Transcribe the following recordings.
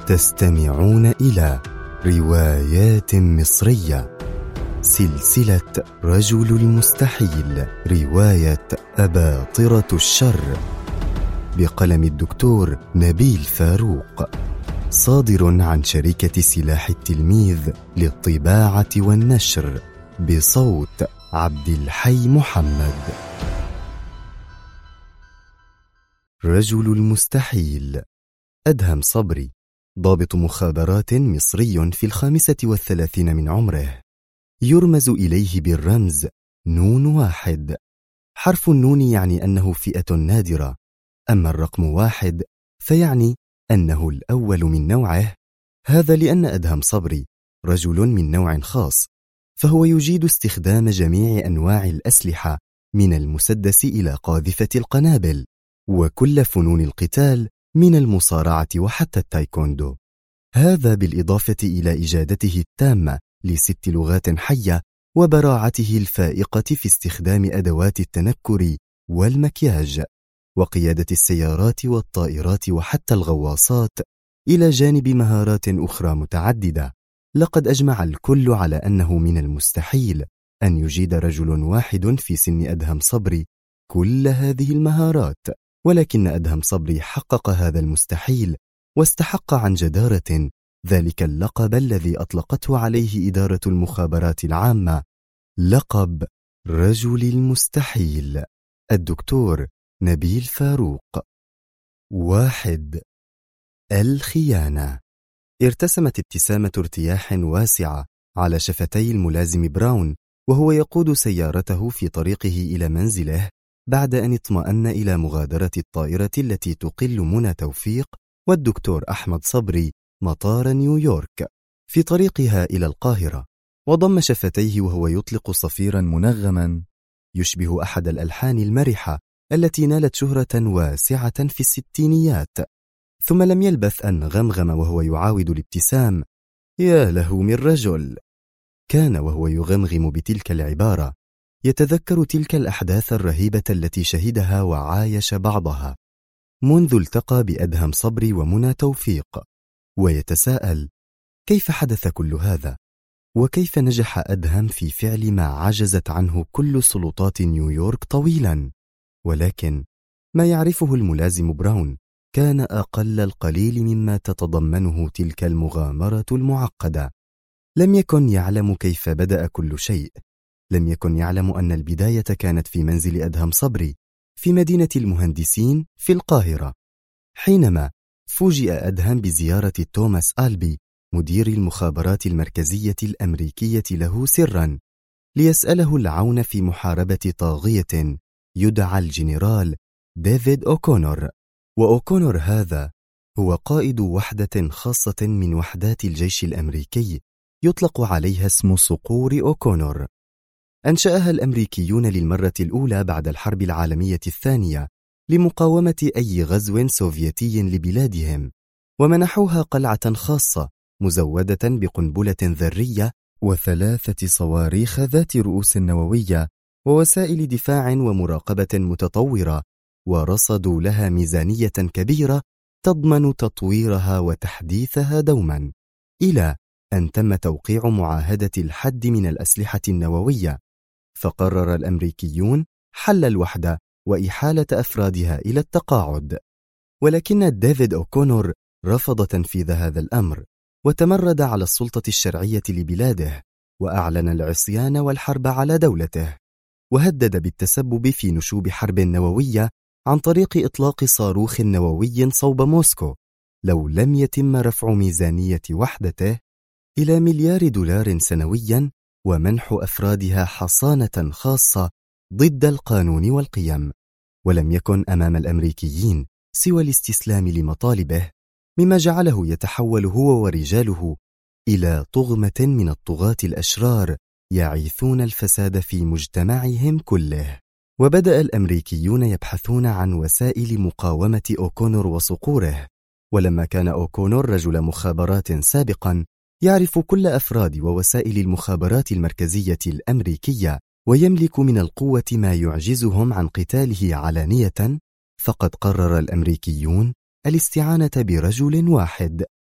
تستمعون إلى روايات مصرية، سلسلة رجل المستحيل، رواية أباطرة الشر، بقلم الدكتور نبيل فاروق، صادر عن شركة سلاح التلميذ للطباعة والنشر، بصوت عبد الحي محمد. رجل المستحيل. أدهم صبري، ضابط مخابرات مصري في 35 من عمره، يرمز إليه بالرمز نون 1. حرف النون يعني أنه فئة نادرة، أما الرقم 1 فيعني أنه الأول من نوعه. هذا لأن أدهم صبري رجل من نوع خاص، فهو يجيد استخدام جميع أنواع الأسلحة من المسدس إلى قاذفة القنابل، وكل فنون القتال من المصارعة وحتى التايكوندو. هذا بالإضافة إلى إجادته التامة ل6 لغات حية وبراعته الفائقة في استخدام أدوات التنكر والمكياج وقيادة السيارات والطائرات وحتى الغواصات، إلى جانب مهارات أخرى متعددة. لقد أجمع الكل على أنه من المستحيل أن يجيد رجل واحد في سن أدهم صبري كل هذه المهارات، ولكن أدهم صبري حقق هذا المستحيل واستحق عن جدارة ذلك اللقب الذي أطلقته عليه إدارة المخابرات العامة، لقب رجل المستحيل. الدكتور نبيل فاروق. 1. الخيانة. ارتسمت ابتسامة ارتياح واسعة على شفتي الملازم براون وهو يقود سيارته في طريقه إلى منزله بعد أن اطمأن إلى مغادرة الطائرة التي تقل منى توفيق والدكتور أحمد صبري مطار نيويورك في طريقها إلى القاهرة، وضم شفتيه وهو يطلق صفيرا منغما يشبه أحد الألحان المرحة التي نالت شهرة واسعة في الستينيات. ثم لم يلبث أن غمغم وهو يعاود الابتسام: يا له من رجل. كان وهو يغمغم بتلك العبارة يتذكر تلك الأحداث الرهيبة التي شهدها وعايش بعضها منذ التقى بأدهم صبري ومنى توفيق، ويتساءل كيف حدث كل هذا، وكيف نجح أدهم في فعل ما عجزت عنه كل سلطات نيويورك طويلا. ولكن ما يعرفه الملازم براون كان أقل القليل مما تتضمنه تلك المغامرة المعقدة. لم يكن يعلم كيف بدأ كل شيء، لم يكن يعلم أن البداية كانت في منزل أدهم صبري في مدينة المهندسين في القاهرة، حينما فوجئ أدهم بزيارة توماس آلبي مدير المخابرات المركزية الأمريكية له سرا ليسأله العون في محاربة طاغية يدعى الجنرال ديفيد أوكونور. وأوكونور هذا هو قائد وحدة خاصة من وحدات الجيش الأمريكي يطلق عليها اسم صقور أوكونور. أنشأها الأمريكيون للمرة الأولى بعد الحرب العالمية الثانية لمقاومة أي غزو سوفيتي لبلادهم، ومنحوها قلعة خاصة مزودة بقنبلة ذرية و3 صواريخ ذات رؤوس نووية ووسائل دفاع ومراقبة متطورة، ورصدوا لها ميزانية كبيرة تضمن تطويرها وتحديثها دوما، إلى أن تم توقيع معاهدة الحد من الأسلحة النووية. فقرر الأمريكيون حل الوحدة وإحالة أفرادها إلى التقاعد، ولكن ديفيد أوكونور رفض تنفيذ هذا الأمر وتمرد على السلطة الشرعية لبلاده، وأعلن العصيان والحرب على دولته، وهدد بالتسبب في نشوب حرب نووية عن طريق إطلاق صاروخ نووي صوب موسكو لو لم يتم رفع ميزانية وحدته إلى $1,000,000,000 سنويا، ومنح أفرادها حصانة خاصة ضد القانون والقيم. ولم يكن أمام الأمريكيين سوى الاستسلام لمطالبه، مما جعله يتحول هو ورجاله إلى طغمة من الطغاة الأشرار يعيثون الفساد في مجتمعهم كله. وبدأ الأمريكيون يبحثون عن وسائل مقاومة أوكونور وصقوره، ولما كان أوكونور رجل مخابرات سابقا يعرف كل أفراد ووسائل المخابرات المركزية الأمريكية ويملك من القوة ما يعجزهم عن قتاله علانية، فقد قرر الأمريكيون الاستعانة برجل واحد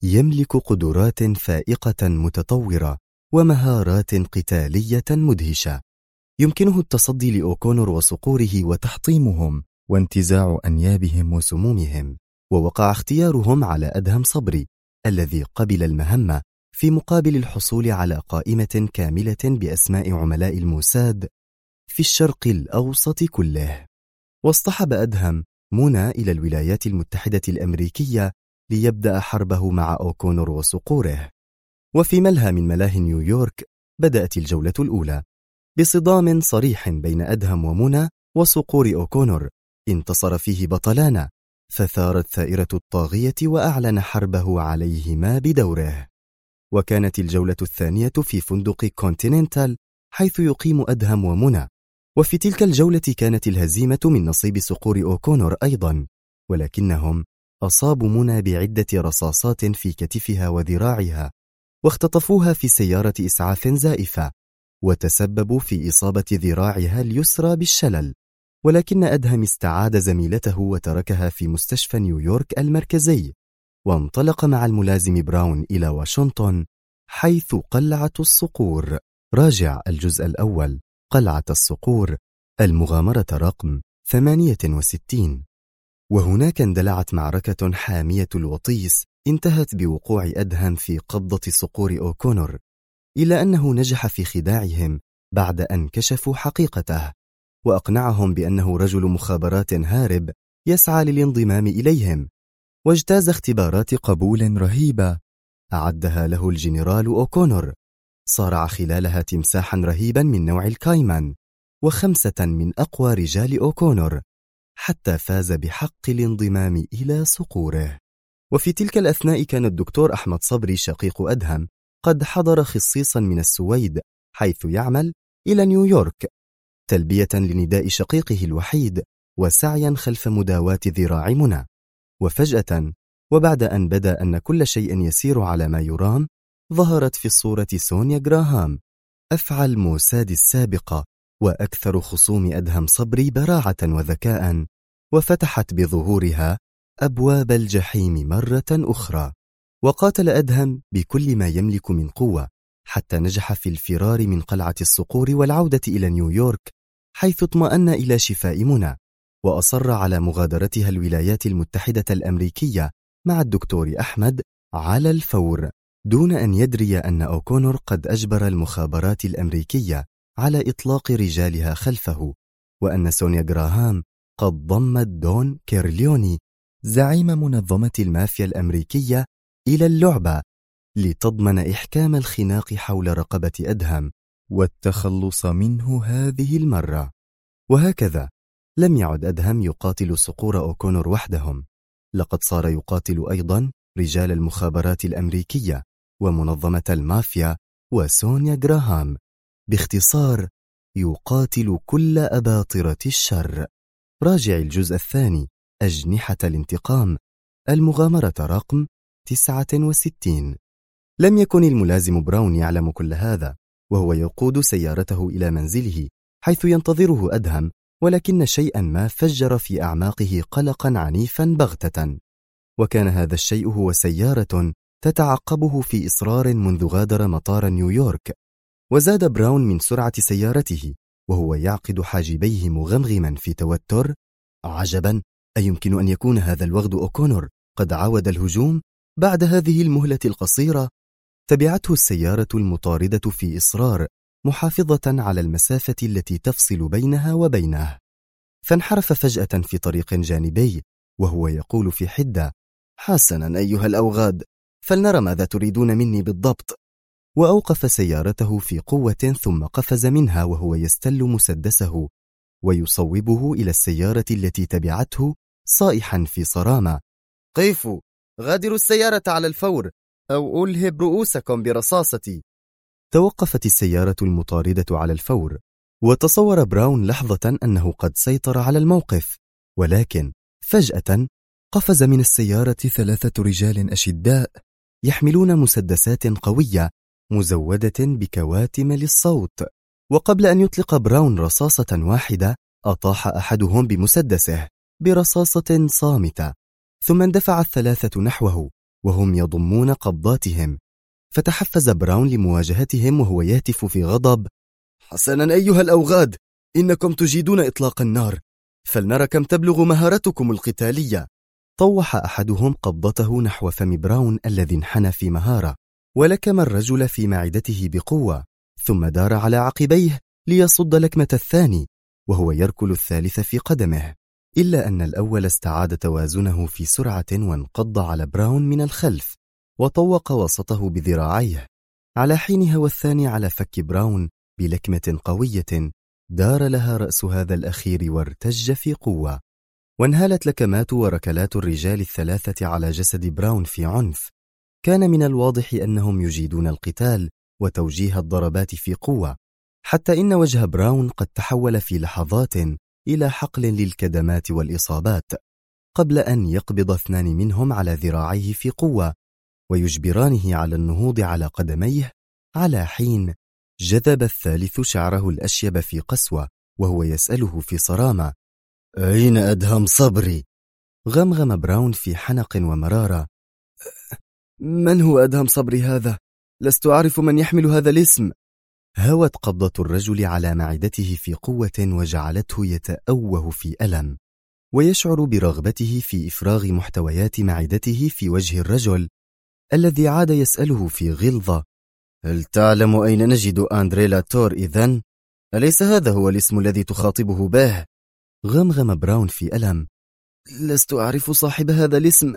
يملك قدرات فائقة متطورة ومهارات قتالية مدهشة. يمكنه التصدي لأوكونور وصقوره وتحطيمهم وانتزاع أنيابهم وسمومهم. ووقع اختيارهم على أدهم صبري الذي قبل المهمة في مقابل الحصول على قائمة كاملة بأسماء عملاء الموساد في الشرق الأوسط كله. واصطحب أدهم منى إلى الولايات المتحدة الأمريكية ليبدأ حربه مع أوكونور وصقوره. وفي ملهى من ملاهي نيويورك بدأت الجولة الأولى بصدام صريح بين أدهم ومنى وصقور أوكونور، انتصر فيه بطلان، فثارت ثائرة الطاغية وأعلن حربه عليهما بدوره. وكانت الجولة الثانية في فندق كونتيننتال حيث يقيم أدهم ومنى. وفي تلك الجولة كانت الهزيمة من نصيب صقور أوكونور أيضا، ولكنهم أصابوا منى بعدة رصاصات في كتفها وذراعها واختطفوها في سيارة إسعاف زائفة وتسببوا في إصابة ذراعها اليسرى بالشلل. ولكن أدهم استعاد زميلته وتركها في مستشفى نيويورك المركزي، وانطلق مع الملازم براون إلى واشنطن حيث قلعة الصقور. راجع الجزء الأول، قلعة الصقور، المغامرة رقم 68. وهناك اندلعت معركة حامية الوطيس انتهت بوقوع أدهم في قبضة صقور أوكونور، إلا أنه نجح في خداعهم بعد أن كشفوا حقيقته، وأقنعهم بأنه رجل مخابرات هارب يسعى للانضمام إليهم، واجتاز اختبارات قبول رهيبة أعدها له الجنرال أوكونور. صارع خلالها تمساحا رهيبا من نوع الكايمان و5 من أقوى رجال أوكونور حتى فاز بحق الانضمام إلى صقوره. وفي تلك الأثناء كان الدكتور أحمد صبري شقيق أدهم قد حضر خصيصا من السويد حيث يعمل إلى نيويورك تلبية لنداء شقيقه الوحيد وسعيا خلف مداواة ذراع منى. وفجأة وبعد أن بدا أن كل شيء يسير على ما يرام، ظهرت في الصورة سونيا جراهام، أفعى الموساد السابقة وأكثر خصوم أدهم صبري براعة وذكاء، وفتحت بظهورها أبواب الجحيم مرة أخرى. وقاتل أدهم بكل ما يملك من قوة حتى نجح في الفرار من قلعة الصقور والعودة إلى نيويورك، حيث اطمأن إلى شفاء منى، وأصر على مغادرتها الولايات المتحدة الأمريكية مع الدكتور أحمد على الفور، دون أن يدري أن أوكونور قد أجبر المخابرات الأمريكية على إطلاق رجالها خلفه، وأن سونيا جراهام قد ضمت دون كيرليوني زعيم منظمة المافيا الأمريكية إلى اللعبة لتضمن إحكام الخناق حول رقبة أدهم والتخلص منه هذه المرة. وهكذا لم يعد أدهم يقاتل صقور أوكونور وحدهم، لقد صار يقاتل أيضا رجال المخابرات الأمريكية ومنظمة المافيا وسونيا جراهام، باختصار يقاتل كل أباطرة الشر. راجع الجزء الثاني، أجنحة الانتقام، المغامرة رقم 69. لم يكن الملازم براون يعلم كل هذا وهو يقود سيارته إلى منزله حيث ينتظره أدهم، ولكن شيئا ما فجر في أعماقه قلقا عنيفا بغتة، وكان هذا الشيء هو سيارة تتعقبه في إصرار منذ غادر مطار نيويورك. وزاد براون من سرعة سيارته وهو يعقد حاجبيه مغمغما في توتر. عجبا، أيمكن أن يكون هذا الوغد أوكونور قد عاود الهجوم بعد هذه المهلة القصيرة؟ تبعته السيارة المطاردة في إصرار، محافظة على المسافة التي تفصل بينها وبينه، فانحرف فجأة في طريق جانبي وهو يقول في حدة: حسنا أيها الأوغاد، فلنرى ماذا تريدون مني بالضبط. وأوقف سيارته في قوة ثم قفز منها وهو يستل مسدسه ويصوبه إلى السيارة التي تبعته صائحا في صرامة: قفوا، غادروا السيارة على الفور أو ألهب رؤوسكم برصاصتي. توقفت السيارة المطاردة على الفور، وتصور براون لحظة أنه قد سيطر على الموقف، ولكن فجأة قفز من السيارة 3 رجال أشداء يحملون مسدسات قوية مزودة بكواتم للصوت، وقبل أن يطلق براون رصاصة واحدة أطاح أحدهم بمسدسه برصاصة صامتة، ثم اندفع ال3 نحوه وهم يضمون قبضاتهم، فتحفز براون لمواجهتهم وهو يهتف في غضب: حسنا أيها الأوغاد، إنكم تجيدون إطلاق النار، فلنرى كم تبلغ مهارتكم القتالية. طوح أحدهم قبضته نحو فم براون الذي انحنى في مهارة، ولكم الرجل في معدته بقوة، ثم دار على عقبيه ليصد لكمة الثاني وهو يركل الثالث في قدمه، إلا أن الأول استعاد توازنه في سرعة وانقض على براون من الخلف وطوق وسطه بذراعيه، على حين هوى الثاني على فك براون بلكمة قوية دار لها رأس هذا الأخير وارتج في قوة، وانهالت لكمات وركلات الرجال الثلاثة على جسد براون في عنف. كان من الواضح أنهم يجيدون القتال وتوجيه الضربات في قوة، حتى إن وجه براون قد تحول في لحظات إلى حقل للكدمات والإصابات، قبل أن يقبض اثنان منهم على ذراعيه في قوة ويجبرانه على النهوض على قدميه، على حين جذب الثالث شعره الأشيب في قسوة وهو يسأله في صرامة: أين أدهم صبري؟ غمغم براون في حنق ومرارة: من هو أدهم صبري هذا؟ لست أعرف من يحمل هذا الاسم. هوت قبضة الرجل على معدته في قوة وجعلته يتأوه في ألم، ويشعر برغبته في إفراغ محتويات معدته في وجه الرجل الذي عاد يسأله في غلظة: هل تعلم أين نجد أندري لاتور إذن؟ أليس هذا هو الاسم الذي تخاطبه به؟ غمغم براون في ألم: لست أعرف صاحب هذا الاسم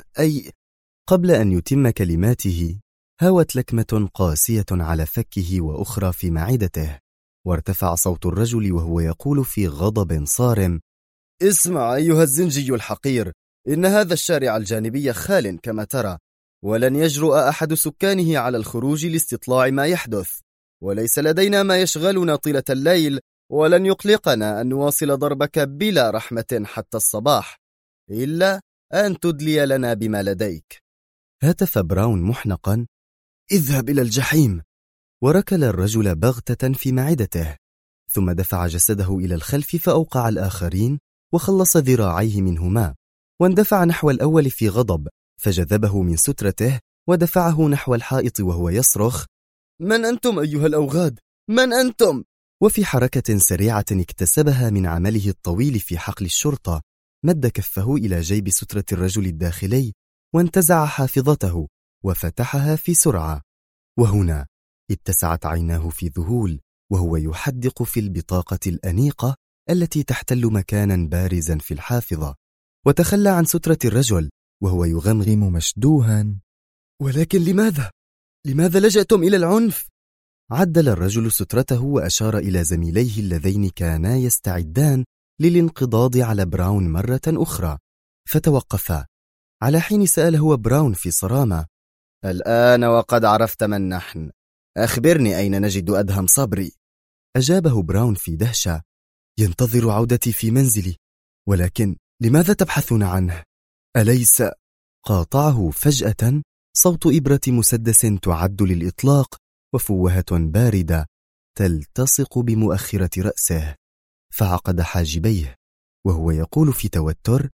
قبل أن يتم كلماته هوت لكمة قاسية على فكه وأخرى في معدته، وارتفع صوت الرجل وهو يقول في غضب صارم: اسمع أيها الزنجي الحقير، إن هذا الشارع الجانبي خال كما ترى، ولن يجرؤ أحد سكانه على الخروج لاستطلاع ما يحدث، وليس لدينا ما يشغلنا طيلة الليل، ولن يقلقنا أن نواصل ضربك بلا رحمة حتى الصباح، إلا أن تدلي لنا بما لديك. هتف براون محنقا: اذهب إلى الجحيم. وركل الرجل بغتة في معدته، ثم دفع جسده إلى الخلف فأوقع الآخرين وخلص ذراعيه منهما، واندفع نحو الأول في غضب فجذبه من سترته ودفعه نحو الحائط وهو يصرخ: من أنتم أيها الأوغاد؟ من أنتم؟ وفي حركة سريعة اكتسبها من عمله الطويل في حقل الشرطة، مد كفه إلى جيب سترة الرجل الداخلي وانتزع حافظته وفتحها في سرعة، وهنا اتسعت عيناه في ذهول وهو يحدق في البطاقة الأنيقة التي تحتل مكانا بارزا في الحافظة، وتخلى عن سترة الرجل وهو يغمغم مشدوها: ولكن لماذا لجأتم إلى العنف؟ عدل الرجل سترته وأشار إلى زميليه اللذين كانا يستعدان للانقضاض على براون مرة أخرى، فتوقفا، على حين سأل هو براون في صرامة: الآن وقد عرفت من نحن، أخبرني أين نجد أدهم صبري؟ أجابه براون في دهشة: ينتظر عودتي في منزلي، ولكن لماذا تبحثون عنه؟ أليس؟ قاطعه فجأة صوت إبرة مسدس تعد للإطلاق وفوهة باردة تلتصق بمؤخرة رأسه، فعقد حاجبيه وهو يقول في توتر: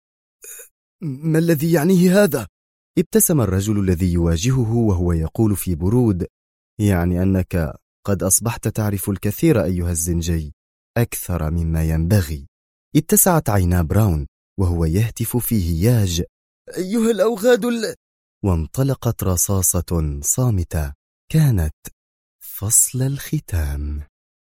ما الذي يعنيه هذا؟ ابتسم الرجل الذي يواجهه وهو يقول في برود: يعني أنك قد أصبحت تعرف الكثير أيها الزنجي، أكثر مما ينبغي. اتسعت عينا براون وهو يهتف في هياج: أيها الأوغاد وانطلقت رصاصة صامتة كانت فصل الختام.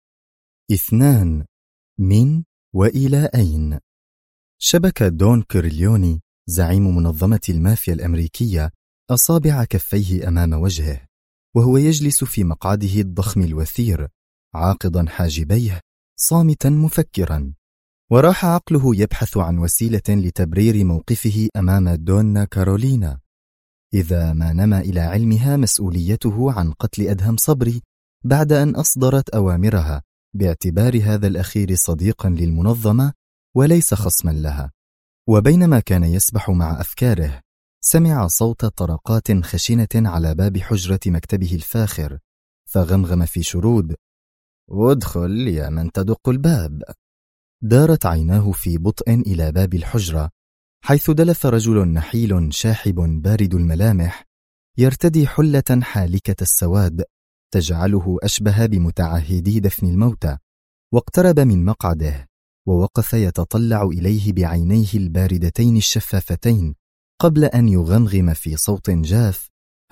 2. من وإلى أين؟ شبك دون كورليوني زعيم منظمة المافيا الأمريكية أصابع كفيه أمام وجهه وهو يجلس في مقعده الضخم الوثير عاقضا حاجبيه صامتا مفكرا، وراح عقله يبحث عن وسيلة لتبرير موقفه أمام دونا كارولينا إذا ما نما إلى علمها مسؤوليته عن قتل أدهم صبري بعد أن أصدرت أوامرها باعتبار هذا الأخير صديقا للمنظمة وليس خصما لها. وبينما كان يسبح مع أفكاره سمع صوت طرقات خشنة على باب حجرة مكتبه الفاخر، فغمغم في شرود: ادخل يا من تدق الباب. دارت عيناه في بطء إلى باب الحجرة، حيث دلف رجل نحيل شاحب بارد الملامح يرتدي حلة حالكة السواد تجعله أشبه بمتعهدي دفن الموتى، واقترب من مقعده ووقف يتطلع إليه بعينيه الباردتين الشفافتين قبل أن يغمغم في صوت جاف: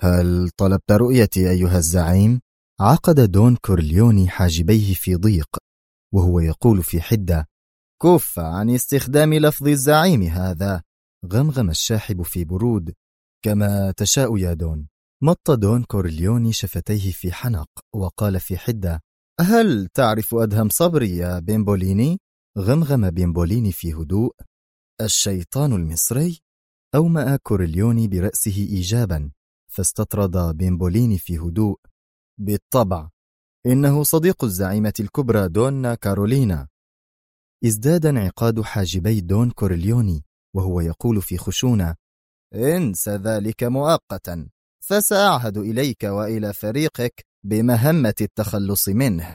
هل طلبت رؤيتي أيها الزعيم؟ عقد دون كورليوني حاجبيه في ضيق وهو يقول في حدة: كف عن استخدام لفظ الزعيم هذا. غمغم الشاحب في برود: كما تشاء يا دون. مط دون كورليوني شفتيه في حنق وقال في حدة: هل تعرف أدهم صبري يا بيمبوليني؟ غمغم بيمبوليني في هدوء: الشيطان المصري؟ أومأ كورليوني برأسه إيجابا، فاستطرد بيمبوليني في هدوء: بالطبع، إنه صديق الزعيمة الكبرى دون كارولينا. ازداد انعقاد حاجبي دون كورليوني وهو يقول في خشونة: انس ذلك مؤقتا، فسأعهد إليك وإلى فريقك بمهمة التخلص منه.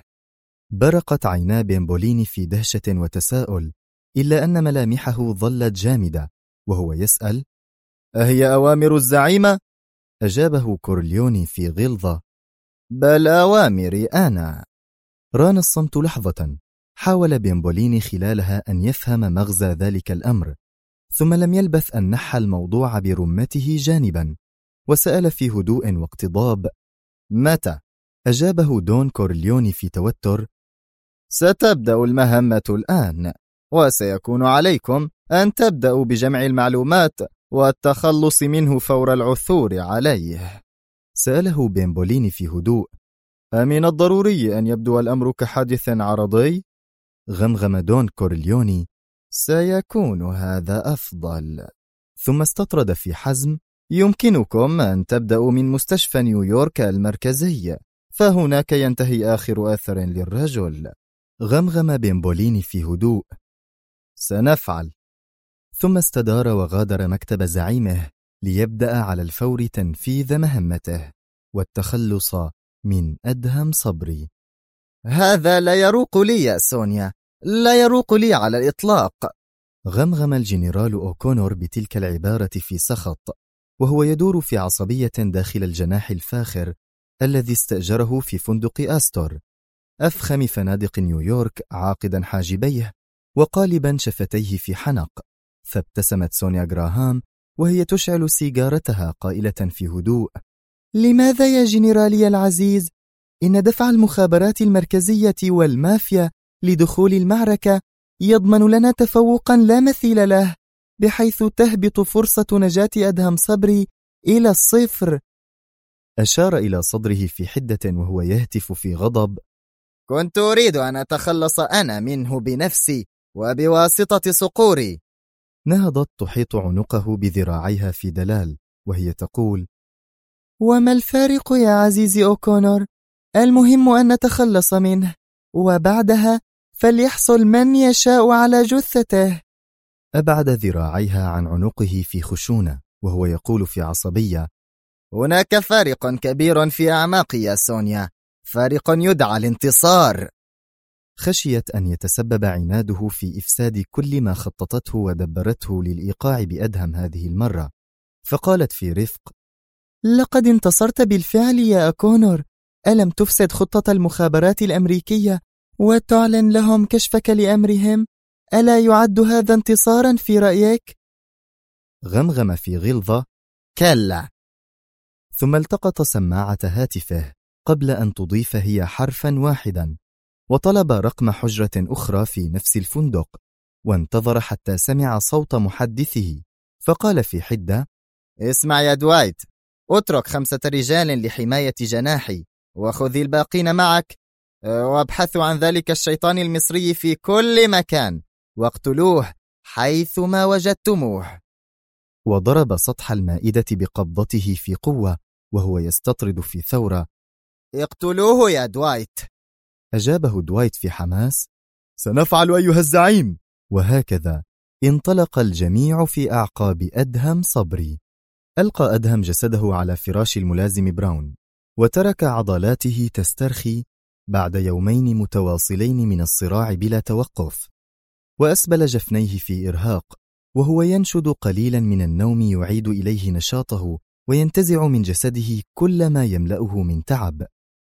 برقت عينا بيمبوليني في دهشة وتساؤل، إلا أن ملامحه ظلت جامدة وهو يسأل: أهي أوامر الزعيمة؟ أجابه كورليوني في غلظة: بل أوامري أنا. ران الصمت لحظة، حاول بيمبوليني خلالها أن يفهم مغزى ذلك الأمر، ثم لم يلبث أن نحى الموضوع برمته جانبا وسأل في هدوء واقتضاب: متى؟ أجابه دون كورليوني في توتر: ستبدأ المهمة الآن، وسيكون عليكم أن تبدأوا بجمع المعلومات والتخلص منه فور العثور عليه. سأله بيمبوليني في هدوء: أمن الضروري أن يبدو الأمر كحادث عرضي؟ غمغم دون كورليوني: سيكون هذا أفضل. ثم استطرد في حزم: يمكنكم أن تبدأوا من مستشفى نيويورك المركزي، فهناك ينتهي آخر أثر للرجل. غمغم بيمبوليني في هدوء: سنفعل. ثم استدار وغادر مكتب زعيمه ليبدأ على الفور تنفيذ مهمته والتخلص من أدهم صبري. هذا لا يروق لي يا سونيا، لا يروق لي على الإطلاق. غمغم الجنرال أوكونور بتلك العبارة في سخط وهو يدور في عصبية داخل الجناح الفاخر الذي استأجره في فندق آستور، أفخم فنادق نيويورك، عاقدا حاجبيه وقالبا شفتيه في حنق. فابتسمت سونيا غراهام وهي تشعل سيجارتها قائلة في هدوء: لماذا يا جنرالي العزيز؟ إن دفع المخابرات المركزية والمافيا لدخول المعركة يضمن لنا تفوقا لا مثيل له، بحيث تهبط فرصة نجاة أدهم صبري إلى الصفر. أشار إلى صدره في حدة وهو يهتف في غضب: كنت أريد أن أتخلص أنا منه بنفسي وبواسطة صقوري. نهضت تحيط عنقه بذراعيها في دلال وهي تقول: وما الفارق يا عزيزي أوكونور؟ المهم أن نتخلص منه، وبعدها فليحصل من يشاء على جثته. أبعد ذراعيها عن عنقه في خشونة وهو يقول في عصبية: هناك فارق كبير في أعماقي يا سونيا، فارق يدعى الانتصار. خشيت أن يتسبب عناده في إفساد كل ما خططته ودبرته للإيقاع بأدهم هذه المرة، فقالت في رفق: لقد انتصرت بالفعل يا أكونور، ألم تفسد خطة المخابرات الأمريكية وتعلن لهم كشفك لأمرهم؟ ألا يعد هذا انتصارا في رأيك؟ غمغم في غلظة: كلا. ثم التقط سماعة هاتفه قبل أن تضيف هي حرفا واحدا، وطلب رقم حجرة أخرى في نفس الفندق، وانتظر حتى سمع صوت محدثه، فقال في حدة: اسمع يا دوايت، اترك 5 رجال لحماية جناحي، وخذ الباقين معك، وابحثوا عن ذلك الشيطان المصري في كل مكان، واقتلوه حيثما وجدتموه. وضرب سطح المائدة بقبضته في قوة وهو يستطرد في ثورة: اقتلوه يا دوايت. أجابه دوايت في حماس: سنفعل أيها الزعيم. وهكذا انطلق الجميع في أعقاب أدهم صبري. ألقى أدهم جسده على فراش الملازم براون، وترك عضلاته تسترخي بعد يومين متواصلين من الصراع بلا توقف، وأسبل جفنيه في إرهاق وهو ينشد قليلا من النوم يعيد إليه نشاطه وينتزع من جسده كل ما يملأه من تعب.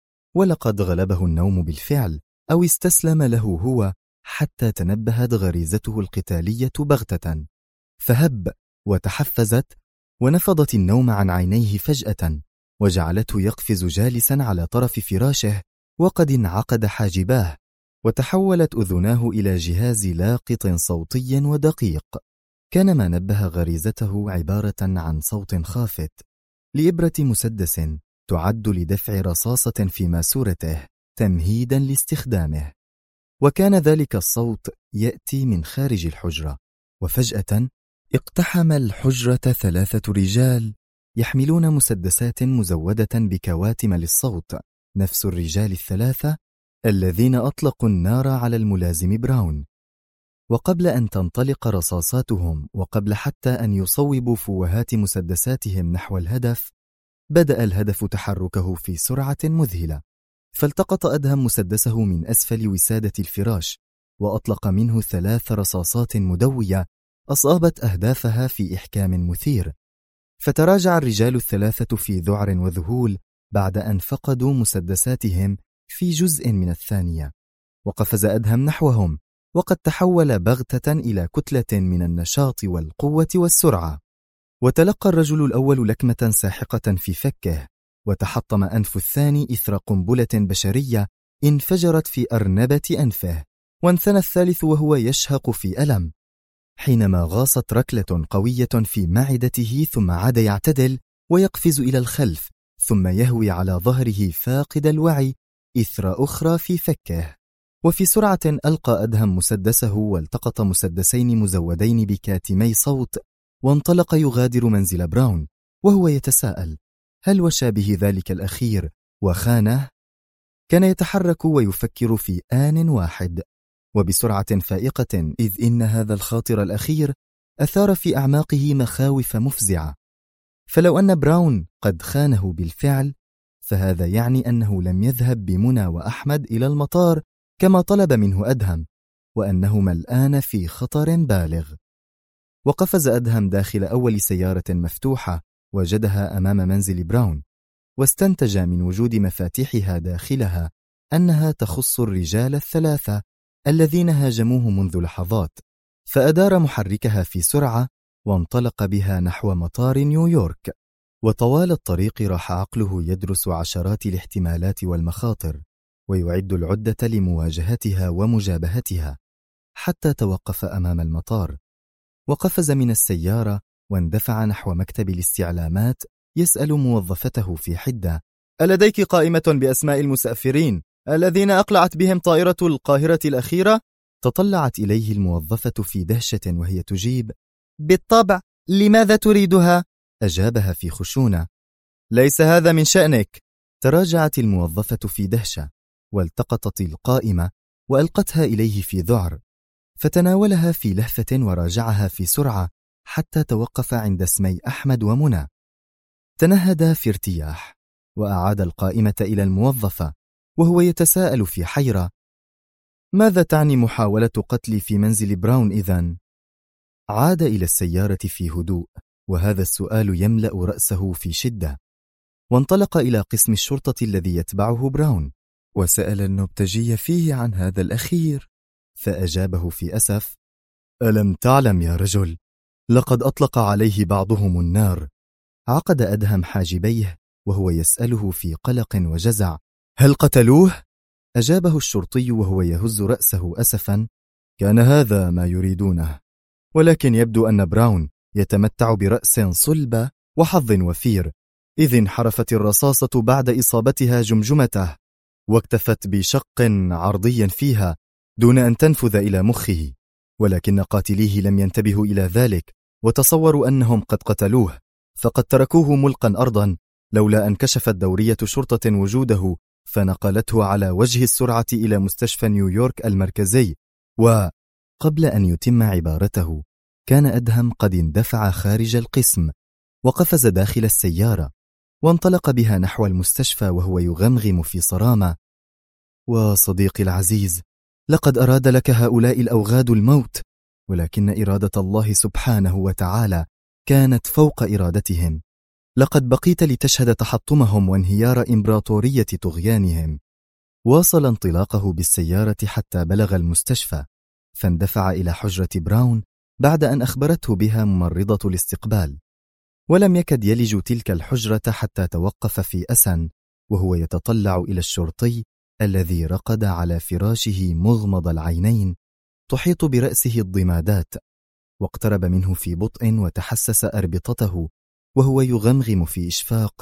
ولقد غلبه النوم بالفعل، أو استسلم له هو، حتى تنبهت غريزته القتالية بغتة، فهب وتحفزت، ونفضت النوم عن عينيه فجأة، وجعلته يقفز جالسا على طرف فراشه وقد انعقد حاجباه، وتحولت أذناه إلى جهاز لاقط صوتي ودقيق. كان ما نبه غريزته عبارة عن صوت خافت لإبرة مسدس تعد لدفع رصاصة في ماسورته تمهيدا لاستخدامه. وكان ذلك الصوت يأتي من خارج الحجرة، وفجأة اقتحم الحجرة 3 رجال يحملون مسدسات مزودة بكواتم للصوت، نفس الرجال ال3 الذين أطلقوا النار على الملازم براون. وقبل أن تنطلق رصاصاتهم، وقبل حتى أن يصوبوا فوهات مسدساتهم نحو الهدف، بدأ الهدف تحركه في سرعة مذهلة، فالتقط أدهم مسدسه من أسفل وسادة الفراش، وأطلق منه 3 رصاصات مدوية أصابت أهدافها في إحكام مثير. فتراجع الرجال ال3 في ذعر وذهول بعد أن فقدوا مسدساتهم في جزء من الثانية، وقفز أدهم نحوهم، وقد تحول بغتة إلى كتلة من النشاط والقوة والسرعة. وتلقى الرجل الأول لكمة ساحقة في فكه، وتحطم أنف الثاني إثر قنبلة بشرية انفجرت في أرنبة أنفه، وانثنى الثالث وهو يشهق في ألم، حينما غاصت ركلة قوية في معدته، ثم عاد يعتدل ويقفز إلى الخلف، ثم يهوي على ظهره فاقد الوعي إثر أخرى في فكه. وفي سرعة ألقى أدهم مسدسه، والتقط مسدسين مزودين بكاتمي صوت، وانطلق يغادر منزل براون، وهو يتساءل هل وشى به ذلك الأخير وخانه؟ كان يتحرك ويفكر في آن واحد وبسرعة فائقة، إذ إن هذا الخاطر الأخير أثار في أعماقه مخاوف مفزعة. فلو أن براون قد خانه بالفعل، فهذا يعني أنه لم يذهب بمنى وأحمد إلى المطار كما طلب منه أدهم، وأنهما الآن في خطر بالغ. وقفز أدهم داخل أول سيارة مفتوحة وجدها أمام منزل براون، واستنتج من وجود مفاتيحها داخلها أنها تخص الرجال ال3 الذين هاجموه منذ لحظات، فأدار محركها في سرعة وانطلق بها نحو مطار نيويورك. وطوال الطريق راح عقله يدرس عشرات الاحتمالات والمخاطر، ويعد العدة لمواجهتها ومجابهتها، حتى توقف أمام المطار، وقفز من السيارة واندفع نحو مكتب الاستعلامات يسأل موظفته في حدة: ألديك قائمة بأسماء المسافرين الذين أقلعت بهم طائرة القاهرة الأخيرة؟ تطلعت إليه الموظفة في دهشة وهي تجيب: بالطبع، لماذا تريدها؟ أجابها في خشونة: ليس هذا من شأنك. تراجعت الموظفة في دهشة، والتقطت القائمة وألقتها إليه في ذعر، فتناولها في لهفة وراجعها في سرعة حتى توقف عند اسمي أحمد ومنى. تنهد في ارتياح، وأعاد القائمة إلى الموظفة وهو يتساءل في حيرة: ماذا تعني محاولة قتلي في منزل براون إذن؟ عاد إلى السيارة في هدوء، وهذا السؤال يملأ رأسه في شدة، وانطلق إلى قسم الشرطة الذي يتبعه براون، وسأل النبتجي فيه عن هذا الأخير، فأجابه في أسف: ألم تعلم يا رجل؟ لقد أطلق عليه بعضهم النار. عقد أدهم حاجبيه وهو يسأله في قلق وجزع: هل قتلوه؟ أجابه الشرطي وهو يهز رأسه أسفا: كان هذا ما يريدونه، ولكن يبدو أن براون يتمتع برأس صلبة وحظ وفير، إذ انحرفت الرصاصة بعد إصابتها جمجمته، واكتفت بشق عرضي فيها دون أن تنفذ إلى مخه، ولكن قاتليه لم ينتبهوا إلى ذلك، وتصوروا أنهم قد قتلوه، فقد تركوه ملقا أرضا، لولا أن كشفت دورية شرطة وجوده فنقلته على وجه السرعة إلى مستشفى نيويورك المركزي. وقبل أن يتم عبارته كان أدهم قد اندفع خارج القسم، وقفز داخل السيارة وانطلق بها نحو المستشفى وهو يغمغم في صرامة: وصديقي العزيز، لقد أراد لك هؤلاء الأوغاد الموت، ولكن إرادة الله سبحانه وتعالى كانت فوق إرادتهم، لقد بقيت لتشهد تحطمهم وانهيار إمبراطورية طغيانهم. واصل انطلاقه بالسيارة حتى بلغ المستشفى، فاندفع إلى حجرة براون بعد أن أخبرته بها ممرضة الاستقبال، ولم يكد يلج تلك الحجرة حتى توقف في أسى وهو يتطلع إلى الشرطي الذي رقد على فراشه مغمض العينين تحيط برأسه الضمادات، واقترب منه في بطء وتحسس أربطته وهو يغمغم في إشفاق.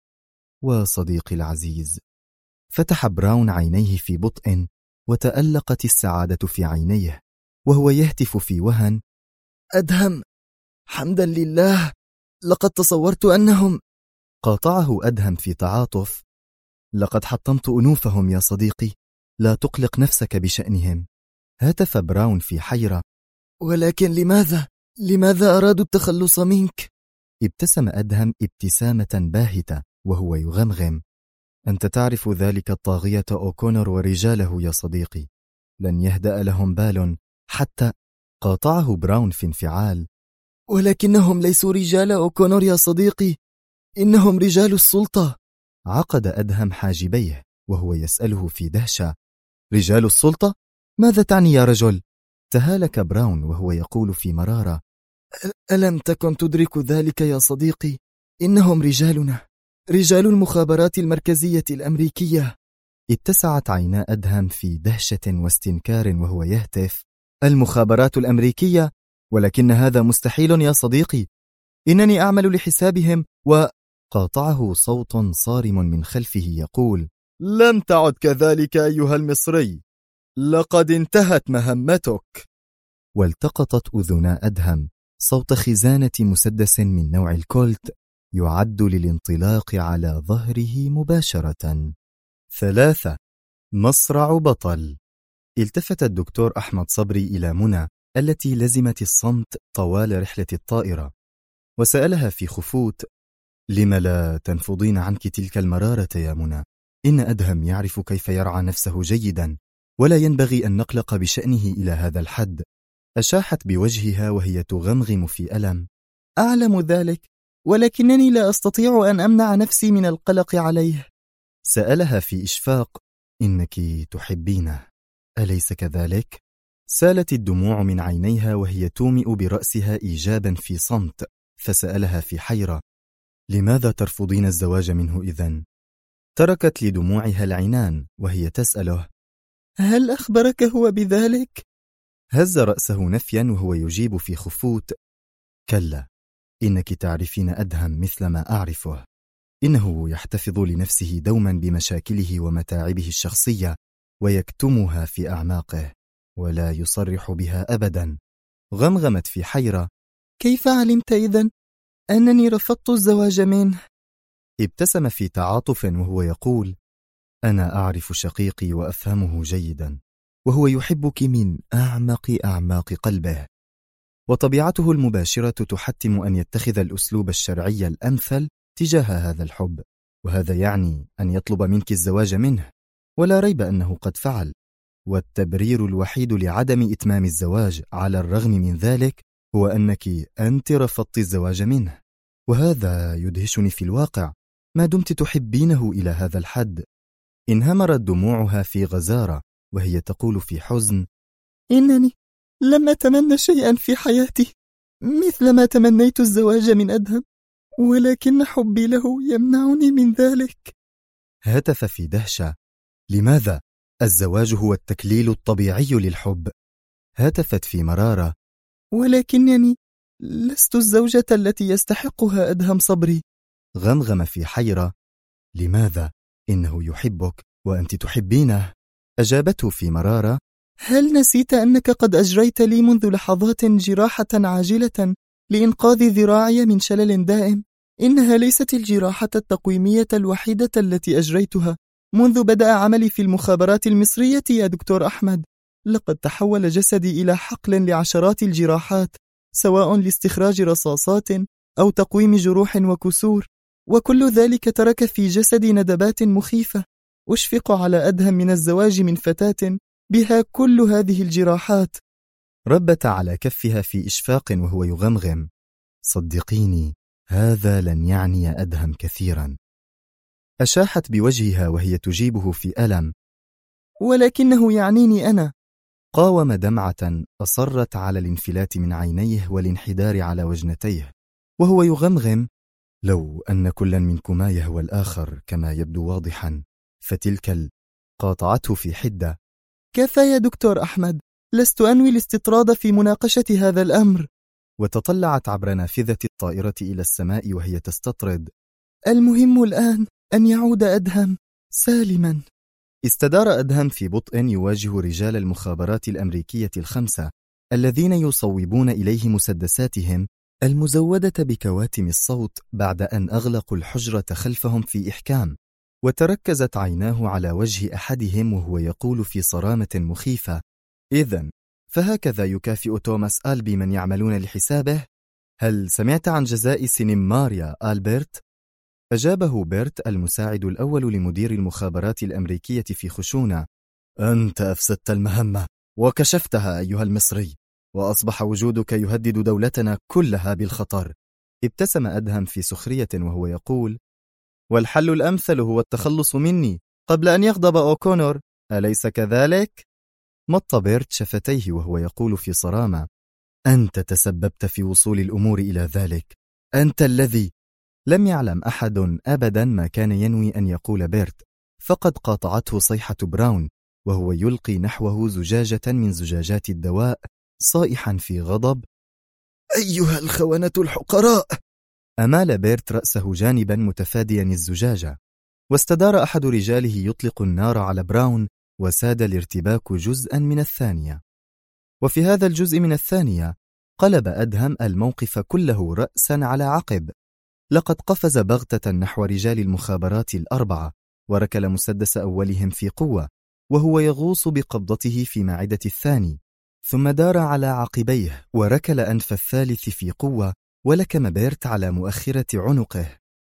وصديقي العزيز، فتح براون عينيه في بطء وتألقت السعادة في عينيه وهو يهتف في وهن: أدهم، حمدا لله، لقد تصورت أنهم. قاطعه أدهم في تعاطف: لقد حطمت أنوفهم يا صديقي، لا تقلق نفسك بشأنهم. هتف براون في حيرة: ولكن لماذا أرادوا التخلص منك؟ ابتسم أدهم ابتسامة باهتة وهو يغمغم: أنت تعرف ذلك الطاغية أوكونور ورجاله يا صديقي، لن يهدأ لهم بال حتى. قاطعه براون في انفعال: ولكنهم ليسوا رجال أوكونور يا صديقي، إنهم رجال السلطة. عقد أدهم حاجبيه وهو يسأله في دهشة: رجال السلطة؟ ماذا تعني يا رجل؟ تهالك براون وهو يقول في مرارة: ألم تكن تدرك ذلك يا صديقي؟ إنهم رجالنا، رجال المخابرات المركزية الأمريكية. اتسعت عينا أدهم في دهشة واستنكار وهو يهتف: المخابرات الأمريكية؟ ولكن هذا مستحيل يا صديقي، إنني أعمل لحسابهم. وقاطعه صوت صارم من خلفه يقول: لم تعد كذلك أيها المصري، لقد انتهت مهمتك. والتقطت أذنا أدهم صوت خزانة مسدس من نوع الكولت يعد للانطلاق على ظهره مباشرة. 3. مصرع بطل. التفت الدكتور أحمد صبري إلى منى التي لزمت الصمت طوال رحلة الطائرة، وسألها في خفوت: لم لا تنفضين عنك تلك المرارة يا منى؟ إن أدهم يعرف كيف يرعى نفسه جيدا، ولا ينبغي أن نقلق بشأنه إلى هذا الحد. أشاحت بوجهها وهي تغمغم في ألم: أعلم ذلك، ولكنني لا أستطيع أن أمنع نفسي من القلق عليه. سألها في إشفاق: إنك تحبينه، أليس كذلك؟ سالت الدموع من عينيها وهي تومئ برأسها إيجابا في صمت، فسألها في حيرة: لماذا ترفضين الزواج منه إذن؟ تركت لدموعها العنان وهي تسأله: هل أخبرك هو بذلك؟ هز رأسه نفيا وهو يجيب في خفوت: كلا، إنك تعرفين أدهم مثل ما أعرفه، إنه يحتفظ لنفسه دوما بمشاكله ومتاعبه الشخصية ويكتمها في أعماقه ولا يصرح بها أبدا. غمغمت في حيرة: كيف علمت إذن أنني رفضت الزواج منه؟ ابتسم في تعاطف وهو يقول: أنا أعرف شقيقي وأفهمه جيدا، وهو يحبك من أعماق قلبه، وطبيعته المباشرة تحتم أن يتخذ الأسلوب الشرعي الأمثل تجاه هذا الحب، وهذا يعني أن يطلب منك الزواج منه، ولا ريب أنه قد فعل. والتبرير الوحيد لعدم إتمام الزواج على الرغم من ذلك هو أنت رفضت الزواج منه، وهذا يدهشني في الواقع ما دمت تحبينه إلى هذا الحد. انهمرت دموعها في غزارة وهي تقول في حزن: إنني لم أتمنى شيئا في حياتي مثل ما تمنيت الزواج من أدهم، ولكن حبي له يمنعني من ذلك. هتف في دهشة: لماذا؟ الزواج هو التكليل الطبيعي للحب. هتفت في مرارة: ولكنني لست الزوجة التي يستحقها أدهم صبري. غمغم في حيرة: لماذا؟ إنه يحبك وأنت تحبينه. أجابته في مرارة: هل نسيت أنك قد أجريت لي منذ لحظات جراحة عاجلة لإنقاذ ذراعي من شلل دائم؟ إنها ليست الجراحة التقويمية الوحيدة التي أجريتها منذ بدأ عملي في المخابرات المصرية يا دكتور أحمد. لقد تحول جسدي إلى حقل لعشرات الجراحات، سواء لاستخراج رصاصات أو تقويم جروح وكسور، وكل ذلك ترك في جسدي ندبات مخيفة. أشفق على أدهم من الزواج من فتاة بها كل هذه هذا لن يعني أدهم كثيرا. أشاحت بوجهها وهي تجيبه في ألم: ولكنه يعنيني أنا. قاوم دمعة أصرت على الانفلات من عينيه والانحدار على وجنتيه، وهو يغمغم: لو أن كلا منكما يهوى الآخر كما يبدو واضحا. فتلك قاطعته في حدة: كفى يا دكتور أحمد، لست أنوي الاستطراد في مناقشة هذا الأمر. وتطلعت عبر نافذة الطائرة إلى السماء وهي تستطرد: المهم الآن أن يعود أدهم سالما. استدار أدهم في بطء يواجه رجال المخابرات الأمريكية الخمسة الذين يصوبون إليه مسدساتهم المزودة بكواتم الصوت بعد أن أغلقوا الحجرة خلفهم في إحكام. وتركزت عيناه على وجه أحدهم وهو يقول في صرامة مخيفة: إذن فهكذا يكافئ توماس آلبي من يعملون لحسابه؟ هل سمعت عن جزاء سينمار يا آلبرت؟ أجابه بيرت المساعد الأول لمدير المخابرات الأمريكية في خشونة: أنت أفسدت المهمة وكشفتها أيها المصري، وأصبح وجودك يهدد دولتنا كلها بالخطر. ابتسم أدهم في سخرية وهو يقول: والحل الأمثل هو التخلص مني قبل أن يغضب أوكونور، أليس كذلك؟ مط بيرت شفتيه وهو يقول في صرامة: أنت تسببت في وصول الأمور إلى ذلك، أنت الذي. لم يعلم أحد أبدا ما كان ينوي أن يقول بيرت، فقد قاطعته صيحة براون وهو يلقي نحوه زجاجة من زجاجات الدواء صائحا في غضب: أيها الخونة الحقراء! أمال بيرت رأسه جانبا متفاديا الزجاجة، واستدار أحد رجاله يطلق النار على براون، وساد الارتباك جزءا من الثانية. وفي هذا الجزء من الثانية قلب أدهم الموقف كله رأسا على عقب. لقد قفز بغتة نحو رجال المخابرات الأربعة وركل مسدس أولهم في قوة وهو يغوص بقبضته في معدة الثاني، ثم دار على عقبيه وركل أنف الثالث في قوة ولكم بيرت على مؤخرة عنقه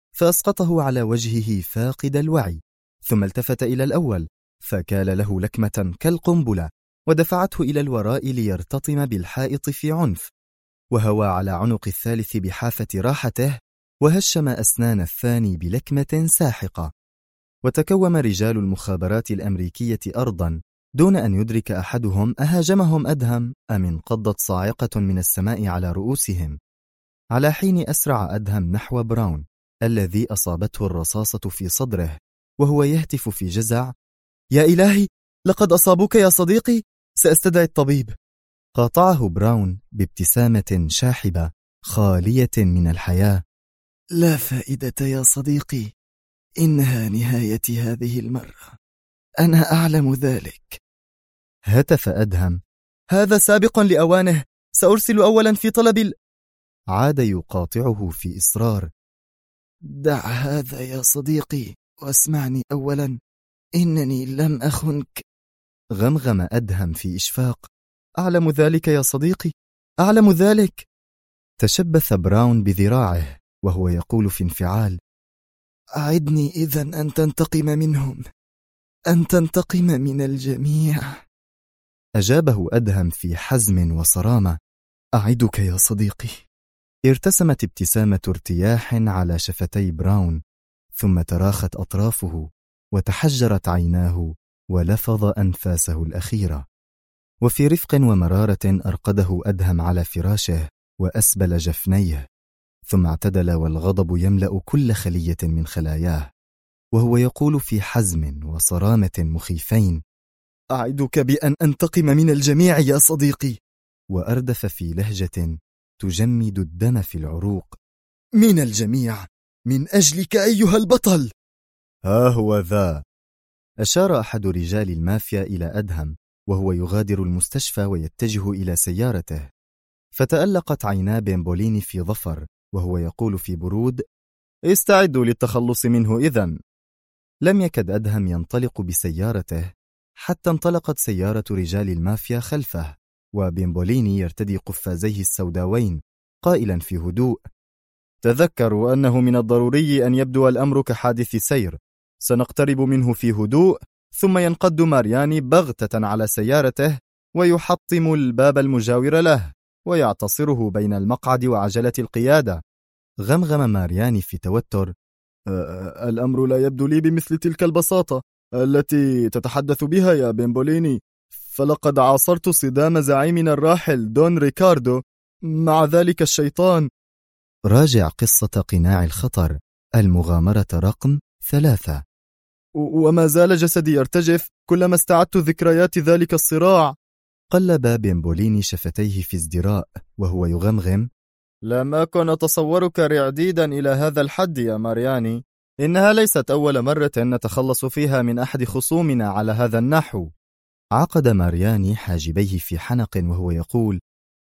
فأسقطه على وجهه فاقد الوعي، ثم التفت إلى الأول فكال له لكمة كالقنبلة ودفعته إلى الوراء ليرتطم بالحائط في عنف، وهوى على عنق الثالث بحافة راحته وهشم أسنان الثاني بلكمة ساحقة. وتكوم رجال المخابرات الأمريكية أرضا دون أن يدرك أحدهم أهاجمهم أدهم أم انقضت صاعقة من السماء على رؤوسهم، على حين أسرع أدهم نحو براون الذي أصابته الرصاصة في صدره وهو يهتف في جزع: يا إلهي، لقد أصابوك يا صديقي، سأستدعي الطبيب. قاطعه براون بابتسامة شاحبة خالية من الحياة: لا فائدة يا صديقي، إنها نهاية هذه المرة، أنا أعلم ذلك. هتف أدهم: هذا سابق لأوانه، سأرسل أولا في طلب عاد يقاطعه في إصرار: دع هذا يا صديقي واسمعني أولا، إنني لم أخنك. غمغم أدهم في إشفاق: أعلم ذلك يا صديقي، أعلم ذلك. تشبث براون بذراعه وهو يقول في انفعال: أعدني إذن أن تنتقم منهم، أن تنتقم من الجميع. أجابه أدهم في حزم وصرامة: أعدك يا صديقي. ارتسمت ابتسامة ارتياح على شفتي براون، ثم تراخت أطرافه وتحجرت عيناه ولفظ أنفاسه الأخيرة. وفي رفق ومرارة أرقده أدهم على فراشه وأسبل جفنيه، ثم اعتدل والغضب يملأ كل خلية من خلاياه وهو يقول في حزم وصرامة مخيفين: أعدك بأن أنتقم من الجميع يا صديقي. وأردف في لهجة تجمد الدم في العروق: من الجميع، من أجلك أيها البطل. ها هو ذا. أشار أحد رجال المافيا إلى أدهم وهو يغادر المستشفى ويتجه إلى سيارته، فتألقت عينا بيمبوليني في ظفر وهو يقول في برود: استعدوا للتخلص منه إذن. لم يكد أدهم ينطلق بسيارته حتى انطلقت سيارة رجال المافيا خلفه، وبيمبوليني يرتدي قفازيه السوداوين قائلا في هدوء: تذكروا أنه من الضروري أن يبدو الأمر كحادث سير، سنقترب منه في هدوء، ثم ينقض مارياني بغتة على سيارته ويحطم الباب المجاور له ويعتصره بين المقعد وعجلة القيادة. غمغم مارياني في توتر: الأمر لا يبدو لي بمثل تلك البساطة التي تتحدث بها يا بيمبوليني، فلقد عاصرت صدام زعيمنا الراحل دون ريكاردو مع ذلك الشيطان. راجع قصة قناع الخطر، المغامرة رقم 3. وما زال جسدي يرتجف كلما استعدت ذكريات ذلك الصراع. قلب بيمبوليني شفتيه في ازدراء وهو يغمغم: لم أكن أتصورك رعديدا إلى هذا الحد يا مارياني. إنها ليست أول مرة نتخلص فيها من أحد خصومنا على هذا النحو. عقد مارياني حاجبيه في حنق وهو يقول: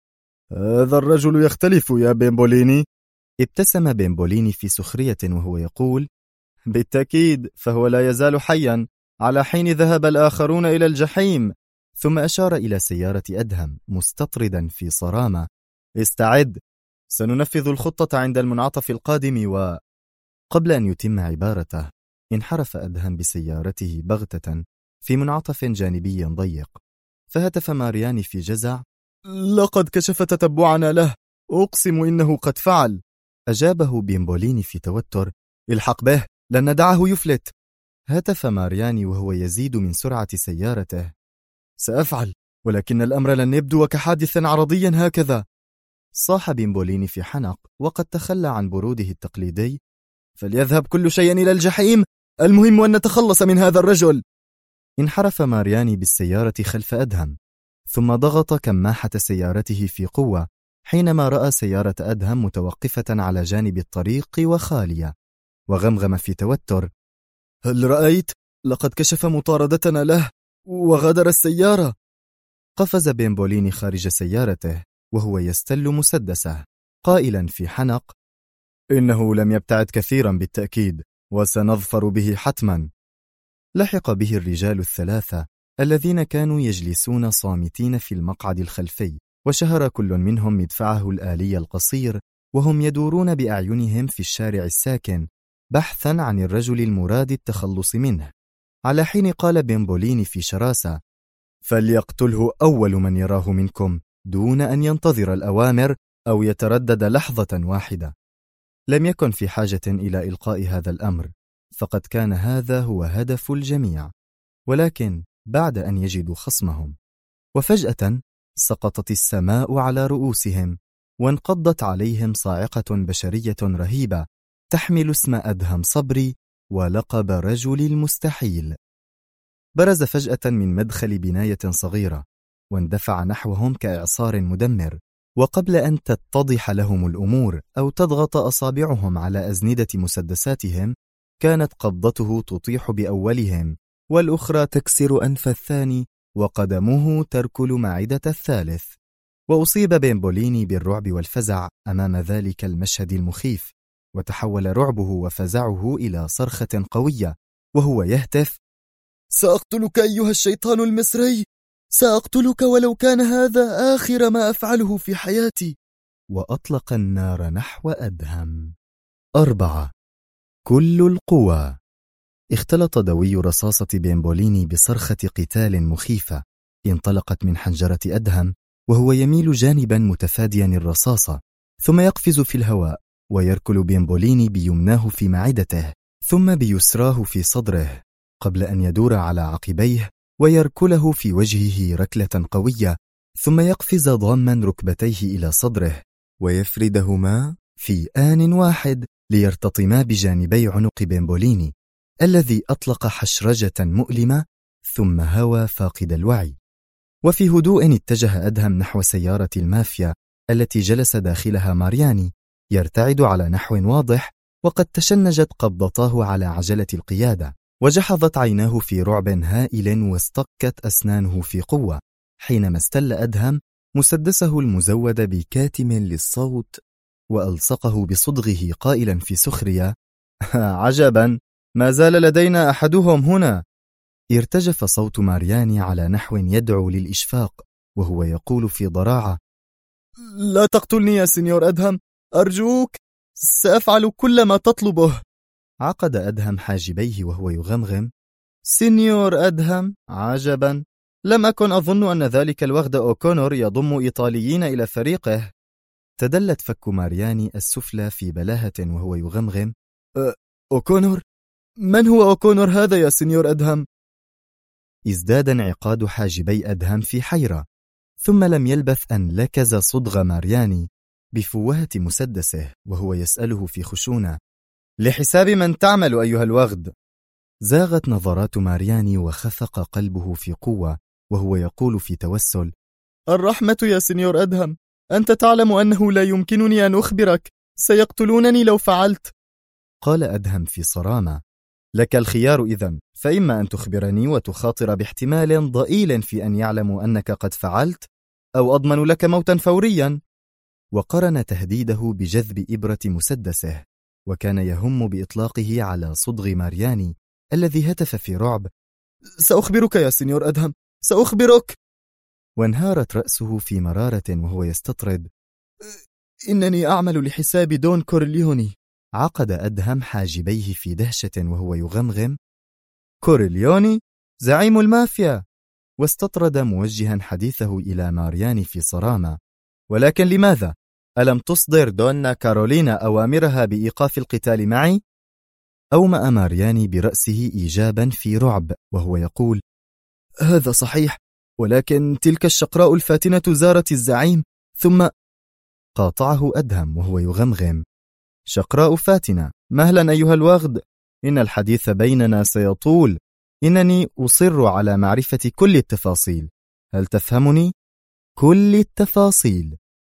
هذا الرجل يختلف يا بيمبوليني. ابتسم بيمبوليني في سخرية وهو يقول: بالتأكيد، فهو لا يزال حيا على حين ذهب الآخرون إلى الجحيم. ثم أشار إلى سيارة أدهم مستطردا في صرامة: استعد، سننفذ الخطة عند المنعطف القادم. وقبل أن يتم عبارته انحرف أدهم بسيارته بغتة في منعطف جانبي ضيق، فهتف مارياني في جزع: لقد كشف تتبعنا له، أقسم إنه قد فعل. أجابه بيمبوليني في توتر: الحق به، لن ندعه يفلت. هتف مارياني وهو يزيد من سرعة سيارته: سأفعل، ولكن الأمر لن يبدو كحادث عرضي هكذا. صاح بيمبوليني في حنق وقد تخلى عن بروده التقليدي: فليذهب كل شيء إلى الجحيم، المهم أن نتخلص من هذا الرجل. انحرف مارياني بالسيارة خلف أدهم، ثم ضغط كماحة سيارته في قوة حينما رأى سيارة أدهم متوقفة على جانب الطريق وخالية، وغمغم في توتر: هل رأيت؟ لقد كشف مطاردتنا له وغادر السيارة. قفز بيمبوليني خارج سيارته وهو يستل مسدسه قائلا في حنق: إنه لم يبتعد كثيرا بالتأكيد، وسنظفر به حتما. لحق به الرجال الثلاثة الذين كانوا يجلسون صامتين في المقعد الخلفي، وشهر كل منهم مدفعه الآلي القصير وهم يدورون بأعينهم في الشارع الساكن بحثا عن الرجل المراد التخلص منه، على حين قال بيمبوليني في شراسة: فليقتله أول من يراه منكم دون أن ينتظر الأوامر أو يتردد لحظة واحدة. لم يكن في حاجة إلى إلقاء هذا الأمر، فقد كان هذا هو هدف الجميع، ولكن بعد أن يجدوا خصمهم. وفجأة سقطت السماء على رؤوسهم، وانقضت عليهم صاعقة بشرية رهيبة تحمل اسم أدهم صبري ولقب رجل المستحيل. برز فجأة من مدخل بناية صغيرة واندفع نحوهم كإعصار مدمر، وقبل أن تتضح لهم الأمور أو تضغط أصابعهم على أزندة مسدساتهم كانت قبضته تطيح بأولهم والأخرى تكسر أنف الثاني وقدمه تركل معدة الثالث. وأصيب بيمبوليني بالرعب والفزع أمام ذلك المشهد المخيف، وتحول رعبه وفزعه إلى صرخة قوية وهو يهتف: سأقتلك أيها الشيطان المصري، سأقتلك ولو كان هذا آخر ما أفعله في حياتي. وأطلق النار نحو أدهم. 4. كل القوى. اختلط دوي رصاصة بيمبوليني بصرخة قتال مخيفة انطلقت من حنجرة أدهم وهو يميل جانبا متفاديا الرصاصة، ثم يقفز في الهواء ويركل بيمبوليني بيمناه في معدته ثم بيسراه في صدره، قبل أن يدور على عقبيه ويركله في وجهه ركلة قوية، ثم يقفز ضاما ركبتيه إلى صدره ويفردهما في آن واحد ليرتطما بجانبي عنق بيمبوليني الذي أطلق حشرجة مؤلمة ثم هوى فاقد الوعي. وفي هدوء اتجه أدهم نحو سيارة المافيا التي جلس داخلها مارياني يرتعد على نحو واضح، وقد تشنجت قبضتاه على عجلة القيادة، وجحظت عيناه في رعب هائل واستقت أسنانه في قوة حينما استل أدهم مسدسه المزود بكاتم للصوت وألصقه بصدغه قائلا في سخرية: عجبا، ما زال لدينا أحدهم هنا. ارتجف صوت مارياني على نحو يدعو للإشفاق وهو يقول في ضراعة: لا تقتلني يا سينيور أدهم، أرجوك، سأفعل كل ما تطلبه. عقد أدهم حاجبيه وهو يغمغم: سينيور أدهم، عجبا، لم أكن أظن أن ذلك الوغد أوكونور يضم إيطاليين إلى فريقه. تدلت فك مارياني السفلى في بلاهة وهو يغمغم: أوكونور؟ من هو أوكونور هذا يا سينيور أدهم؟ ازداد انعقاد حاجبي أدهم في حيرة، ثم لم يلبث أن لكز صدغ مارياني بفوهة مسدسه وهو يسأله في خشونة: لحساب من تعمل أيها الوغد؟ زاغت نظرات مارياني وخفق قلبه في قوة وهو يقول في توسل: الرحمة يا سينيور أدهم، أنت تعلم أنه لا يمكنني أن أخبرك، سيقتلونني لو فعلت. قال أدهم في صرامة: لك الخيار إذن، فإما أن تخبرني وتخاطر باحتمال ضئيل في أن يعلموا أنك قد فعلت، أو أضمن لك موتا فوريا. وقرن تهديده بجذب إبرة مسدسه، وكان يهم بإطلاقه على صدغ مارياني الذي هتف في رعب: سأخبرك يا سينيور أدهم، سأخبرك. وانهارت رأسه في مرارة وهو يستطرد: إنني أعمل لحساب دون كورليوني. عقد أدهم حاجبيه في دهشة وهو يغمغم: كورليوني؟ زعيم المافيا. واستطرد موجها حديثه إلى مارياني في صرامة: ولكن لماذا؟ ألم تصدر دونا كارولينا أوامرها بإيقاف القتال معي؟ أومأ مارياني برأسه إيجابا في رعب وهو يقول: هذا صحيح، ولكن تلك الشقراء الفاتنة زارت الزعيم ثم... قاطعه أدهم وهو يغمغم: شقراء فاتنة؟ مهلا أيها الوغد، إن الحديث بيننا سيطول، إنني أصر على معرفة كل التفاصيل، هل تفهمني؟ كل التفاصيل.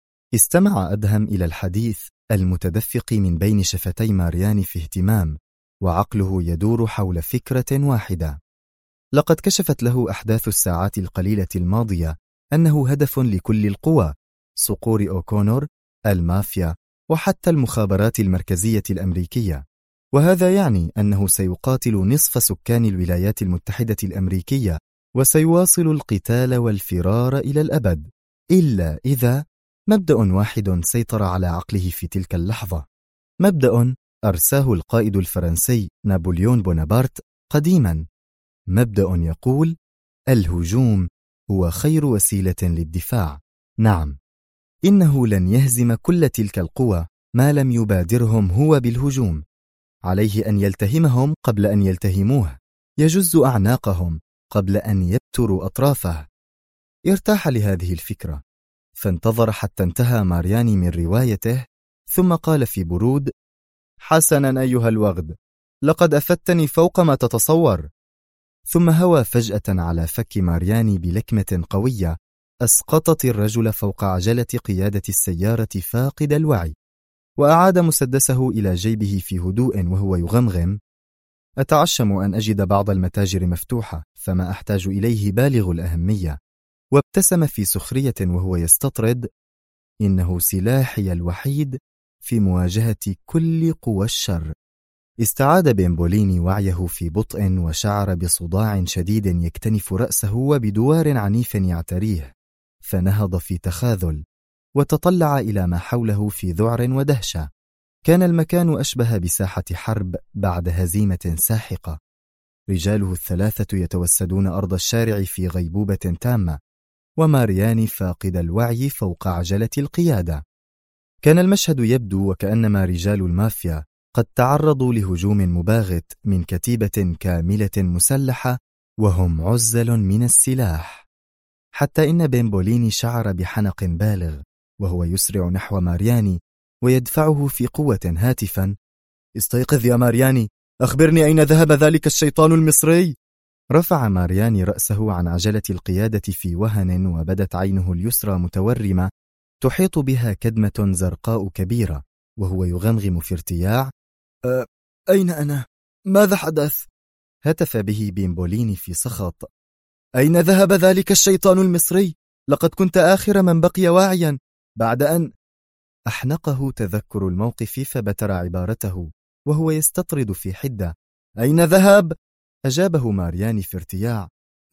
استمع أدهم إلى الحديث المتدفق من بين شفتي مارياني في اهتمام، وعقله يدور حول فكرة واحدة. لقد كشفت له أحداث الساعات القليلة الماضية أنه هدف لكل القوى: صقور أوكونور، المافيا، وحتى المخابرات المركزية الأمريكية، وهذا يعني أنه سيقاتل نصف سكان الولايات المتحدة الأمريكية، وسيواصل القتال والفرار إلى الأبد، إلا إذا مبدأ واحد سيطر على عقله في تلك اللحظة، مبدأ أرساه القائد الفرنسي نابليون بونابرت قديما، مبدأ يقول: الهجوم هو خير وسيلة للدفاع. نعم، إنه لن يهزم كل تلك القوى ما لم يبادرهم هو بالهجوم، عليه أن يلتهمهم قبل أن يلتهموه، يجز أعناقهم قبل أن يبتروا أطرافه. ارتاح لهذه الفكرة، فانتظر حتى انتهى مارياني من روايته، ثم قال في برود: حسنا أيها الوغد، لقد أفدتني فوق ما تتصور. ثم هوى فجأة على فك مارياني بلكمة قوية أسقطت الرجل فوق عجلة قيادة السيارة فاقد الوعي، وأعاد مسدسه إلى جيبه في هدوء وهو يغمغم: أتعشم أن أجد بعض المتاجر مفتوحة، فما أحتاج إليه بالغ الأهمية. وابتسم في سخرية وهو يستطرد: إنه سلاحي الوحيد في مواجهة كل قوى الشر. استعاد بيمبوليني وعيه في بطء، وشعر بصداع شديد يكتنف رأسه وبدوار عنيف يعتريه، فنهض في تخاذل وتطلع إلى ما حوله في ذعر ودهشة. كان المكان أشبه بساحة حرب بعد هزيمة ساحقة، رجاله الثلاثة يتوسدون أرض الشارع في غيبوبة تامة، ومارياني فاقد الوعي فوق عجلة القيادة. كان المشهد يبدو وكأنما رجال المافيا قد تعرضوا لهجوم مباغت من كتيبة كاملة مسلحة وهم عزل من السلاح، حتى إن بيمبوليني شعر بحنق بالغ وهو يسرع نحو مارياني ويدفعه في قوة هاتفا: استيقظ يا مارياني، أخبرني أين ذهب ذلك الشيطان المصري؟ رفع مارياني رأسه عن عجلة القيادة في وهن، وبدت عينه اليسرى متورمة تحيط بها كدمة زرقاء كبيرة، وهو يغمغم في ارتياع: أين أنا؟ ماذا حدث؟ هتف به بيمبوليني في سخط: أين ذهب ذلك الشيطان المصري؟ لقد كنت آخر من بقي واعيا بعد أن... أحنقه تذكر الموقف فبتر عبارته وهو يستطرد في حدة: أين ذهب؟ أجابه مارياني في ارتياع: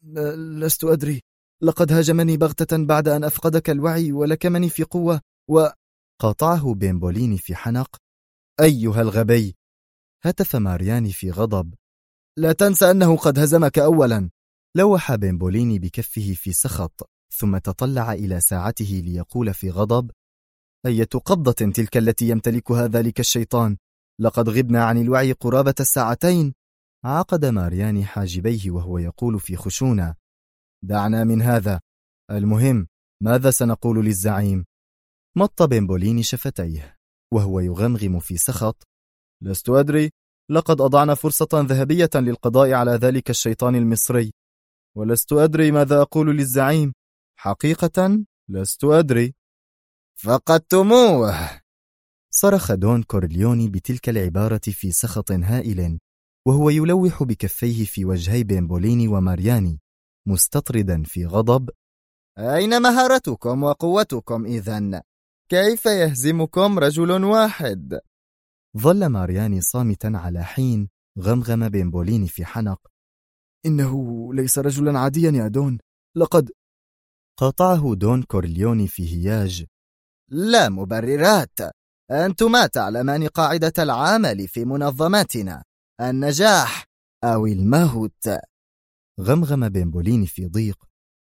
لست أدري، لقد هاجمني بغتة بعد أن أفقدك الوعي ولكمني في قوة قاطعه بيمبوليني في حنق: أيها الغبي! هتف مارياني في غضب: لا تنسى أنه قد هزمك أولا. لوح بيمبوليني بكفه في سخط، ثم تطلع إلى ساعته ليقول في غضب: أية قبضة تلك التي يمتلكها ذلك الشيطان؟ لقد غبنا عن الوعي قرابة الساعتين. عقد مارياني حاجبيه وهو يقول في خشونة: دعنا من هذا، المهم ماذا سنقول للزعيم؟ مط بيمبوليني شفتيه وهو يغمغم في سخط: لست أدري، لقد أضعنا فرصة ذهبية للقضاء على ذلك الشيطان المصري، ولست أدري ماذا أقول للزعيم. حقيقة لست أدري. فقدتموه، صرخ دون كورليوني بتلك العبارة في سخط هائل وهو يلوح بكفيه في وجهي بيمبوليني ومارياني مستطردا في غضب: أين مهارتكم وقوتكم إذن؟ كيف يهزمكم رجل واحد؟ ظل مارياني صامتا على حين غمغم بيمبوليني في حنق: إنه ليس رجلا عاديا يا دون، لقد قاطعه دون كورليوني في هياج: لا مبررات، أنتما تعلمان قاعدة العمل في منظماتنا: النجاح أو الموت. غمغم بيمبوليني في ضيق: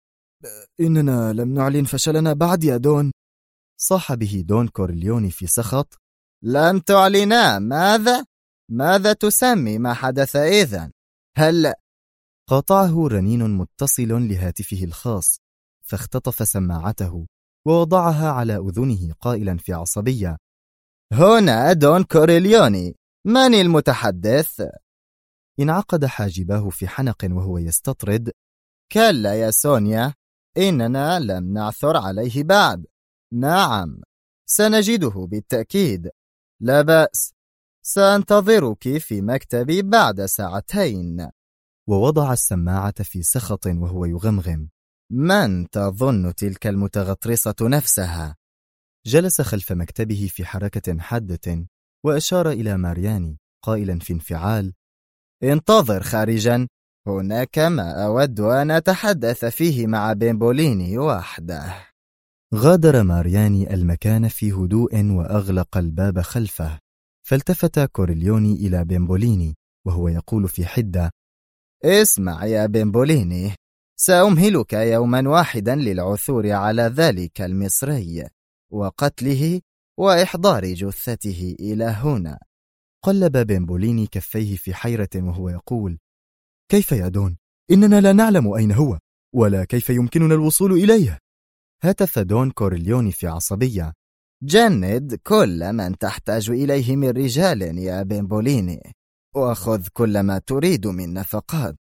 إننا لم نعلن فشلنا بعد يا دون. صاح به دون كورليوني في سخط: لم تعلنا ماذا؟ ماذا تسمي ما حدث إذن؟ هل قاطعه رنين متصل لهاتفه الخاص، فاختطف سماعته ووضعها على أذنه قائلا في عصبية: هنا دون كورليوني، من المتحدث؟ انعقد حاجباه في حنق وهو يستطرد: كلا يا سونيا، إننا لم نعثر عليه بعد. نعم، سنجده بالتأكيد. لا بأس، سأنتظرك في مكتبي بعد ساعتين. ووضع السماعة في سخط وهو يغمغم: من تظن تلك المتغطرسة نفسها؟ جلس خلف مكتبه في حركة حادة وأشار إلى مارياني قائلا في انفعال: انتظر خارجا، هناك ما أود أن أتحدث فيه مع بيمبوليني وحده. غادر مارياني المكان في هدوء وأغلق الباب خلفه، فالتفت كورليوني إلى بيمبوليني وهو يقول في حدة: اسمع يا بيمبوليني، سأمهلك يوما واحدا للعثور على ذلك المصري وقتله وإحضار جثته إلى هنا. قلب بيمبوليني كفيه في حيرة وهو يقول: كيف يا دون؟ إننا لا نعلم أين هو، ولا كيف يمكننا الوصول إليه. هتف دون كورليوني في عصبية: جند كل من تحتاج إليه من رجال يا بيمبوليني، وخذ كل ما تريد من نفقات.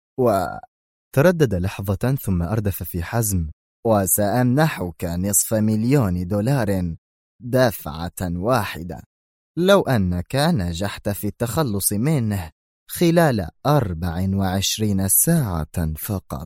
تردد لحظة ثم أردف في حزم: وسأمنحك $500,000 دفعة واحدة لو أنك نجحت في التخلص منه خلال 24 ساعة فقط.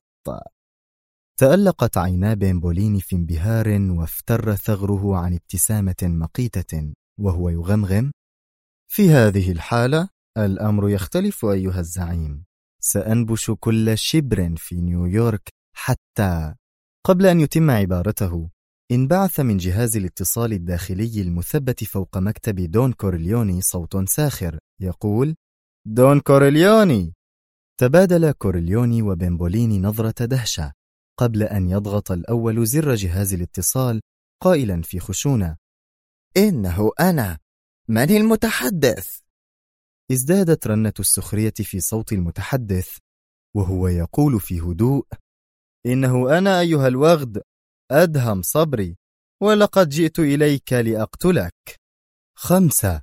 تألقت عينا بيمبوليني في انبهار وافتر ثغره عن ابتسامة مقيتة وهو يغمغم: في هذه الحالة الأمر يختلف أيها الزعيم، سأنبش كل شبر في نيويورك حتى. قبل أن يتم عبارته انبعث من جهاز الاتصال الداخلي المثبت فوق مكتب دون كورليوني صوت ساخر يقول: دون كورليوني. تبادل كورليوني وبيمبوليني نظرة دهشة قبل أن يضغط الأول زر جهاز الاتصال قائلا في خشونة: إنه أنا، من المتحدث؟ ازدادت رنة السخرية في صوت المتحدث وهو يقول في هدوء: إنه أنا أيها الوغد، أدهم صبري، ولقد جئت إليك لأقتلك. 5.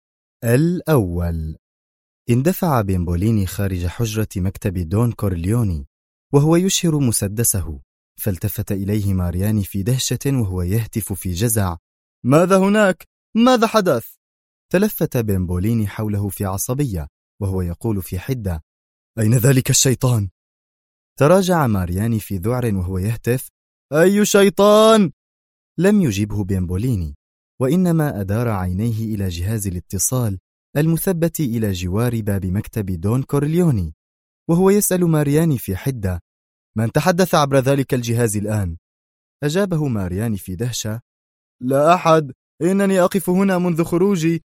الأول. اندفع بيمبوليني خارج حجرة مكتب دون كورليوني وهو يشهر مسدسه، فالتفت إليه مارياني في دهشة وهو يهتف في جزع: ماذا هناك؟ ماذا حدث؟ تلفت بيمبوليني حوله في عصبية وهو يقول في حدة: أين ذلك الشيطان؟ تراجع مارياني في ذعر وهو يهتف: أي شيطان؟ لم يجبه بيمبوليني، وإنما أدار عينيه إلى جهاز الاتصال المثبت إلى جوار باب مكتب دون كورليوني وهو يسأل مارياني في حدة: من تحدث عبر ذلك الجهاز الآن؟ أجابه مارياني في دهشة: لا أحد، إنني أقف هنا منذ خروجي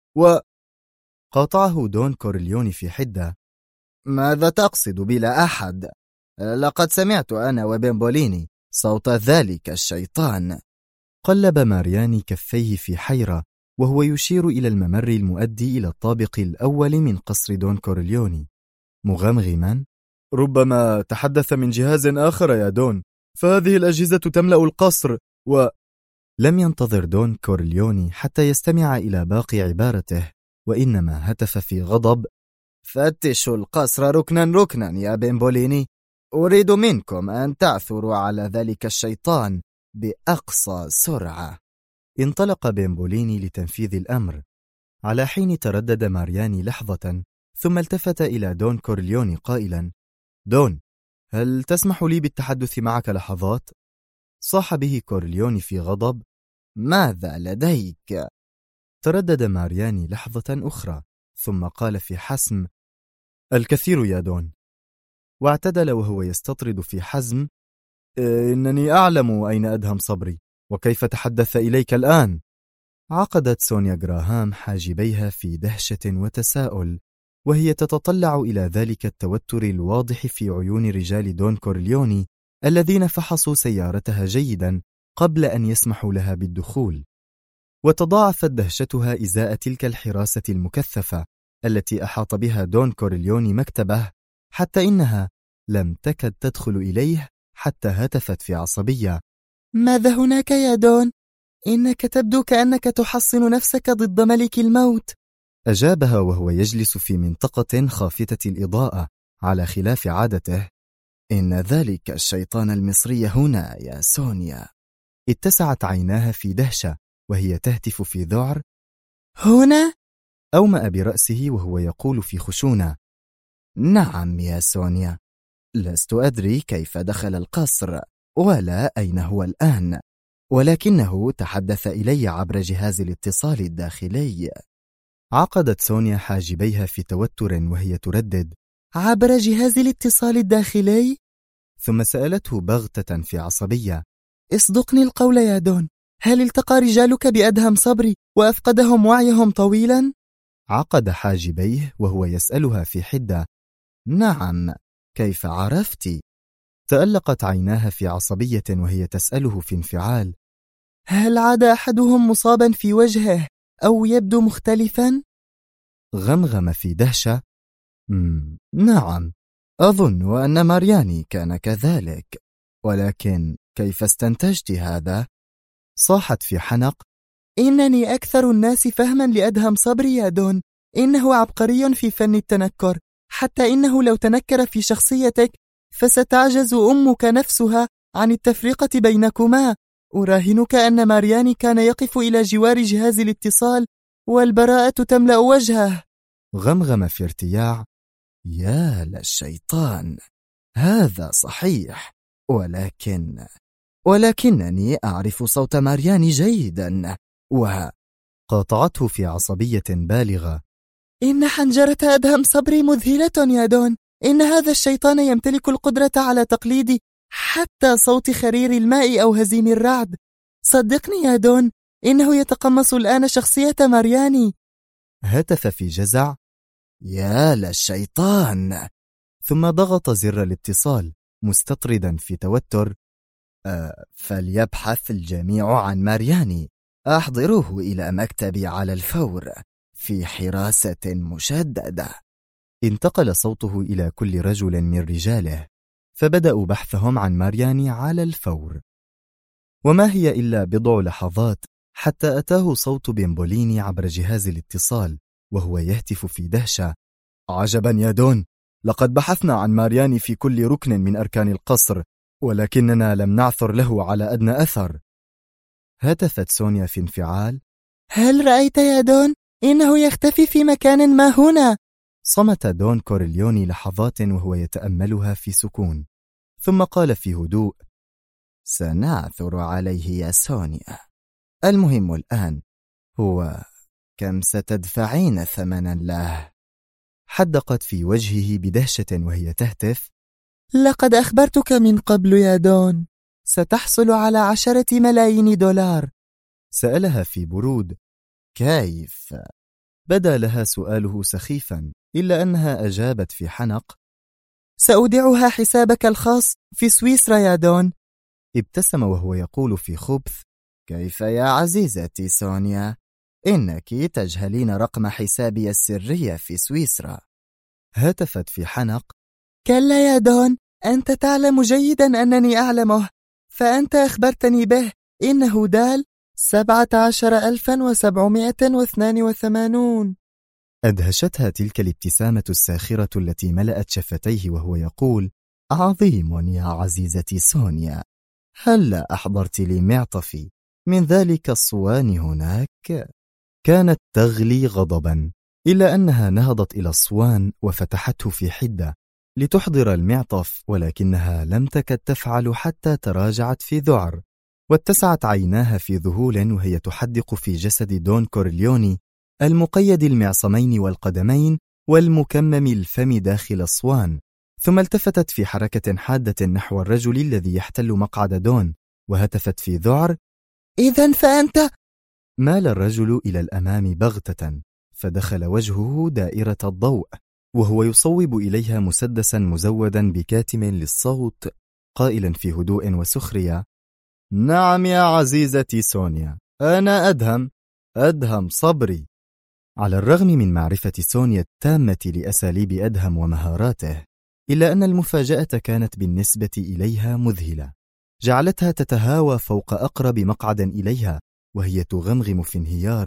قاطعه دون كورليوني في حدة: ماذا تقصد بلا أحد؟ لقد سمعت أنا وبيمبوليني صوت ذلك الشيطان. قلب مارياني كفيه في حيرة وهو يشير إلى الممر المؤدي إلى الطابق الأول من قصر دون كورليوني مغمغما: ربما تحدث من جهاز آخر يا دون، فهذه الأجهزة تملأ القصر. لم ينتظر دون كورليوني حتى يستمع إلى باقي عبارته، وإنما هتف في غضب: فتشوا القصر ركنا ركنا يا بيمبوليني، أريد منكم أن تعثروا على ذلك الشيطان بأقصى سرعة. انطلق بيمبوليني لتنفيذ الأمر، على حين تردد مارياني لحظة، ثم التفت إلى دون كورليوني قائلا: دون، هل تسمح لي بالتحدث معك لحظات؟ صاح به كورليوني في غضب: ماذا لديك؟ تردد مارياني لحظة أخرى، ثم قال في حسم: الكثير يا دون. واعتدل وهو يستطرد في حزم: إنني أعلم أين أدهم صبري وكيف تحدث إليك الآن. عقدت سونيا غراهام حاجبيها في دهشة وتساؤل، وهي تتطلع إلى ذلك التوتر الواضح في عيون رجال دون كورليوني الذين فحصوا سيارتها جيدا قبل أن يسمحوا لها بالدخول. وتضاعفت دهشتها إزاء تلك الحراسة المكثفة التي أحاط بها دون كورليوني مكتبه، حتى إنها لم تكد تدخل إليه حتى هتفت في عصبية: ماذا هناك يا دون؟ إنك تبدو كأنك تحصن نفسك ضد ملك الموت. أجابها وهو يجلس في منطقة خافتة الإضاءة على خلاف عادته: إن ذلك الشيطان المصري هنا يا سونيا. اتسعت عيناها في دهشة وهي تهتف في ذعر: هنا؟ أومأ برأسه وهو يقول في خشونة: نعم يا سونيا، لست أدري كيف دخل القصر ولا أين هو الآن، ولكنه تحدث إلي عبر جهاز الاتصال الداخلي. عقدت سونيا حاجبيها في توتر وهي تردد: عبر جهاز الاتصال الداخلي؟ ثم سألته بغتة في عصبية: اصدقني القول يا دون، هل التقى رجالك بأدهم صبري وأفقدهم وعيهم طويلا؟ عقد حاجبيه وهو يسألها في حدة: نعم، كيف عرفتِ؟ تألقت عيناها في عصبية وهي تسأله في انفعال: هل عاد أحدهم مصابا في وجهه أو يبدو مختلفا؟ غمغم في دهشة: نعم، أظن أن مارياني كان كذلك، ولكن كيف استنتجت هذا؟ صاحت في حنق: إنني أكثر الناس فهما لأدهم صبري يا دون، إنه عبقري في فن التنكر، حتى إنه لو تنكر في شخصيتك فستعجز أمك نفسها عن التفرقة بينكما. أراهنك أن مارياني كان يقف إلى جوار جهاز الاتصال والبراءة تملأ وجهه. غمغم في ارتياع: يا للشيطان، هذا صحيح، ولكنني أعرف صوت مارياني جيدا. قاطعته في عصبية بالغة: إن حنجرة أدهم صبري مذهلة يا دون، إن هذا الشيطان يمتلك القدرة على تقليد حتى صوت خرير الماء أو هزيم الرعد. صدقني يا دون، إنه يتقمص الآن شخصية مارياني. هتف في جزع: يا للشيطان. ثم ضغط زر الاتصال مستطردا في توتر: فليبحث الجميع عن مارياني، أحضروه إلى مكتبي على الفور في حراسة مشددة. انتقل صوته إلى كل رجل من رجاله، فبدأوا بحثهم عن مارياني على الفور. وما هي إلا بضع لحظات حتى أتاه صوت بيمبوليني عبر جهاز الاتصال وهو يهتف في دهشة: عجبا يا دون، لقد بحثنا عن مارياني في كل ركن من أركان القصر، ولكننا لم نعثر له على أدنى أثر. هتفت سونيا في انفعال: هل رأيت يا دون؟ إنه يختفي في مكان ما هنا. صمت دون كورليوني لحظات وهو يتأملها في سكون، ثم قال في هدوء: سنعثر عليه يا سونيا. المهم الآن هو كم ستدفعين ثمنا له؟ حدقت في وجهه بدهشة وهي تهتف: لقد أخبرتك من قبل يا دون، ستحصل على 10 ملايين دولار. سألها في برود: كيف؟ بدا لها سؤاله سخيفا، إلا أنها أجابت في حنق: سأودعها حسابك الخاص في سويسرا يا دون. ابتسم وهو يقول في خبث: كيف يا عزيزتي سونيا؟ إنك تجهلين رقم حسابي السري في سويسرا. هتفت في حنق: كلا يا دون، أنت تعلم جيدا أنني أعلمه، فأنت أخبرتني به. إنه دال 17,782. أدهشتها تلك الابتسامة الساخرة التي ملأت شفتيه وهو يقول: عظيم يا عزيزتي سونيا، هلا أحضرت لي معطفي من ذلك الصوان هناك؟ كانت تغلي غضبا، إلا أنها نهضت إلى الصوان وفتحته في حدة لتحضر المعطف، ولكنها لم تكد تفعل حتى تراجعت في ذعر، واتسعت عيناها في ذهول وهي تحدق في جسد دون كورليوني المقيد المعصمين والقدمين والمكمم الفم داخل الصوان، ثم التفتت في حركة حادة نحو الرجل الذي يحتل مقعد دون وهتفت في ذعر: إذن فأنت؟ مال الرجل إلى الأمام بغتة، فدخل وجهه دائرة الضوء وهو يصوب إليها مسدسا مزودا بكاتم للصوت، قائلا في هدوء وسخرية: نعم يا عزيزتي سونيا، أنا أدهم صبري. على الرغم من معرفة سونيا التامة لأساليب أدهم ومهاراته، إلا أن المفاجأة كانت بالنسبة إليها مذهلة، جعلتها تتهاوى فوق أقرب مقعد إليها وهي تغمغم في انهيار: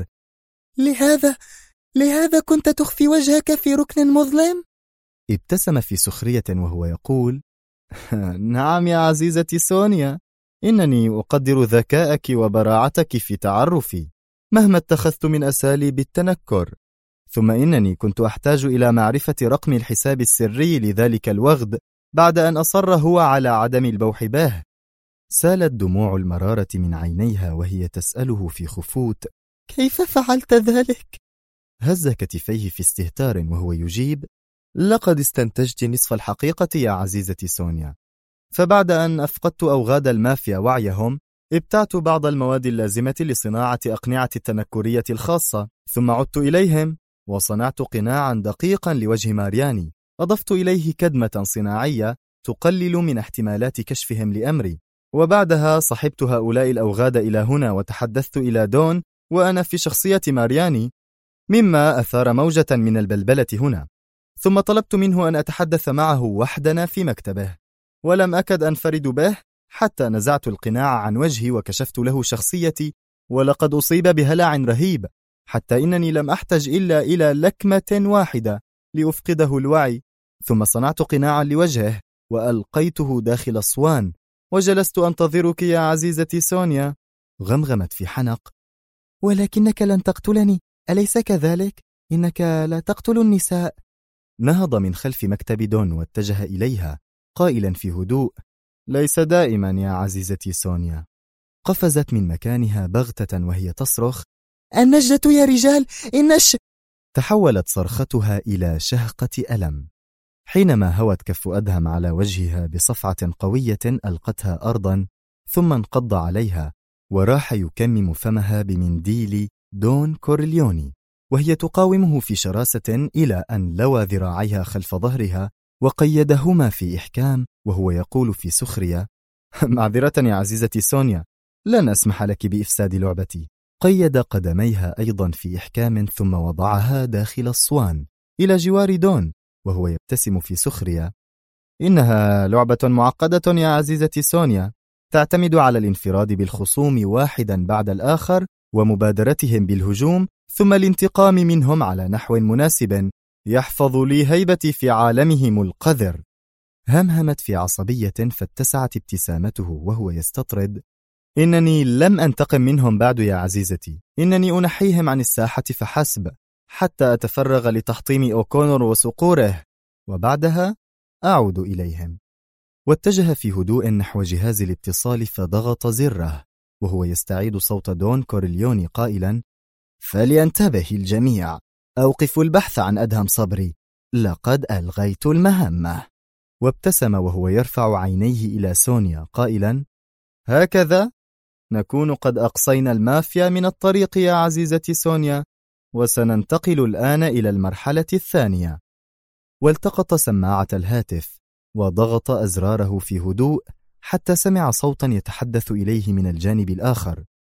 لهذا كنت تخفي وجهك في ركن مظلم؟ ابتسم في سخرية وهو يقول: نعم يا عزيزتي سونيا، إنني أقدر ذكاءك وبراعتك في تعرفي مهما اتخذت من أساليب التنكر، ثم إنني كنت أحتاج إلى معرفة رقم الحساب السري لذلك الوغد بعد أن أصر هو على عدم البوح به. سالت دموع المرارة من عينيها وهي تسأله في خفوت: كيف فعلت ذلك؟ هز كتفيه في استهتار وهو يجيب: لقد استنتجت نصف الحقيقة يا عزيزتي سونيا، فبعد أن أفقدت أوغاد المافيا وعيهم، ابتعت بعض المواد اللازمة لصناعة أقنعة التنكرية الخاصة، ثم عدت إليهم وصنعت قناعا دقيقا لوجه مارياني، أضفت إليه كدمة صناعية تقلل من احتمالات كشفهم لأمري، وبعدها صحبت هؤلاء الأوغاد إلى هنا وتحدثت إلى دون وأنا في شخصية مارياني، مما أثار موجة من البلبلة هنا، ثم طلبت منه أن أتحدث معه وحدنا في مكتبه، ولم أكد أنفرد به حتى نزعت القناع عن وجهي وكشفت له شخصيتي، ولقد أصيب بهلع رهيب حتى إنني لم أحتج إلا إلى لكمة واحدة لأفقده الوعي، ثم صنعت قناعا لوجهه وألقيته داخل الصوان وجلست أنتظرك يا عزيزتي سونيا. غمغمت في حنق: ولكنك لن تقتلني، أليس كذلك؟ إنك لا تقتل النساء. نهض من خلف مكتب دون واتجه إليها قائلا في هدوء: ليس دائما يا عزيزتي سونيا. قفزت من مكانها بغتة وهي تصرخ: النجدة يا رجال، تحولت صرختها إلى شهقة ألم، حينما هوت كف أدهم على وجهها بصفعة قوية ألقتها أرضا، ثم انقض عليها وراح يكمم فمها بمنديل دون كورليوني وهي تقاومه في شراسة، إلى أن لوى ذراعيها خلف ظهرها وقيدهما في إحكام وهو يقول في سخرية: معذرة يا عزيزتي سونيا، لن أسمح لك بإفساد لعبتي. قيد قدميها أيضا في إحكام ثم وضعها داخل الصوان إلى جوار دون وهو يبتسم في سخرية: إنها لعبة معقدة يا عزيزتي سونيا، تعتمد على الانفراد بالخصوم واحدا بعد الآخر ومبادرتهم بالهجوم ثم الانتقام منهم على نحو مناسب يحفظ لي هيبتي في عالمهم القذر. همهمت في عصبية فاتسعت ابتسامته وهو يستطرد: إنني لم أنتقم منهم بعد يا عزيزتي، إنني أنحيهم عن الساحة فحسب حتى أتفرغ لتحطيم أوكونور وصقوره، وبعدها أعود إليهم. واتجه في هدوء نحو جهاز الاتصال فضغط زره وهو يستعيد صوت دون كورليوني قائلا: فلينتبه الجميع، أوقفوا البحث عن أدهم صبري، لقد ألغيت المهمة. وابتسم وهو يرفع عينيه إلى سونيا قائلا: هكذا نكون قد أقصينا المافيا من الطريق يا عزيزتي سونيا، وسننتقل الآن إلى المرحلة الثانية. والتقط سماعة الهاتف وضغط أزراره في هدوء حتى سمع صوتا يتحدث إليه من الجانب الآخر: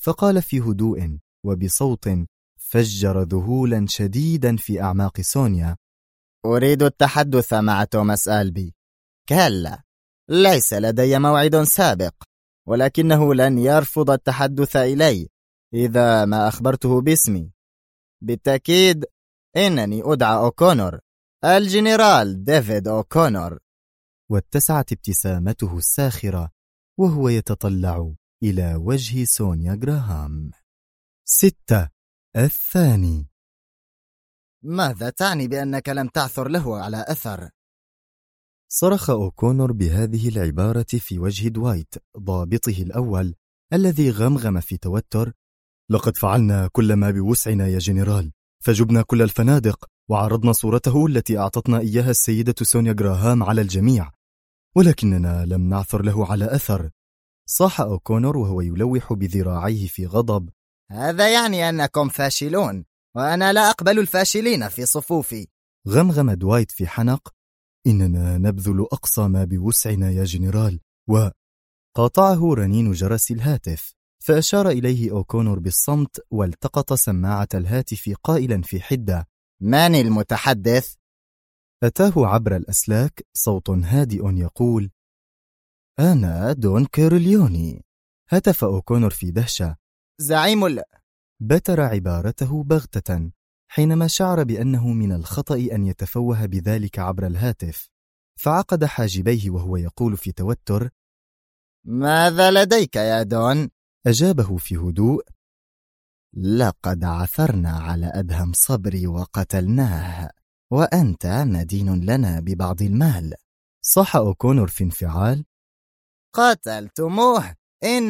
فقال في هدوء وبصوت فجر ذهولا شديدا في أعماق سونيا: أريد التحدث مع توماس آلبي. كلا، ليس لدي موعد سابق، ولكنه لن يرفض التحدث إلي إذا ما أخبرته باسمي. بالتأكيد إنني أدعى أوكونور، الجنرال ديفيد أوكونور. واتسعت ابتسامته الساخرة وهو يتطلع إلى وجه سونيا جراهام. 6. الثاني. ماذا تعني بأنك لم تعثر له على أثر؟ صرخ أوكونور بهذه العبارة في وجه دوايت ضابطه الأول الذي غمغم في توتر: لقد فعلنا كل ما بوسعنا يا جنرال، فجبنا كل الفنادق وعرضنا صورته التي أعطتنا إياها السيدة سونيا جراهام على الجميع، ولكننا لم نعثر له على أثر. صاح أوكونور وهو يلوح بذراعيه في غضب: هذا يعني أنكم فاشلون، وأنا لا أقبل الفاشلين في صفوفي. غمغم دوايت في حنق: إننا نبذل أقصى ما بوسعنا يا جنرال. وقاطعه رنين جرس الهاتف، فأشار إليه أوكونور بالصمت والتقط سماعة الهاتف قائلا في حدة: من المتحدث؟ أتاه عبر الأسلاك صوت هادئ يقول: أنا دون كيرليوني. هتف أوكونور في دهشة: زعيم بتر عبارته بغتة حينما شعر بأنه من الخطأ أن يتفوه بذلك عبر الهاتف، فعقد حاجبيه وهو يقول في توتر: ماذا لديك يا دون؟ أجابه في هدوء: لقد عثرنا على أدهم صبري وقتلناه، وأنت مدين لنا ببعض المال. صاح أوكونور في انفعال: قتلتموه؟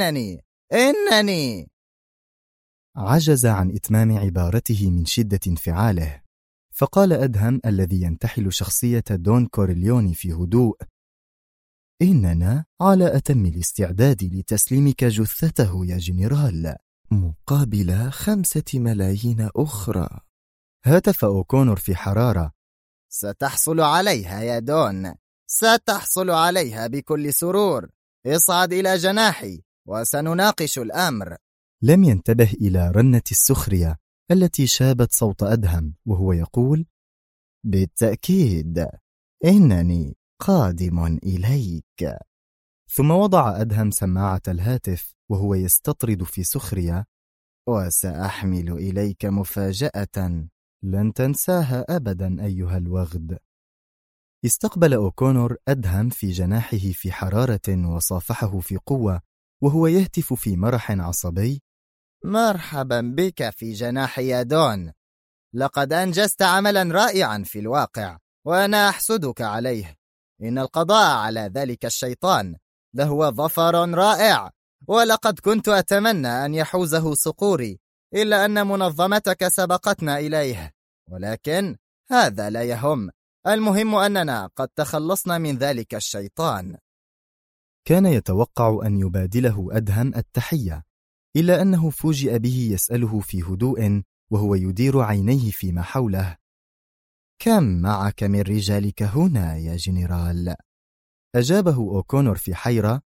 إنني عجز عن إتمام عبارته من شدة انفعاله، فقال أدهم الذي ينتحل شخصية دون كورليوني في هدوء: إننا على أتم الاستعداد لتسليمك جثته يا جنرال مقابل 5 ملايين أخرى. هتف أوكونور في حرارة: ستحصل عليها يا دون، ستحصل عليها بكل سرور. اصعد إلى جناحي وسنناقش الأمر. لم ينتبه إلى رنة السخرية التي شابت صوت أدهم وهو يقول: بالتأكيد إنني قادم إليك. ثم وضع أدهم سماعة الهاتف وهو يستطرد في سخرية: وسأحمل إليك مفاجأة لن تنساها أبدا أيها الوغد. استقبل أوكونور أدهم في جناحه في حرارة وصافحه في قوة وهو يهتف في مرح عصبي: مرحبا بك في جناحي يا دون، لقد أنجزت عملا رائعا في الواقع، وأنا أحسدك عليه. إن القضاء على ذلك الشيطان لهو ظفر رائع، ولقد كنت أتمنى أن يحوزه صقوري، إلا أن منظمتك سبقتنا إليه، ولكن هذا لا يهم. المهم أننا قد تخلصنا من ذلك الشيطان. كان يتوقع أن يبادله أدهم التحية، إلا أنه فوجئ به يسأله في هدوء وهو يدير عينيه فيما حوله: كم معك من رجالك هنا يا جنرال؟ أجابه أوكونور في حيرة: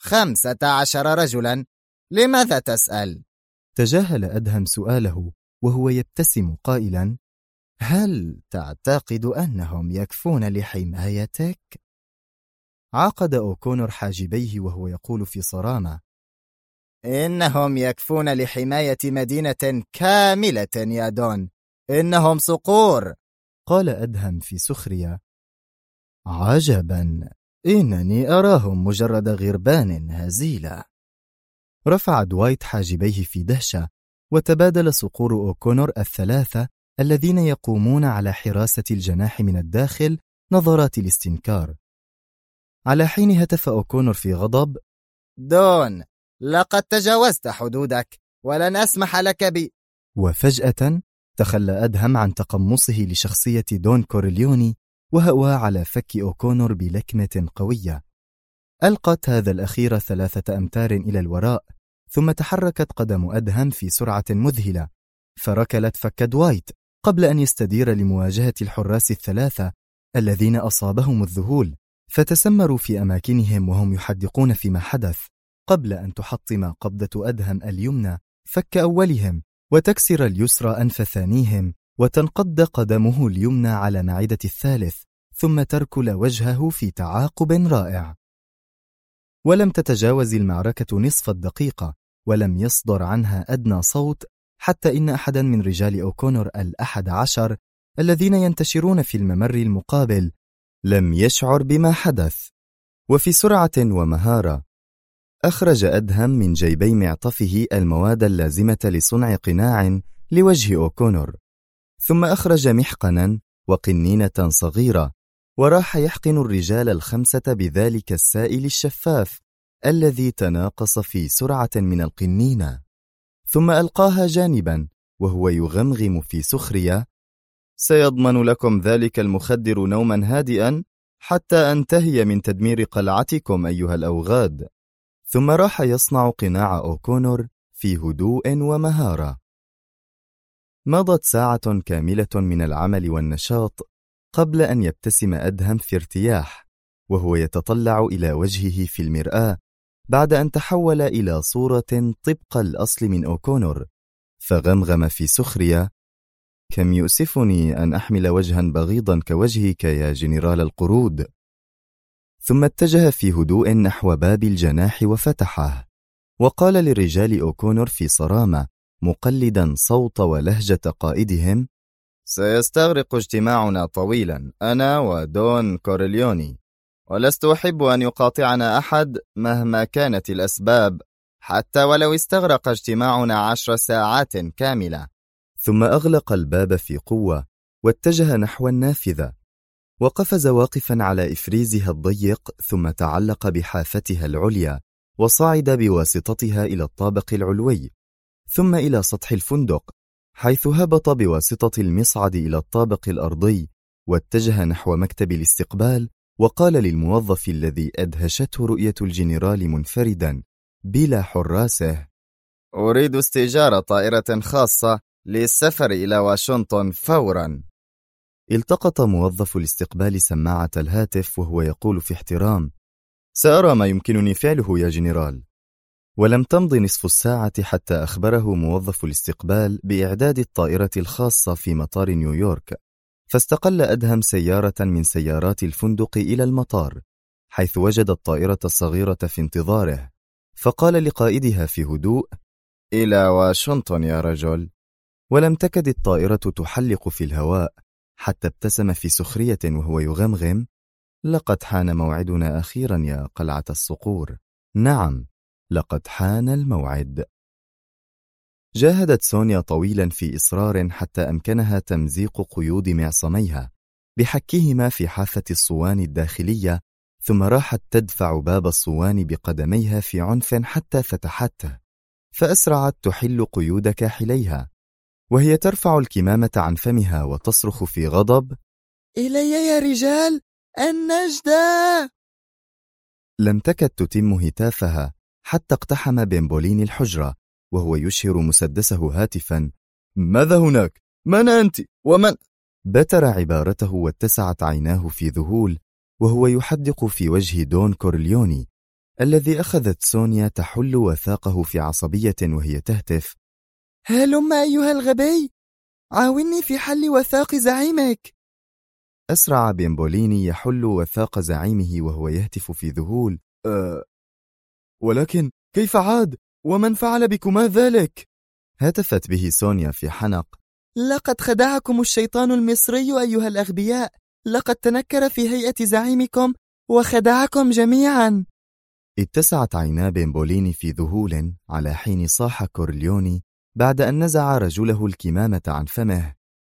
15 رجلا. لماذا تسأل؟ تجاهل أدهم سؤاله وهو يبتسم قائلا: هل تعتقد أنهم يكفون لحمايتك؟ عقد أوكونور حاجبيه وهو يقول في صرامة: إنهم يكفون لحماية مدينة كاملة يا دون، إنهم صقور. قال أدهم في سخرية: عجبا، إنني أراهم مجرد غربان هزيلة. رفع دوايت حاجبيه في دهشة، وتبادل صقور أوكونور الثلاثة الذين يقومون على حراسة الجناح من الداخل نظرات الاستنكار. على حين هتف أوكونور في غضب: دون، لقد تجاوزت حدودك، ولن أسمح لك وفجأة تخلى أدهم عن تقمصه لشخصية دون كورليوني وهوى على فك أوكونور بلكمة قوية. ألقت هذا الأخير 3 أمتار إلى الوراء، ثم تحركت قدم أدهم في سرعة مذهلة، فركلت فك دوايت قبل أن يستدير لمواجهة الحراس ال3 الذين أصابهم الذهول، فتسمروا في أماكنهم وهم يحدقون فيما حدث، قبل أن تحطم قبضة أدهم اليمنى فك أولهم، وتكسر اليسرى أنف ثانيهم، وتنقض قدمه اليمنى على معدة الثالث، ثم تركل وجهه في تعاقب رائع. ولم تتجاوز المعركة نصف الدقيقة، ولم يصدر عنها أدنى صوت، حتى إن أحدا من رجال أوكونور 11 الذين ينتشرون في الممر المقابل لم يشعر بما حدث. وفي سرعة ومهارة أخرج أدهم من جيبي معطفه المواد اللازمة لصنع قناع لوجه أوكونور، ثم أخرج محقنا وقنينة صغيرة، وراح يحقن الرجال 5 بذلك السائل الشفاف الذي تناقص في سرعة من القنينة، ثم ألقاها جانبا وهو يغمغم في سخرية: سيضمن لكم ذلك المخدر نوما هادئا حتى أنتهي من تدمير قلعتكم أيها الأوغاد. ثم راح يصنع قناع أوكونور في هدوء ومهارة. مضت ساعة كاملة من العمل والنشاط قبل أن يبتسم أدهم في ارتياح وهو يتطلع إلى وجهه في المرآة بعد أن تحول إلى صورة طبق الأصل من أوكونور، فغمغم في سخرية: كم يؤسفني أن أحمل وجها بغيضا كوجهك يا جنرال القرود. ثم اتجه في هدوء نحو باب الجناح وفتحه، وقال لرجال أوكونور في صرامة مقلدا صوت ولهجة قائدهم: سيستغرق اجتماعنا طويلا أنا ودون كورليوني، ولست أحب أن يقاطعنا أحد مهما كانت الأسباب، حتى ولو استغرق اجتماعنا 10 ساعات كاملة. ثم أغلق الباب في قوة واتجه نحو النافذة، وقفز واقفا على إفريزها الضيق، ثم تعلق بحافتها العليا وصعد بواسطتها إلى الطابق العلوي، ثم إلى سطح الفندق، حيث هبط بواسطة المصعد إلى الطابق الأرضي، واتجه نحو مكتب الاستقبال، وقال للموظف الذي أدهشته رؤية الجنرال منفردا بلا حراسه: أريد استئجار طائرة خاصة للسفر إلى واشنطن فورا. التقط موظف الاستقبال سماعة الهاتف وهو يقول في احترام: سأرى ما يمكنني فعله يا جنرال. ولم تمض نصف الساعة حتى أخبره موظف الاستقبال بإعداد الطائرة الخاصة في مطار نيويورك، فاستقل أدهم سيارة من سيارات الفندق إلى المطار، حيث وجد الطائرة الصغيرة في انتظاره، فقال لقائدها في هدوء: إلى واشنطن يا رجل. ولم تكد الطائرة تحلق في الهواء حتى ابتسم في سخرية وهو يغمغم: لقد حان موعدنا أخيرا يا قلعة الصقور. نعم، لقد حان الموعد. جاهدت سونيا طويلا في إصرار حتى أمكنها تمزيق قيود معصميها بحكهما في حافة الصوان الداخلية، ثم راحت تدفع باب الصوان بقدميها في عنف حتى فتحته، فأسرعت تحل قيود كاحليها وهي ترفع الكمامة عن فمها وتصرخ في غضب: إلي يا رجال النجدة! لم تكد تتم هتافها حتى اقتحم بيمبولين الحجرة وهو يشهر مسدسه هاتفا: ماذا هناك؟ من أنت؟ ومن؟ بتر عبارته واتسعت عيناه في ذهول وهو يحدق في وجه دون كورليوني الذي أخذت سونيا تحل وثاقه في عصبية وهي تهتف: هلم أيها الغبي، عاوني في حل وثاق زعيمك. أسرع بيمبوليني يحل وثاق زعيمه وهو يهتف في ذهول: ولكن كيف عاد؟ ومن فعل بكما ذلك؟ هتفت به سونيا في حنق: لقد خدعكم الشيطان المصري أيها الأغبياء، لقد تنكر في هيئة زعيمكم وخدعكم جميعا. اتسعت عينا بيمبوليني في ذهول على حين صاح كورليوني بعد أن نزع رجله الكمامة عن فمه: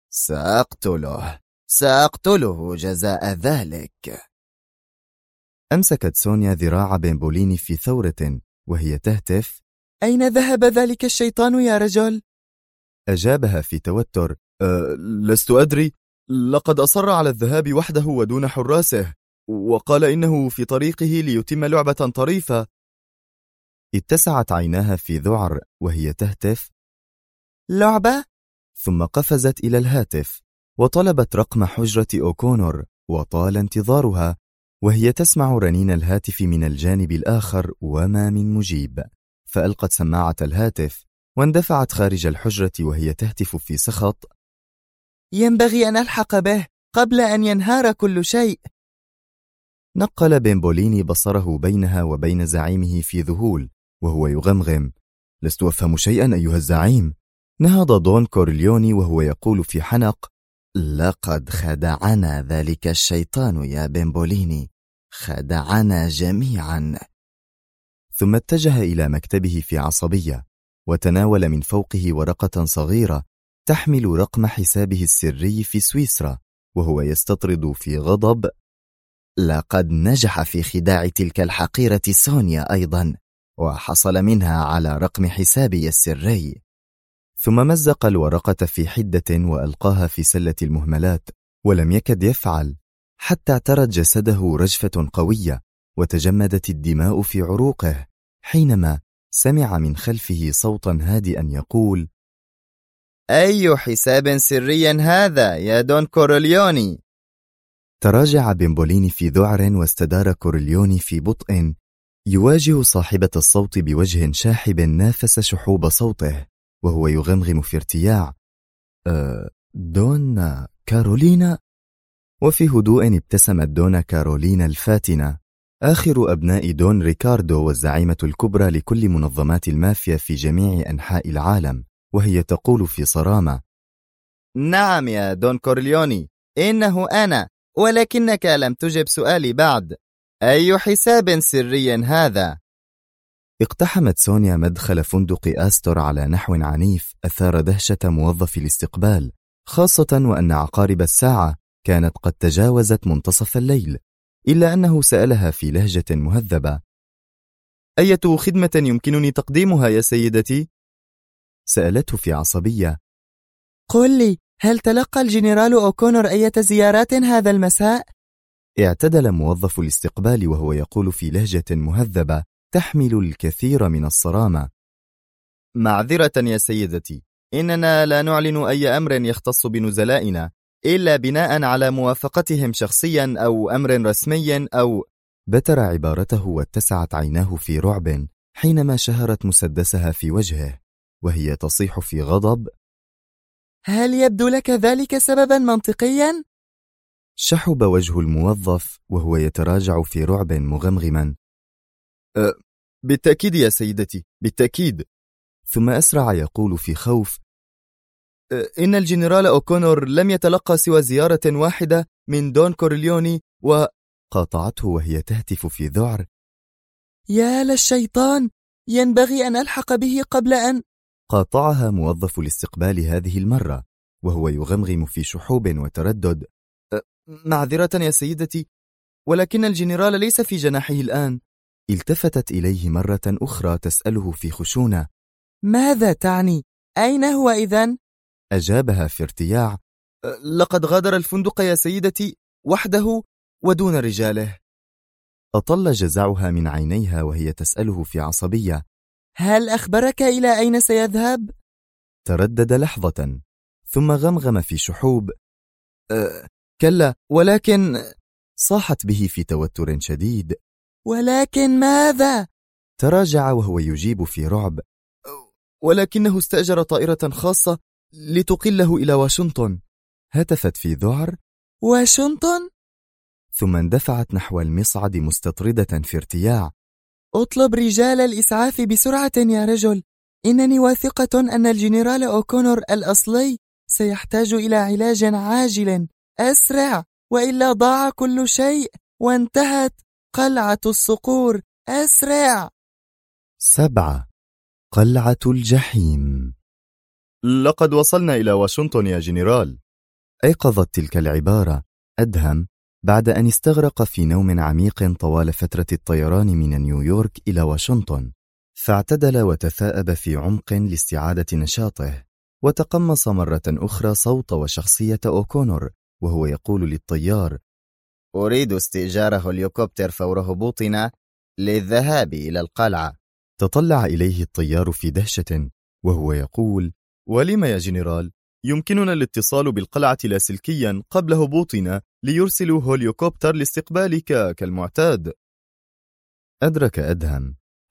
سأقتله جزاء ذلك. أمسكت سونيا ذراع بيمبوليني في ثورة وهي تهتف: أين ذهب ذلك الشيطان يا رجل؟ أجابها في توتر: لست أدري، لقد أصر على الذهاب وحده ودون حراسه، وقال إنه في طريقه ليتم لعبة طريفة. اتسعت عيناها في ذعر وهي تهتف: لعبة؟ ثم قفزت إلى الهاتف وطلبت رقم حجرة أوكونور، وطال انتظارها وهي تسمع رنين الهاتف من الجانب الآخر وما من مجيب، فألقت سماعة الهاتف واندفعت خارج الحجرة وهي تهتف في سخط: ينبغي أن ألحق به قبل أن ينهار كل شيء. نقل بيمبوليني بصره بينها وبين زعيمه في ذهول وهو يغمغم: لست أفهم شيئا أيها الزعيم. نهض دون كورليوني وهو يقول في حنق: لقد خدعنا ذلك الشيطان يا بيمبوليني، خدعنا جميعا. ثم اتجه إلى مكتبه في عصبية وتناول من فوقه ورقة صغيرة تحمل رقم حسابه السري في سويسرا وهو يستطرد في غضب: لقد نجح في خداع تلك الحقيرة سونيا أيضا، وحصل منها على رقم حسابي السري. ثم مزق الورقة في حدة وألقاها في سلة المهملات، ولم يكد يفعل حتى اعترت جسده رجفة قوية وتجمدت الدماء في عروقه، حينما سمع من خلفه صوتا هادئا يقول: أي حساب سري هذا يا دون كورليوني؟ تراجع بيمبوليني في ذعر واستدار كورليوني في بطء يواجه صاحبة الصوت بوجه شاحب نافس شحوب صوته وهو يغمغم في ارتياع: دون كارولينا؟ وفي هدوء ابتسمت دون كارولينا الفاتنة، آخر أبناء دون ريكاردو والزعيمة الكبرى لكل منظمات المافيا في جميع أنحاء العالم، وهي تقول في صرامة: نعم يا دون كورليوني، إنه أنا، ولكنك لم تجب سؤالي بعد. أي حساب سري هذا؟ اقتحمت سونيا مدخل فندق آستور على نحو عنيف أثار دهشة موظف الاستقبال، خاصة وأن عقارب الساعة كانت قد تجاوزت منتصف الليل، إلا أنه سألها في لهجة مهذبة: أية خدمة يمكنني تقديمها يا سيدتي؟ سألته في عصبية: قل لي، هل تلقى الجنرال أوكونور أي زيارات هذا المساء؟ اعتدل موظف الاستقبال وهو يقول في لهجة مهذبة تحمل الكثير من الصرامة: معذرة يا سيدتي، إننا لا نعلن أي أمر يختص بنزلائنا إلا بناء على موافقتهم شخصيا أو أمر رسمي أو... بتر عبارته واتسعت عيناه في رعب حينما شهرت مسدسها في وجهه وهي تصيح في غضب: هل يبدو لك ذلك سببا منطقيا؟ شحب وجه الموظف وهو يتراجع في رعب مغمغما: بالتأكيد يا سيدتي، بالتأكيد. ثم أسرع يقول في خوف: إن الجنرال أوكونور لم يتلقى سوى زيارة واحدة من دون كورليوني قاطعته وهي تهتف في ذعر: يا للشيطان، ينبغي أن ألحق به قبل أن... قاطعها موظف الاستقبال هذه المرة وهو يغمغم في شحوب وتردد: معذرة يا سيدتي، ولكن الجنرال ليس في جناحه الآن. التفتت إليه مرة أخرى تسأله في خشونة: ماذا تعني؟ أين هو إذن؟ أجابها في ارتياع: لقد غادر الفندق يا سيدتي وحده ودون رجاله. أطل جزعها من عينيها وهي تسأله في عصبية: هل أخبرك إلى أين سيذهب؟ تردد لحظة ثم غمغم في شحوب: كلا، ولكن... صاحت به في توتر شديد: ولكن ماذا؟ تراجع وهو يجيب في رعب: ولكنه استأجر طائرة خاصة لتقله إلى واشنطن. هتفت في ذعر: واشنطن؟ ثم اندفعت نحو المصعد مستطردة في ارتياع: اطلب رجال الإسعاف بسرعة يا رجل، إنني واثقة أن الجنرال أوكونور الأصلي سيحتاج إلى علاج عاجل، أسرع وإلا ضاع كل شيء وانتهت قلعة الصقور، أسرع. 7. قلعة الجحيم. لقد وصلنا إلى واشنطن يا جنرال. أيقظت تلك العبارة أدهم بعد أن استغرق في نوم عميق طوال فترة الطيران من نيويورك إلى واشنطن، فاعتدل وتثاءب في عمق لاستعادة نشاطه، وتقمص مرة أخرى صوت وشخصية أوكونور وهو يقول للطيار: أريد استئجار هليكوبتر فور هبوطنا للذهاب إلى القلعة. تطلع إليه الطيار في دهشة وهو يقول: ولم يا جنرال؟ يمكننا الاتصال بالقلعة لاسلكيا قبل هبوطنا ليرسلوا هليكوبتر لاستقبالك كالمعتاد. أدرك أدهم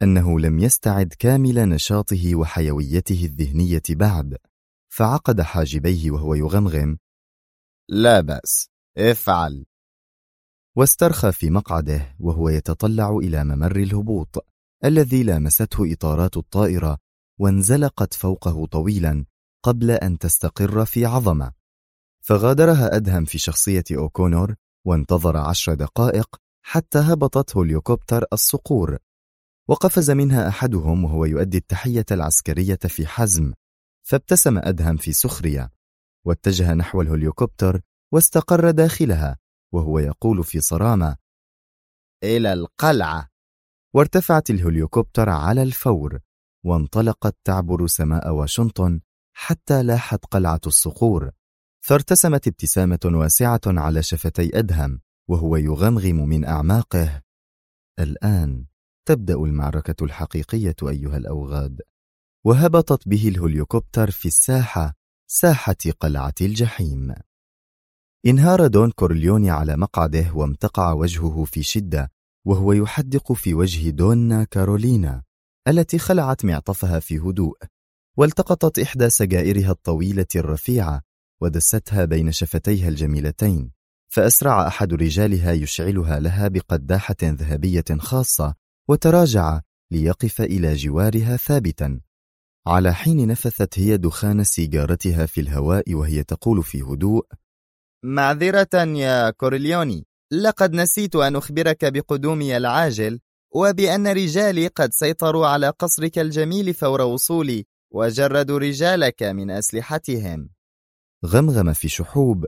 أنه لم يستعد كامل نشاطه وحيويته الذهنية بعد، فعقد حاجبيه وهو يغمغم: لا بأس، افعل. واسترخى في مقعده وهو يتطلع إلى ممر الهبوط الذي لامسته إطارات الطائرة وانزلقت فوقه طويلا قبل أن تستقر في عظمة، فغادرها أدهم في شخصية أوكونور وانتظر 10 دقائق حتى هبطت هليكوبتر الصقور، وقفز منها أحدهم وهو يؤدي التحية العسكرية في حزم، فابتسم أدهم في سخرية واتجه نحو الهليكوبتر واستقر داخلها وهو يقول في صرامة: إلى القلعة. وارتفعت الهليكوبتر على الفور وانطلقت تعبر سماء واشنطن حتى لاحت قلعة الصقور، فارتسمت ابتسامة واسعة على شفتي أدهم وهو يغمغم من أعماقه: الآن تبدأ المعركة الحقيقية أيها الأوغاد. وهبطت به الهليكوبتر في ساحة قلعة الجحيم. انهار دون كورليوني على مقعده وامتقع وجهه في شدة وهو يحدق في وجه دونا كارولينا التي خلعت معطفها في هدوء، والتقطت إحدى سجائرها الطويلة الرفيعة ودستها بين شفتيها الجميلتين، فأسرع أحد رجالها يشعلها لها بقداحة ذهبية خاصة وتراجع ليقف إلى جوارها ثابتا، على حين نفثت هي دخان سيجارتها في الهواء وهي تقول في هدوء: معذرة يا كورليوني، لقد نسيت أن أخبرك بقدومي العاجل وبأن رجالي قد سيطروا على قصرك الجميل فور وصولي وجردوا رجالك من أسلحتهم. غمغم في شحوب: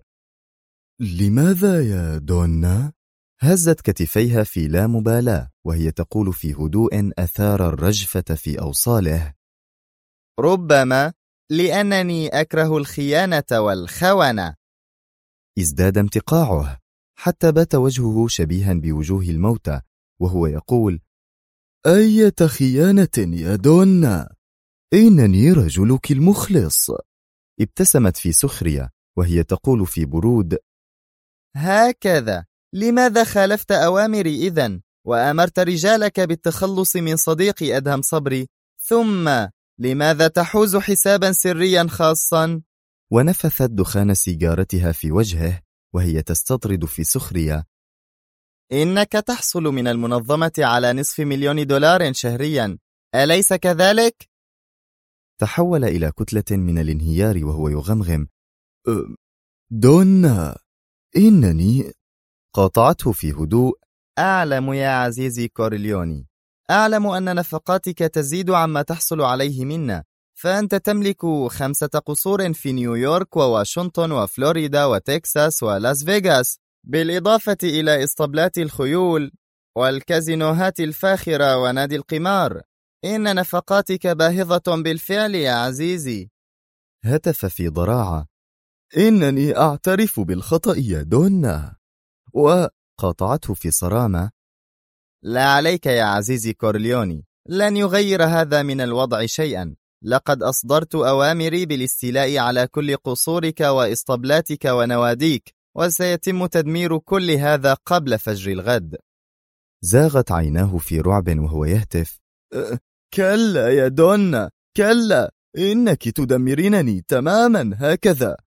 لماذا يا دونا؟ هزت كتفيها في لا مبالاة وهي تقول في هدوء أثار الرجفة في أوصاله: ربما لأنني أكره الخيانة والخونة. ازداد امتقاعه حتى بات وجهه شبيها بوجوه الموتى وهو يقول: أية خيانة يا دونا؟ إنني رجلك المخلص. ابتسمت في سخرية وهي تقول في برود: هكذا، لماذا خالفت أوامري إذن وأمرت رجالك بالتخلص من صديقي أدهم صبري؟ ثم لماذا تحوز حسابا سريا خاصا؟ ونفثت دخان سيجارتها في وجهه وهي تستطرد في سخرية: إنك تحصل من المنظمة على $500,000 شهريا، أليس كذلك؟ تحول إلى كتلة من الانهيار وهو يغمغم: دونا، إنني... قاطعته في هدوء: أعلم يا عزيزي كورليوني، أعلم أن نفقاتك تزيد عما تحصل عليه منا، فأنت تملك 5 قصور في نيويورك وواشنطن وفلوريدا وتكساس ولاس فيغاس، بالإضافة إلى إسطبلات الخيول والكازينوهات الفاخرة ونادي القمار. إن نفقاتك باهظة بالفعل يا عزيزي. هتف في ضراعة: إنني أعترف بالخطأ يا دونا. وقاطعته في صرامة: لا عليك يا عزيزي كورليوني، لن يغير هذا من الوضع شيئا. لقد أصدرت أوامري بالاستيلاء على كل قصورك وإسطبلاتك ونواديك، وسيتم تدمير كل هذا قبل فجر الغد. زاغت عيناه في رعب وهو يهتف: كلا يا دونا، كلا، إنك تدمرينني تماما هكذا.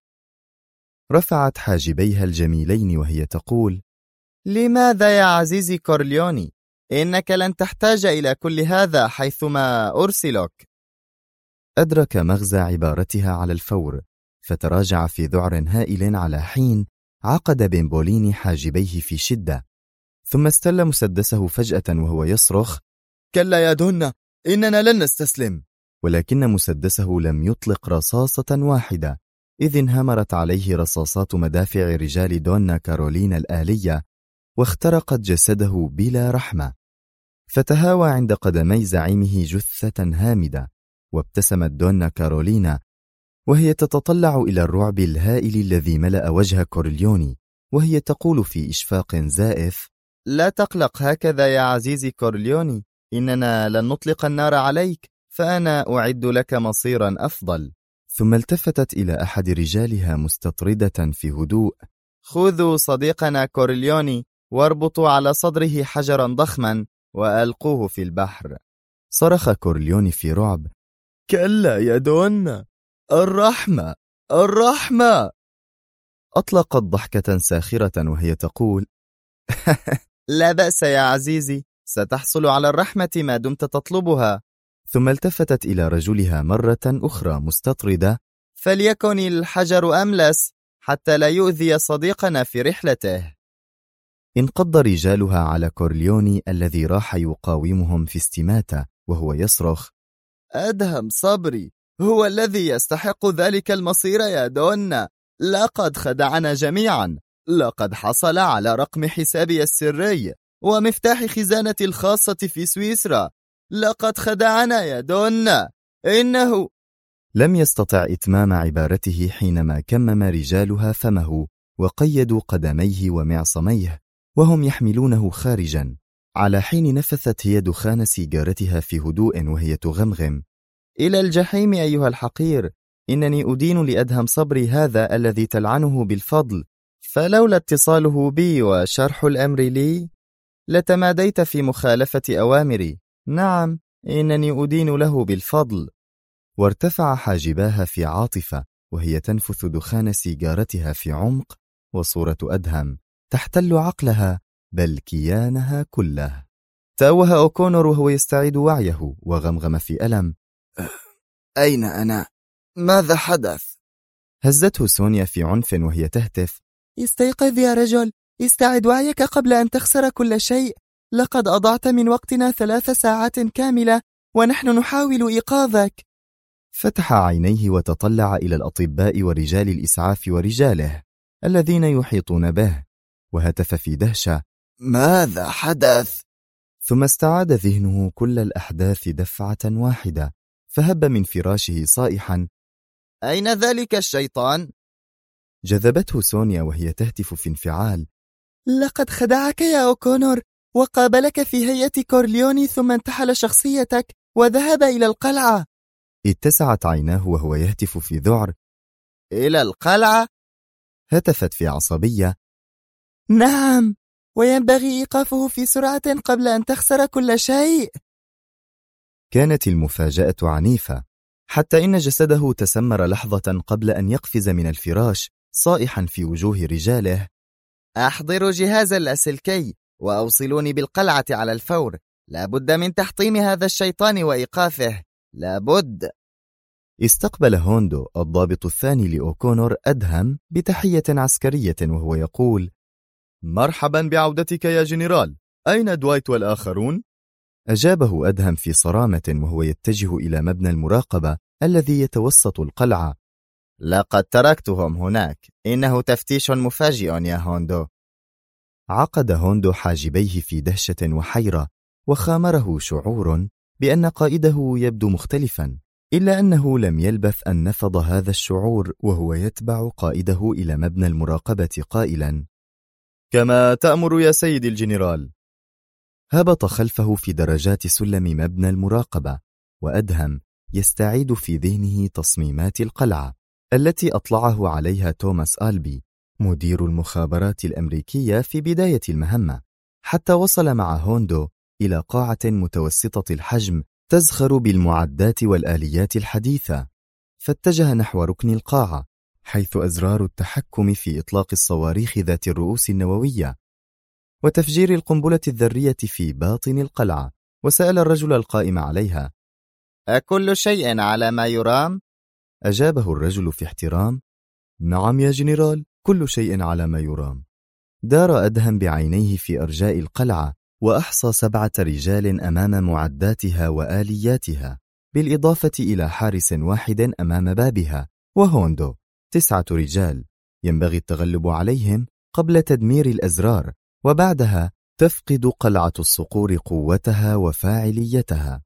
رفعت حاجبيها الجميلين وهي تقول: لماذا يا عزيزي كورليوني؟ إنك لن تحتاج إلى كل هذا حيثما أرسلك. أدرك مغزى عبارتها على الفور، فتراجع في ذعر هائل على حين عقد بيمبوليني حاجبيه في شدة، ثم استل مسدسه فجأة وهو يصرخ: كلا يا دونا، إننا لن نستسلم. ولكن مسدسه لم يطلق رصاصة واحدة، إذ انهمرت عليه رصاصات مدافع رجال دونا كارولينا الآلية واخترقت جسده بلا رحمة، فتهاوى عند قدمي زعيمه جثة هامدة. وابتسمت دونا كارولينا وهي تتطلع إلى الرعب الهائل الذي ملأ وجه كورليوني وهي تقول في إشفاق زائف: لا تقلق هكذا يا عزيزي كورليوني، إننا لن نطلق النار عليك، فأنا أعد لك مصيرا أفضل. ثم التفتت إلى أحد رجالها مستطردة في هدوء: خذوا صديقنا كورليوني واربطوا على صدره حجرا ضخما وألقوه في البحر. صرخ كورليوني في رعب: كلا يا دون، الرحمة الرحمة. أطلقت ضحكة ساخرة وهي تقول: لا بأس يا عزيزي، ستحصل على الرحمة ما دمت تطلبها. ثم التفتت إلى رجلها مرة أخرى مستطردة: فليكن الحجر أملس حتى لا يؤذي صديقنا في رحلته. انقض رجالها على كورليوني الذي راح يقاومهم في استماتة وهو يصرخ: أدهم صبري هو الذي يستحق ذلك المصير يا دونا. لقد خدعنا جميعا. لقد حصل على رقم حسابي السري ومفتاح خزانتي الخاصة في سويسرا. لقد خدعنا يا دونا. إنه... لم يستطع إتمام عبارته حينما كمم رجالها فمه وقيدوا قدميه ومعصميه وهم يحملونه خارجا، على حين نفثت هي دخان سيجارتها في هدوء وهي تغمغم: إلى الجحيم أيها الحقير. إنني أدين لأدهم صبري هذا الذي تلعنه بالفضل، فلولا اتصاله بي وشرح الأمر لي لتماديت في مخالفة أوامري. نعم، إنني أدين له بالفضل. وارتفع حاجباها في عاطفة وهي تنفث دخان سيجارتها في عمق، وصورة أدهم تحتل عقلها بل كيانها كله. تأوه أوكونور وهو يستعيد وعيه وغمغم في ألم: أين أنا؟ ماذا حدث؟ هزته سونيا في عنف وهي تهتف: استيقظ يا رجل، استعد وعيك قبل أن تخسر كل شيء. لقد أضعت من وقتنا 3 ساعات كاملة ونحن نحاول إيقاظك. فتح عينيه وتطلع إلى الأطباء ورجال الإسعاف ورجاله الذين يحيطون به، وهتف في دهشة: ماذا حدث؟ ثم استعاد ذهنه كل الأحداث دفعة واحدة، فهب من فراشه صائحا: أين ذلك الشيطان؟ جذبته سونيا وهي تهتف في انفعال: لقد خدعك يا أوكونور، وقابلك في هيئة كورليوني ثم انتحل شخصيتك وذهب إلى القلعة. اتسعت عيناه وهو يهتف في ذعر: إلى القلعة؟ هتفت في عصبية: نعم، وينبغي إيقافه في سرعة قبل أن تخسر كل شيء. كانت المفاجأة عنيفة، حتى إن جسده تسمر لحظة قبل أن يقفز من الفراش صائحا في وجوه رجاله: أحضروا جهاز اللاسلكي وأوصلوني بالقلعة على الفور. لابد من تحطيم هذا الشيطان وإيقافه، لابد. استقبل هوندو الضابط الثاني لأوكونور أدهم بتحية عسكرية وهو يقول: مرحبا بعودتك يا جنرال، أين دوايت والآخرون؟ أجابه أدهم في صرامة وهو يتجه إلى مبنى المراقبة الذي يتوسط القلعة: لقد تركتهم هناك، إنه تفتيش مفاجئ يا هوندو. عقد هوندو حاجبيه في دهشة وحيرة، وخامره شعور بأن قائده يبدو مختلفا، إلا أنه لم يلبث أن نفض هذا الشعور وهو يتبع قائده إلى مبنى المراقبة قائلا: كما تأمر يا سيد الجنرال. هبط خلفه في درجات سلم مبنى المراقبة، وأدهم يستعيد في ذهنه تصميمات القلعة التي أطلعه عليها توماس آلبي مدير المخابرات الأمريكية في بداية المهمة، حتى وصل مع هوندو إلى قاعة متوسطة الحجم تزخر بالمعدات والآليات الحديثة، فاتجه نحو ركن القاعة حيث أزرار التحكم في إطلاق الصواريخ ذات الرؤوس النووية وتفجير القنبلة الذرية في باطن القلعة، وسأل الرجل القائم عليها: أكل شيء على ما يرام؟ أجابه الرجل في احترام: نعم يا جنرال، كل شيء على ما يرام. دار أدهم بعينيه في أرجاء القلعة وأحصى 7 رجال أمام معداتها وآلياتها، بالإضافة إلى حارس واحد أمام بابها، وهوندو 9 رجال ينبغي التغلب عليهم قبل تدمير الأزرار، وبعدها تفقد قلعة الصقور قوتها وفاعليتها.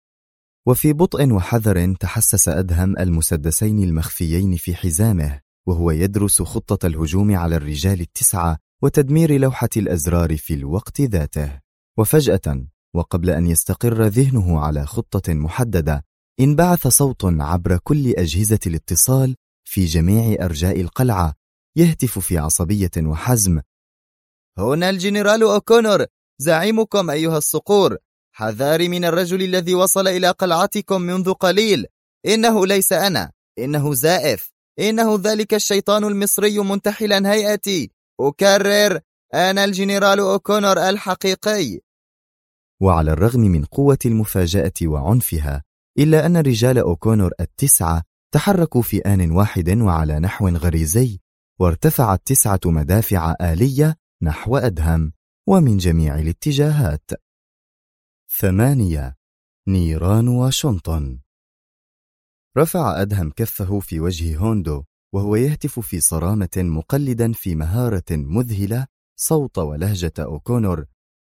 وفي بطء وحذر تحسس أدهم المسدسين المخفيين في حزامه وهو يدرس خطة الهجوم على الرجال 9 وتدمير لوحة الأزرار في الوقت ذاته. وفجأة وقبل أن يستقر ذهنه على خطة محددة، انبعث صوت عبر كل أجهزة الاتصال في جميع أرجاء القلعة يهتف في عصبية وحزم: هنا الجنرال أوكونور، زعيمكم أيها الصقور. حذاري من الرجل الذي وصل إلى قلعتكم منذ قليل. إنه ليس أنا، إنه زائف، إنه ذلك الشيطان المصري منتحلا هيئتي. أكرر، أنا الجنرال أوكونور الحقيقي. وعلى الرغم من قوة المفاجأة وعنفها، إلا أن رجال أوكونور 9 تحركوا في آن واحد وعلى نحو غريزي، وارتفعت 9 مدافع آلية نحو أدهم ومن جميع الاتجاهات. 8. نيران واشنطن. رفع أدهم كفه في وجه هوندو وهو يهتف في صرامة مقلدا في مهارة مذهلة صوت ولهجة أوكونور: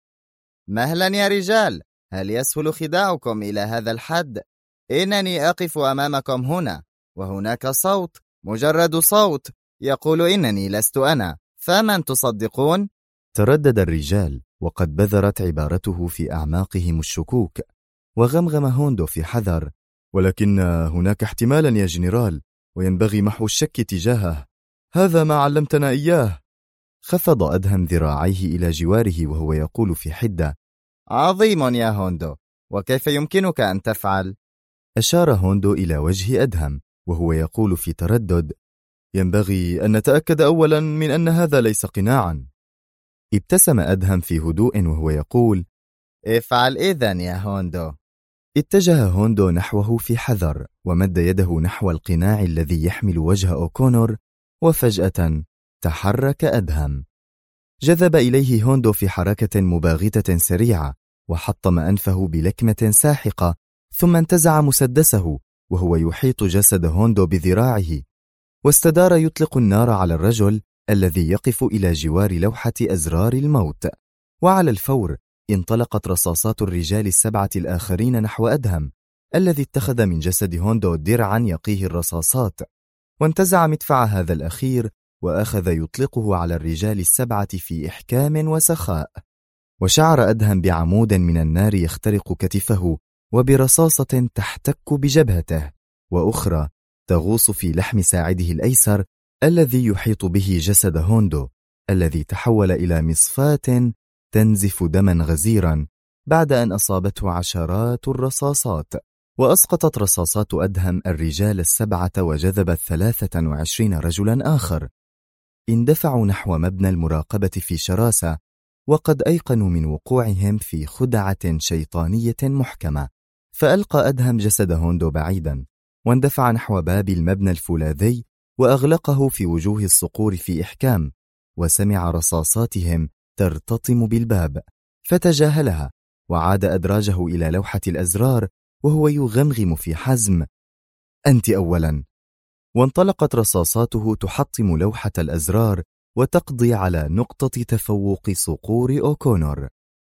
مهلا يا رجال، هل يسهل خداعكم إلى هذا الحد؟ إنني أقف أمامكم هنا، وهناك صوت، مجرد صوت، يقول إنني لست أنا، فمن تصدقون؟ تردد الرجال وقد بذرت عبارته في أعماقهم الشكوك، وغمغم هوندو في حذر: ولكن هناك احتمالا يا جنرال، وينبغي محو الشك تجاهه، هذا ما علمتنا إياه. خفض أدهم ذراعيه إلى جواره وهو يقول في حدة: عظيم يا هوندو، وكيف يمكنك أن تفعل؟ أشار هوندو إلى وجه أدهم وهو يقول في تردد: ينبغي أن نتأكد أولا من أن هذا ليس قناعا. ابتسم أدهم في هدوء وهو يقول: افعل إذن يا هوندو. اتجه هوندو نحوه في حذر ومد يده نحو القناع الذي يحمل وجه أوكونور، وفجأة تحرك أدهم. جذب إليه هوندو في حركة مباغتة سريعة، وحطم أنفه بلكمة ساحقة، ثم انتزع مسدسه وهو يحيط جسد هوندو بذراعه، واستدار يطلق النار على الرجل الذي يقف إلى جوار لوحة أزرار الموت. وعلى الفور انطلقت رصاصات الرجال 7 الآخرين نحو أدهم الذي اتخذ من جسد هوندو درعا يقيه الرصاصات، وانتزع مدفع هذا الأخير وأخذ يطلقه على الرجال 7 في إحكام وسخاء. وشعر أدهم بعمود من النار يخترق كتفه، وبرصاصة تحتك بجبهته، وأخرى تغوص في لحم ساعده الأيسر الذي يحيط به جسد هوندو الذي تحول إلى مصفاة تنزف دما غزيرا بعد أن أصابته عشرات الرصاصات. وأسقطت رصاصات أدهم الرجال 7 وجذبت 23 رجلا آخر. اندفعوا نحو مبنى المراقبة في شراسة، وقد أيقنوا من وقوعهم في خدعة شيطانية محكمة. فألقى أدهم جسد هوندو بعيدا، واندفع نحو باب المبنى الفولاذي وأغلقه في وجوه الصقور في إحكام، وسمع رصاصاتهم ترتطم بالباب، فتجاهلها وعاد أدراجه إلى لوحة الأزرار وهو يغمغم في حزم: أنت أولا. وانطلقت رصاصاته تحطم لوحة الأزرار وتقضي على نقطة تفوق صقور أوكونور.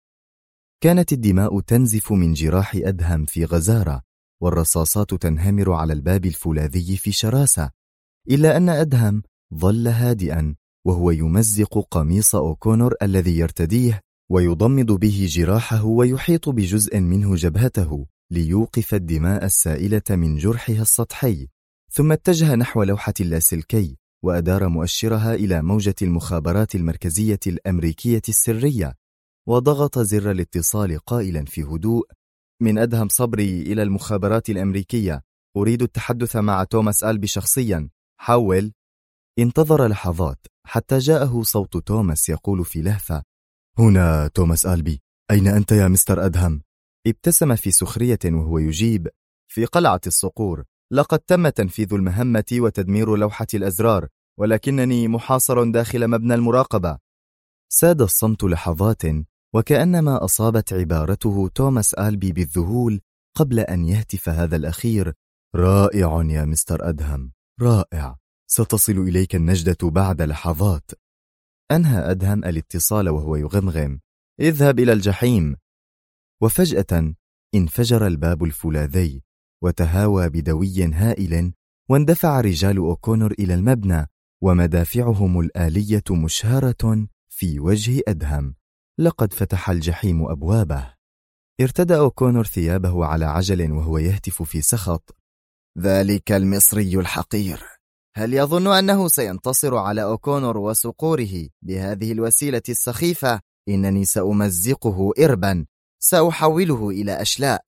كانت الدماء تنزف من جراح أدهم في غزارة، والرصاصات تنهمر على الباب الفولاذي في شراسة، إلا أن أدهم ظل هادئا وهو يمزق قميص أوكونور الذي يرتديه ويضمد به جراحه ويحيط بجزء منه جبهته ليوقف الدماء السائلة من جرحها السطحي. ثم اتجه نحو لوحة اللاسلكي وأدار مؤشرها إلى موجة المخابرات المركزية الأمريكية السرية، وضغط زر الاتصال قائلا في هدوء: من أدهم صبري إلى المخابرات الأمريكية، أريد التحدث مع توماس آلبي شخصيا، حول. انتظر لحظات حتى جاءه صوت توماس يقول في لهفة: هنا توماس آلبي، أين أنت يا مستر أدهم؟ ابتسم في سخرية وهو يجيب: في قلعة الصقور، لقد تم تنفيذ المهمة وتدمير لوحة الأزرار، ولكنني محاصر داخل مبنى المراقبة. ساد الصمت لحظات، وكأنما أصابت عبارته توماس آلبي بالذهول قبل أن يهتف هذا الأخير: رائع يا مستر أدهم، رائع، ستصل إليك النجدة بعد لحظات. أنهى أدهم الاتصال وهو يغمغم: اذهب إلى الجحيم. وفجأة انفجر الباب الفولاذي وتهاوى بدوي هائل، واندفع رجال أوكونور إلى المبنى ومدافعهم الآلية مشهرة في وجه أدهم. لقد فتح الجحيم أبوابه. ارتدى أوكونور ثيابه على عجل وهو يهتف في سخط: ذلك المصري الحقير، هل يظن أنه سينتصر على أوكونور وصقوره بهذه الوسيلة السخيفة؟ إنني سأمزقه إربا، سأحوله إلى أشلاء.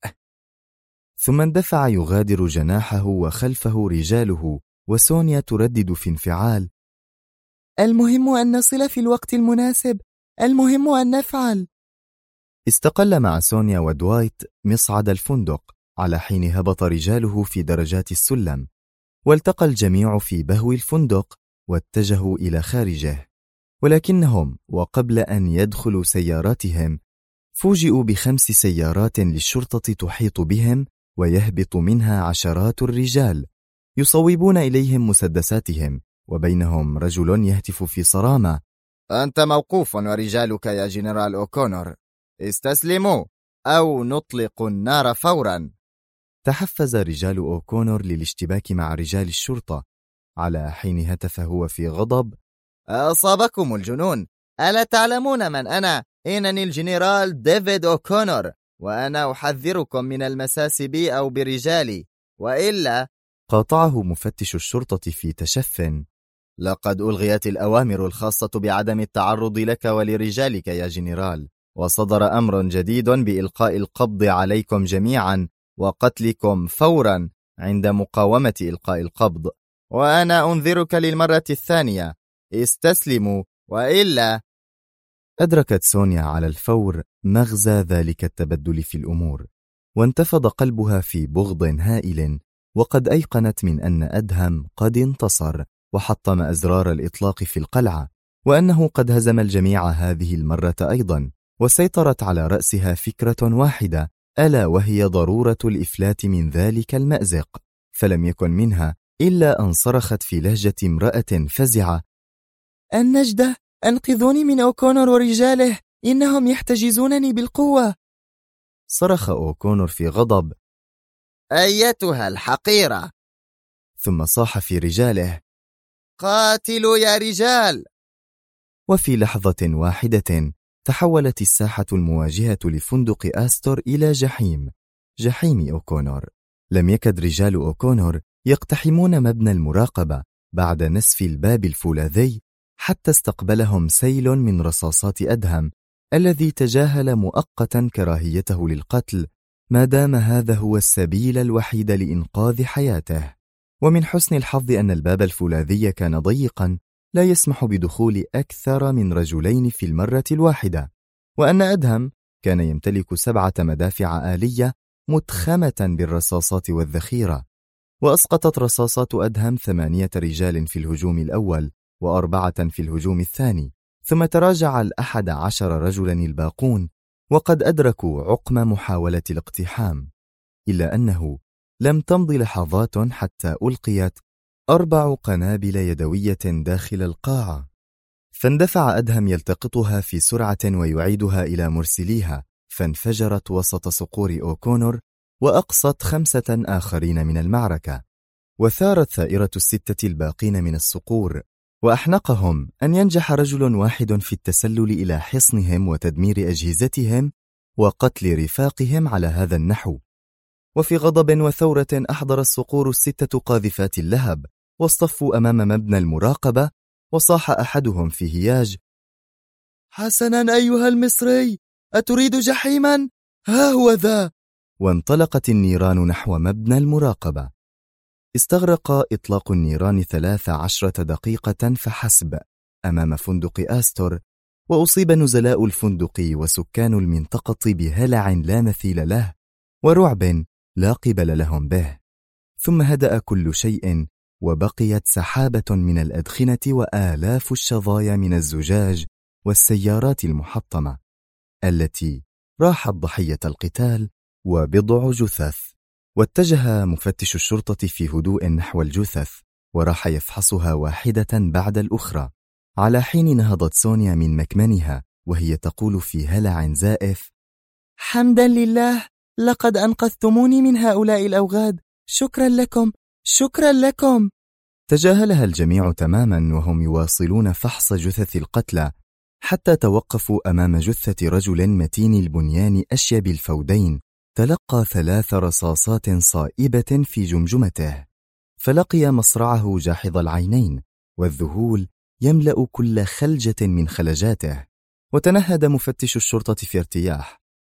ثم اندفع يغادر جناحه وخلفه رجاله، وسونيا تردد في انفعال: المهم أن نصل في الوقت المناسب، المهم أن نفعل. استقل مع سونيا ودوايت مصعد الفندق على حين هبط رجاله في درجات السلم، والتقى الجميع في بهو الفندق واتجهوا إلى خارجه، ولكنهم وقبل أن يدخلوا سياراتهم فوجئوا ب5 سيارات للشرطة تحيط بهم، ويهبط منها عشرات الرجال يصوبون إليهم مسدساتهم، وبينهم رجل يهتف في صرامة: أنت موقوف ورجالك يا جنرال أوكونور، استسلموا أو نطلق النار فورا. تحفز رجال أوكونور للاشتباك مع رجال الشرطة، على حين هتف هو في غضب: أصابكم الجنون، ألا تعلمون من أنا؟ إنني الجنرال ديفيد أوكونور، وأنا أحذركم من المساس بي أو برجالي، وإلا. قاطعه مفتش الشرطة في تشف: لقد ألغيت الأوامر الخاصة بعدم التعرض لك ولرجالك يا جنرال، وصدر أمر جديد بإلقاء القبض عليكم جميعا وقتلكم فورا عند مقاومة إلقاء القبض، وأنا أنذرك للمرة الثانية، استسلموا وإلا. أدركت سونيا على الفور مغزى ذلك التبدل في الأمور، وانتفض قلبها في بغض هائل، وقد أيقنت من أن أدهم قد انتصر وحطم أزرار الإطلاق في القلعة، وأنه قد هزم الجميع هذه المرة أيضا، وسيطرت على رأسها فكرة واحدة، ألا وهي ضرورة الإفلات من ذلك المأزق. فلم يكن منها إلا أن صرخت في لهجة امرأة فزعة: النجدة، أنقذوني من أوكونور ورجاله، إنهم يحتجزونني بالقوة. صرخ أوكونور في غضب: أيتها الحقيرة! ثم صاح في رجاله: قاتلوا يا رجال! وفي لحظة واحدة تحولت الساحة المواجهة لفندق آستور إلى جحيم أوكونور. لم يكد رجال أوكونور يقتحمون مبنى المراقبة بعد نسف الباب الفولاذي حتى استقبلهم سيل من رصاصات أدهم، الذي تجاهل مؤقتا كراهيته للقتل ما دام هذا هو السبيل الوحيد لإنقاذ حياته. ومن حسن الحظ أن الباب الفولاذي كان ضيقا لا يسمح بدخول أكثر من رجلين في المرة الواحدة، وأن أدهم كان يمتلك 7 مدافع آلية متخمة بالرصاصات والذخيرة. وأسقطت رصاصات أدهم 8 رجال في الهجوم الأول و4 في الهجوم الثاني، ثم تراجع 11 رجلا الباقون، وقد أدركوا عقم محاولة الاقتحام، إلا أنه لم تمض لحظات حتى ألقيت 4 قنابل يدوية داخل القاعة، فاندفع أدهم يلتقطها في سرعة ويعيدها إلى مرسليها، فانفجرت وسط صقور أوكونور وأقصت 5 آخرين من المعركة. وثارت ثائرة 6 الباقين من الصقور، وأحنقهم أن ينجح رجل واحد في التسلل إلى حصنهم وتدمير أجهزتهم وقتل رفاقهم على هذا النحو. وفي غضب وثورة أحضر الصقور 6 قاذفات اللهب واصطفوا أمام مبنى المراقبة، وصاح أحدهم في هياج: حسنا أيها المصري، أتريد جحيما؟ ها هو ذا. وانطلقت النيران نحو مبنى المراقبة. استغرق إطلاق النيران 13 دقيقة فحسب أمام فندق آستور، وأصيب نزلاء الفندق وسكان المنطقة بهلع لا مثيل له ورعب لا قبل لهم به. ثم هدأ كل شيء، وبقيت سحابة من الأدخنة وآلاف الشظايا من الزجاج والسيارات المحطمة التي راحت ضحية القتال وبضع جثث. واتجه مفتش الشرطة في هدوء نحو الجثث، وراح يفحصها واحدة بعد الأخرى، على حين نهضت سونيا من مكمنها وهي تقول في هلع زائف: حمدا لله، لقد أنقذتموني من هؤلاء الأوغاد، شكرا لكم، شكرا لكم. تجاهلها الجميع تماما وهم يواصلون فحص جثث القتلى، حتى توقفوا أمام جثة رجل متين البنيان أشيب الفودين تلقى 3 رصاصات صائبة في جمجمته، فلقي مصرعه جاحظ العينين، والذهول يملأ كل خلجة من خلجاته. وتنهد مفتش الشرطة في ارتياح،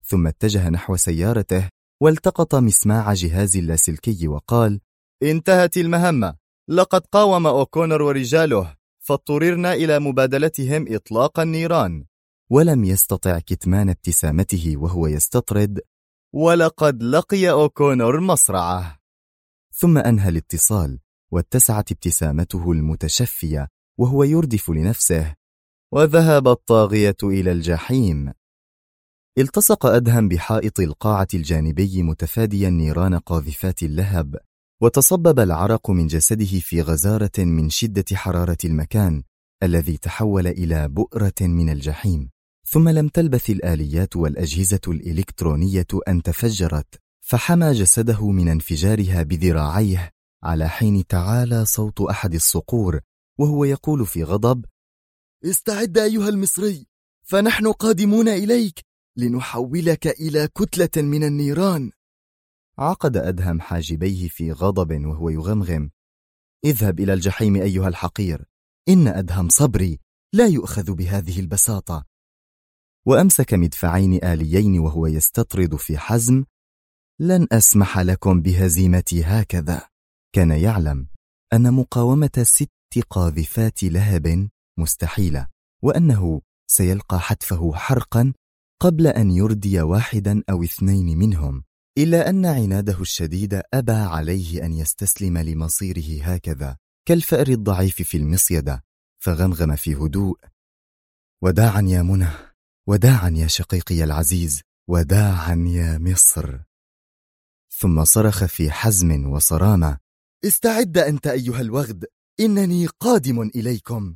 ثم اتجه نحو سيارته والتقط مسماع جهاز اللاسلكي وقال: انتهت المهمة، لقد قاوم أوكونر ورجاله، فاضطررنا إلى مبادلتهم إطلاق النيران. ولم يستطع كتمان ابتسامته وهو يستطرد: ولقد لقي أوكونر مصرعه. ثم أنهى الاتصال، واتسعت ابتسامته المتشفية وهو يردف لنفسه: وذهب الطاغية إلى الجحيم. التصق أدهم بحائط القاعة الجانبي متفاديا نيران قاذفات اللهب، وتصبب العرق من جسده في غزارة من شدة حرارة المكان الذي تحول إلى بؤرة من الجحيم. ثم لم تلبث الآليات والأجهزة الإلكترونية أن تفجرت، فحمى جسده من انفجارها بذراعيه، على حين تعالى صوت أحد الصقور وهو يقول في غضب: استعد أيها المصري، فنحن قادمون إليك لنحولك إلى كتلة من النيران. عقد أدهم حاجبيه في غضب وهو يغمغم: اذهب إلى الجحيم أيها الحقير، إن أدهم صبري لا يؤخذ بهذه البساطة. وأمسك مدفعين آليين وهو يستطرد في حزم: لن أسمح لكم بهزيمتي هكذا. كان يعلم أن مقاومة 6 قاذفات لهب مستحيلة، وأنه سيلقى حتفه حرقا قبل أن يردي 1 أو 2 منهم، إلا أن عناده الشديد أبى عليه أن يستسلم لمصيره هكذا كالفأر الضعيف في المصيدة، فغمغم في هدوء: وداعا يا منى، وداعا يا شقيقي العزيز، وداعا يا مصر. ثم صرخ في حزم وصرامة: استعد أنت أيها الوغد، إنني قادم إليكم.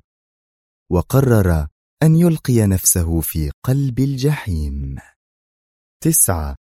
وقرر أن يلقي نفسه في قلب الجحيم. 9.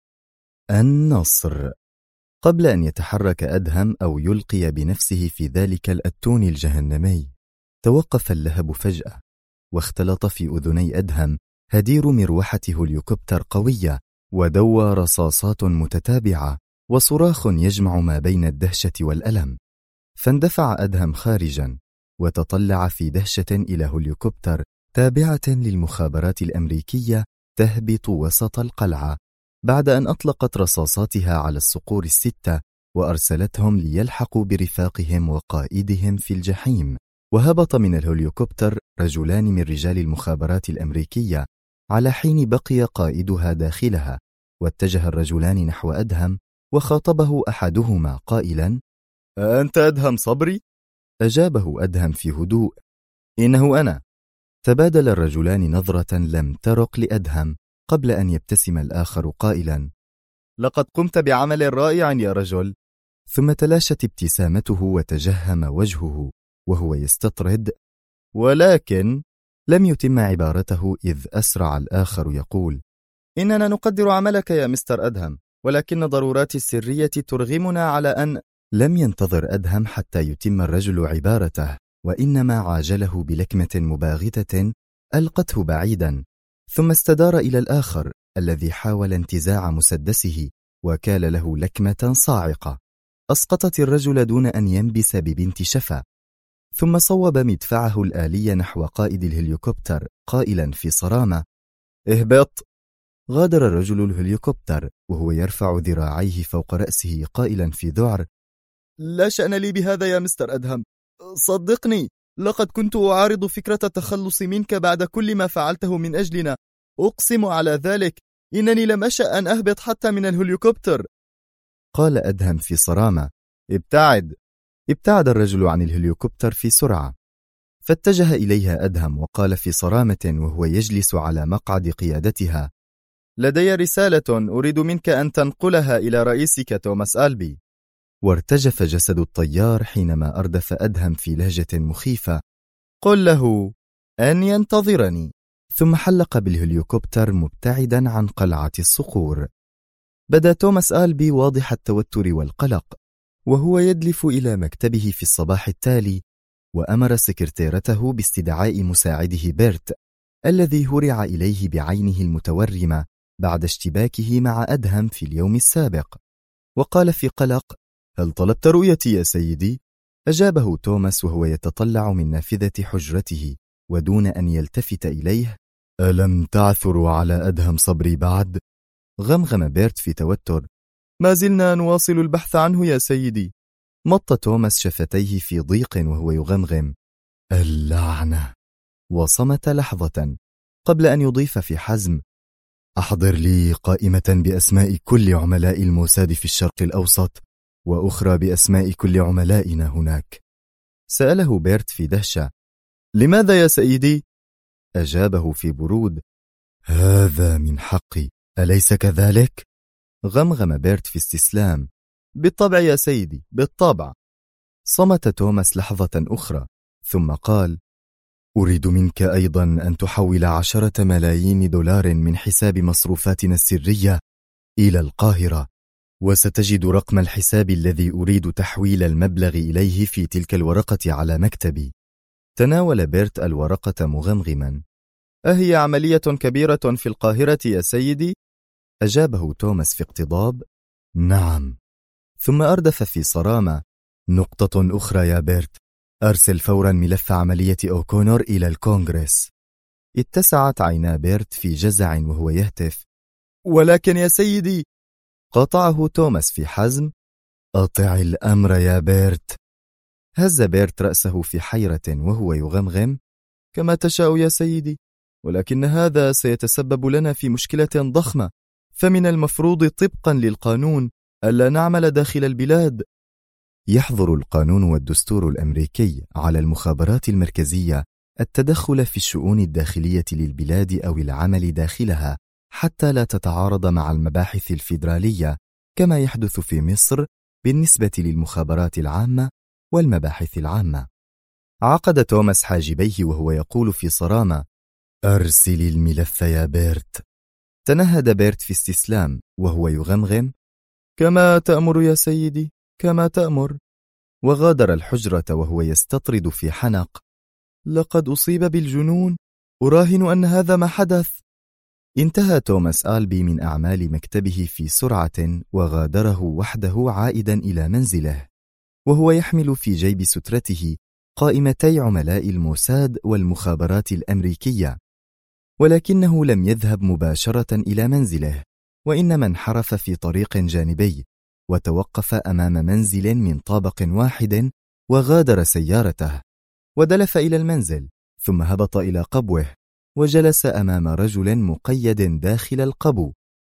النصر. قبل أن يتحرك أدهم أو يلقي بنفسه في ذلك الأتون الجهنمي، توقف اللهب فجأة، واختلط في أذني أدهم هدير مروحة هليكوبتر قوية، ودوى رصاصات متتابعة، وصراخ يجمع ما بين الدهشة والألم. فاندفع أدهم خارجا، وتطلع في دهشة إلى هليكوبتر تابعة للمخابرات الأمريكية تهبط وسط القلعة، بعد أن أطلقت رصاصاتها على الصقور 6 وأرسلتهم ليلحقوا برفاقهم وقائدهم في الجحيم. وهبط من الهليكوبتر رجلان من رجال المخابرات الأمريكية، على حين بقي قائدها داخلها، واتجه الرجلان نحو أدهم، وخاطبه أحدهما قائلا: أنت أدهم صبري؟ أجابه أدهم في هدوء: إنه أنا. تبادل الرجلان نظرة لم ترق لأدهم قبل أن يبتسم الآخر قائلا: لقد قمت بعمل رائع يا رجل. ثم تلاشت ابتسامته وتجهم وجهه وهو يستطرد، ولكن لم يتم عبارته إذ أسرع الآخر يقول: إننا نقدر عملك يا مستر أدهم، ولكن ضرورات السرية ترغمنا على أن... لم ينتظر أدهم حتى يتم الرجل عبارته، وإنما عاجله بلكمة مباغتة ألقته بعيدا، ثم استدار إلى الآخر الذي حاول انتزاع مسدسه، وكال له لكمة صاعقة أسقطت الرجل دون أن ينبس ببنت شفا. ثم صوب مدفعه الآلي نحو قائد الهليكوبتر قائلا في صرامة: اهبط. غادر الرجل الهليكوبتر وهو يرفع ذراعيه فوق رأسه قائلا في ذعر: لا شأن لي بهذا يا مستر أدهم، صدقني، لقد كنت أعارض فكرة التخلص منك بعد كل ما فعلته من أجلنا، أقسم على ذلك إنني لم أشأ أن أهبط حتى من الهليكوبتر. قال أدهم في صرامة: ابتعد. ابتعد الرجل عن الهليكوبتر في سرعة، فاتجه إليها أدهم وقال في صرامة وهو يجلس على مقعد قيادتها: لدي رسالة أريد منك أن تنقلها إلى رئيسك توماس آلبي. وارتجف جسد الطيار حينما أردف أدهم في لهجة مخيفة: قل له أن ينتظرني. ثم حلق بالهليكوبتر مبتعدا عن قلعة الصقور. بدا توماس آلبي واضح التوتر والقلق، وهو يدلف إلى مكتبه في الصباح التالي، وأمر سكرتيرته باستدعاء مساعده بيرت الذي هرع إليه بعينه المتورمة بعد اشتباكه مع أدهم في اليوم السابق، وقال في قلق: هل طلبت رؤيتي يا سيدي؟ أجابه توماس وهو يتطلع من نافذة حجرته ودون أن يلتفت إليه: ألم تعثروا على أدهم صبري بعد؟ غمغم بيرت في توتر: ما زلنا نواصل البحث عنه يا سيدي. مط توماس شفتيه في ضيق وهو يغمغم: اللعنة. وصمت لحظة قبل أن يضيف في حزم: أحضر لي قائمة بأسماء كل عملاء الموساد في الشرق الأوسط، وأخرى بأسماء كل عملائنا هناك. سأله بيرت في دهشة: لماذا يا سيدي؟ أجابه في برود: هذا من حقي، أليس كذلك؟ غمغم بيرت في استسلام: بالطبع يا سيدي، بالطبع. صمت توماس لحظة أخرى ثم قال: أريد منك أيضا أن تحول 10 ملايين دولار من حساب مصروفاتنا السرية إلى القاهرة، وستجد رقم الحساب الذي أريد تحويل المبلغ إليه في تلك الورقة على مكتبي. تناول بيرت الورقة مغمغما: أهي عملية كبيرة في القاهرة يا سيدي؟ أجابه توماس في اقتضاب: نعم. ثم أردف في صرامة: نقطة أخرى يا بيرت، أرسل فورا ملف عملية أوكونور إلى الكونغرس. اتسعت عينا بيرت في جزع وهو يهتف: ولكن يا سيدي. قاطعه توماس في حزم: أطع الأمر يا بيرت. هز بيرت رأسه في حيرة وهو يغمغم: كما تشاء يا سيدي، ولكن هذا سيتسبب لنا في مشكلة ضخمة، فمن المفروض طبقا للقانون ألا نعمل داخل البلاد. يحظر القانون والدستور الأمريكي على المخابرات المركزية التدخل في الشؤون الداخلية للبلاد أو العمل داخلها حتى لا تتعارض مع المباحث الفيدرالية، كما يحدث في مصر بالنسبة للمخابرات العامة والمباحث العامة. عقد توماس حاجبيه وهو يقول في صرامة: أرسل الملف يا بيرت. تنهد بيرت في استسلام وهو يغمغم: كما تأمر يا سيدي، كما تأمر. وغادر الحجرة وهو يستطرد في حنق: لقد أصيب بالجنون، أراهن أن هذا ما حدث. انتهى توماس آلبي من أعمال مكتبه في سرعة وغادره وحده عائدا إلى منزله، وهو يحمل في جيب سترته قائمتي عملاء الموساد والمخابرات الأمريكية. ولكنه لم يذهب مباشرة إلى منزله، وإنما انحرف في طريق جانبي وتوقف أمام منزل من طابق واحد وغادر سيارته ودلف إلى المنزل، ثم هبط إلى قبوه وجلس أمام رجل مقيد داخل القبو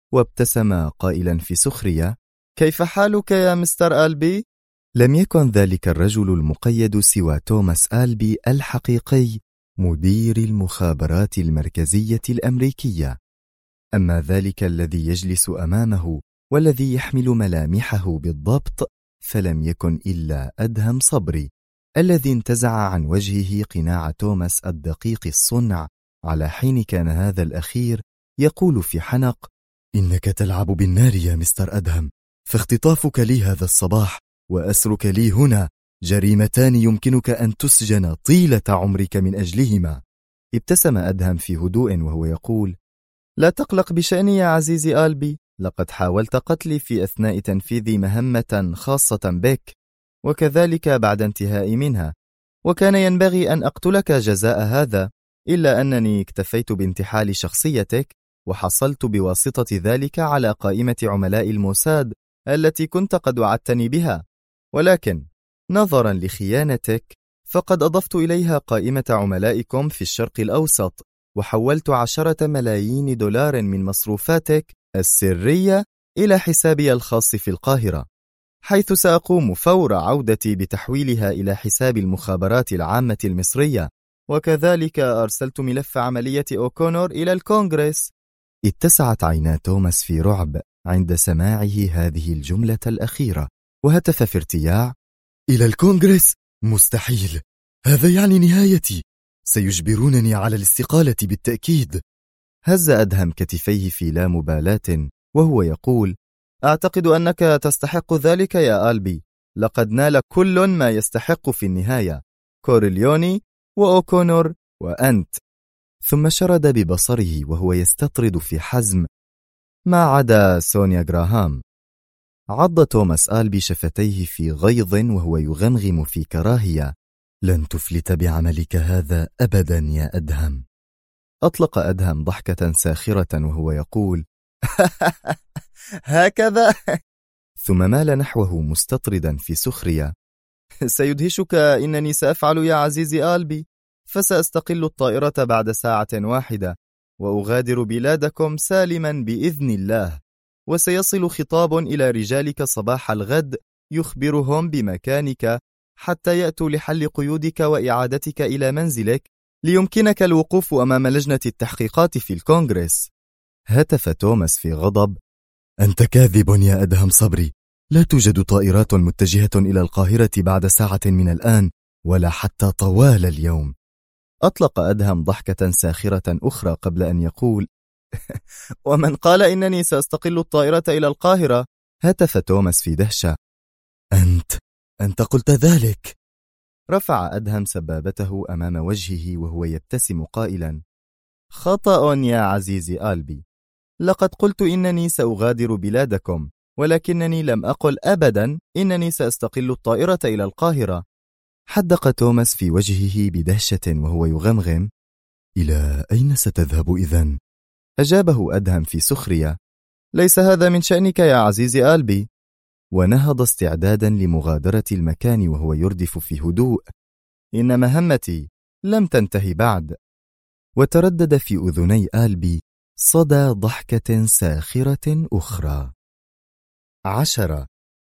وابتسم قائلا في سخرية: كيف حالك يا مستر آلبي؟ لم يكن ذلك الرجل المقيد سوى توماس آلبي الحقيقي، مدير المخابرات المركزية الأمريكية. أما ذلك الذي يجلس أمامه والذي يحمل ملامحه بالضبط فلم يكن إلا أدهم صبري، الذي انتزع عن وجهه قناع توماس الدقيق الصنع، على حين كان هذا الأخير يقول في حنق: إنك تلعب بالنار يا مستر أدهم، فاختطافك لي هذا الصباح وأسرك لي هنا جريمتان يمكنك أن تسجن طيلة عمرك من أجلهما. ابتسم أدهم في هدوء وهو يقول: لا تقلق بشأني يا عزيزي آلبي، لقد حاولت قتلي في أثناء تنفيذ مهمة خاصة بك، وكذلك بعد انتهاء منها، وكان ينبغي أن أقتلك جزاء هذا، إلا أنني اكتفيت بانتحال شخصيتك وحصلت بواسطة ذلك على قائمة عملاء الموساد التي كنت قد وعدتني بها، ولكن نظرا لخيانتك فقد أضفت إليها قائمة عملائكم في الشرق الأوسط، وحولت 10 ملايين دولار من مصروفاتك السرية إلى حسابي الخاص في القاهرة، حيث سأقوم فور عودتي بتحويلها إلى حساب المخابرات العامة المصرية، وكذلك أرسلت ملف عملية أوكونور إلى الكونغرس. اتسعت عينا توماس في رعب عند سماعه هذه الجملة الأخيرة، وهتف في ارتياع: إلى الكونغرس؟ مستحيل، هذا يعني نهايتي، سيجبرونني على الاستقالة بالتأكيد. هز أدهم كتفيه في لا مبالاة وهو يقول: أعتقد أنك تستحق ذلك يا آلبي، لقد نال كل ما يستحق في النهاية، كوريليوني وأوكونور وأنت. ثم شرد ببصره وهو يستطرد في حزم: ما عدا سونيا غراهام. عض توماس آلبي شفتيه في غيظ وهو يغمغم في كراهية: لن تفلت بعملك هذا أبدا يا أدهم. أطلق أدهم ضحكة ساخرة وهو يقول: هكذا؟ ثم مال نحوه مستطردا في سخرية. سيدهشك إنني سأفعل يا عزيزي آلبي، فسأستقل الطائرة بعد ساعة واحدة وأغادر بلادكم سالما بإذن الله، وسيصل خطاب إلى رجالك صباح الغد يخبرهم بمكانك حتى يأتوا لحل قيودك وإعادتك إلى منزلك ليمكنك الوقوف أمام لجنة التحقيقات في الكونغرس. هتف توماس في غضب: أنت كاذب يا أدهم صبري، لا توجد طائرات متجهة إلى القاهرة بعد ساعة من الآن ولا حتى طوال اليوم. أطلق أدهم ضحكة ساخرة أخرى قبل أن يقول: ومن قال إنني سأستقل الطائرة إلى القاهرة؟ هتف توماس في دهشة: أنت قلت ذلك. رفع أدهم سبابته أمام وجهه وهو يبتسم قائلا: خطأ يا عزيزي آلبي، لقد قلت إنني سأغادر بلادكم، ولكنني لم أقل أبدا إنني سأستقل الطائرة إلى القاهرة. حدق توماس في وجهه بدهشة وهو يغمغم: إلى أين ستذهب إذن؟ أجابه أدهم في سخرية: ليس هذا من شأنك يا عزيزي آلبي. ونهض استعدادا لمغادرة المكان وهو يردف في هدوء: إن مهمتي لم تنتهي بعد. وتردد في أذني آلبي صدى ضحكة ساخرة أخرى. 10.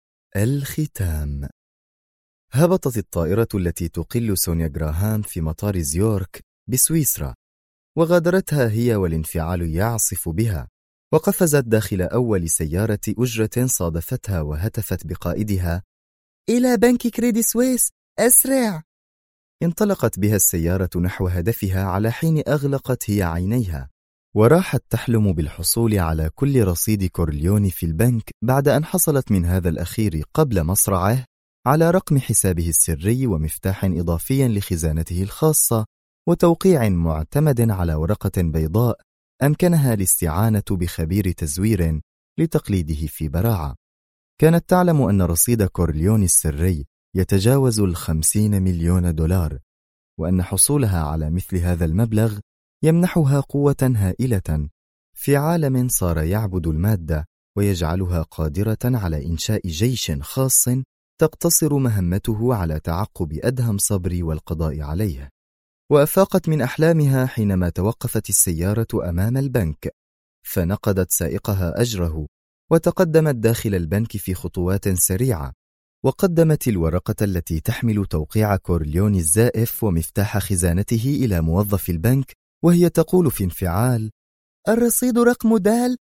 الختام. هبطت الطائرة التي تقل سونيا جراهام في مطار زيورك بسويسرا، وغادرتها هي والانفعال يعصف بها، وقفزت داخل أول سيارة أجرة صادفتها وهتفت بقائدها: إلى بنك كريدي سويس، أسرع! انطلقت بها السيارة نحو هدفها على حين أغلقت هي عينيها، وراحت تحلم بالحصول على كل رصيد كورليوني في البنك بعد أن حصلت من هذا الأخير قبل مصرعه على رقم حسابه السري ومفتاح إضافي لخزانته الخاصة وتوقيع معتمد على ورقة بيضاء أمكنها الاستعانة بخبير تزوير لتقليده في براعة. كانت تعلم أن رصيد كورليوني السري يتجاوز 50 مليون دولار، وأن حصولها على مثل هذا المبلغ يمنحها قوة هائلة في عالم صار يعبد المادة ويجعلها قادرة على إنشاء جيش خاص تقتصر مهمته على تعقب أدهم صبري والقضاء عليه. وأفاقت من أحلامها حينما توقفت السيارة أمام البنك، فنقدت سائقها أجره وتقدمت داخل البنك في خطوات سريعة، وقدمت الورقة التي تحمل توقيع كورليوني الزائف ومفتاح خزانته إلى موظف البنك، وهي تقول في انفعال: الرصيد رقم دال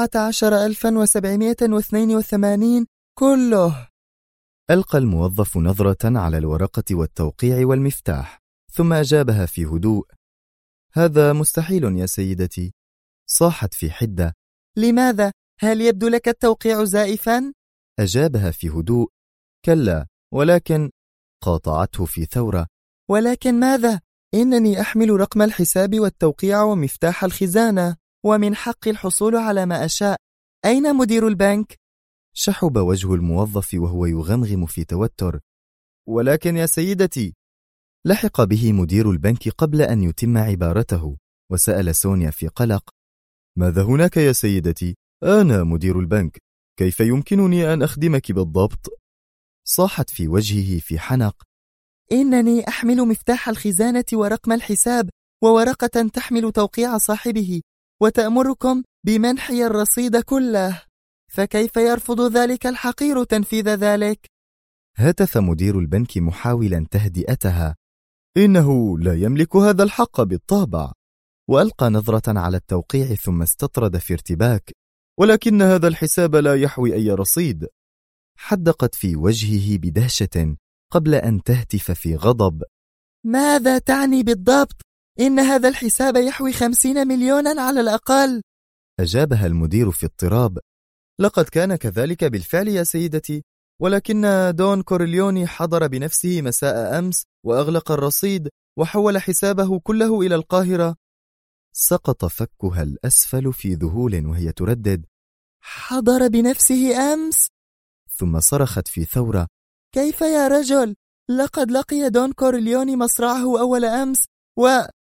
17,782 كله. ألقى الموظف نظرة على الورقة والتوقيع والمفتاح، ثم أجابها في هدوء: هذا مستحيل يا سيدتي. صاحت في حدة: لماذا؟ هل يبدو لك التوقيع زائفا؟ أجابها في هدوء: كلا، ولكن. قاطعته في ثورة: ولكن ماذا؟ إنني أحمل رقم الحساب والتوقيع ومفتاح الخزانة، ومن حقي الحصول على ما أشاء. أين مدير البنك؟ شحب وجه الموظف وهو يغمغم في توتر: ولكن يا سيدتي. لحق به مدير البنك قبل أن يتم عبارته، وسأل سونيا في قلق: ماذا هناك يا سيدتي؟ أنا مدير البنك، كيف يمكنني أن أخدمك بالضبط؟ صاحت في وجهه في حنق: إنني أحمل مفتاح الخزانة ورقم الحساب وورقة تحمل توقيع صاحبه، وتأمركم بمنحي الرصيد كله، فكيف يرفض ذلك الحقير تنفيذ ذلك؟ هتف مدير البنك محاولا تهدئتها: إنه لا يملك هذا الحق بالطبع. وألقى نظرة على التوقيع ثم استطرد في ارتباك: ولكن هذا الحساب لا يحوي أي رصيد. حدقت في وجهه بدهشة قبل أن تهتف في غضب: ماذا تعني بالضبط؟ إن هذا الحساب يحوي 50 مليونا على الأقل. أجابها المدير في اضطراب: لقد كان كذلك بالفعل يا سيدتي، ولكن دون كورليوني حضر بنفسه مساء أمس وأغلق الرصيد وحول حسابه كله إلى القاهرة. سقط فكها الأسفل في ذهول وهي تردد: حضر بنفسه أمس؟ ثم صرخت في ثورة: كيف يا رجل؟ لقد لقي دون كورليوني مصرعه أول أمس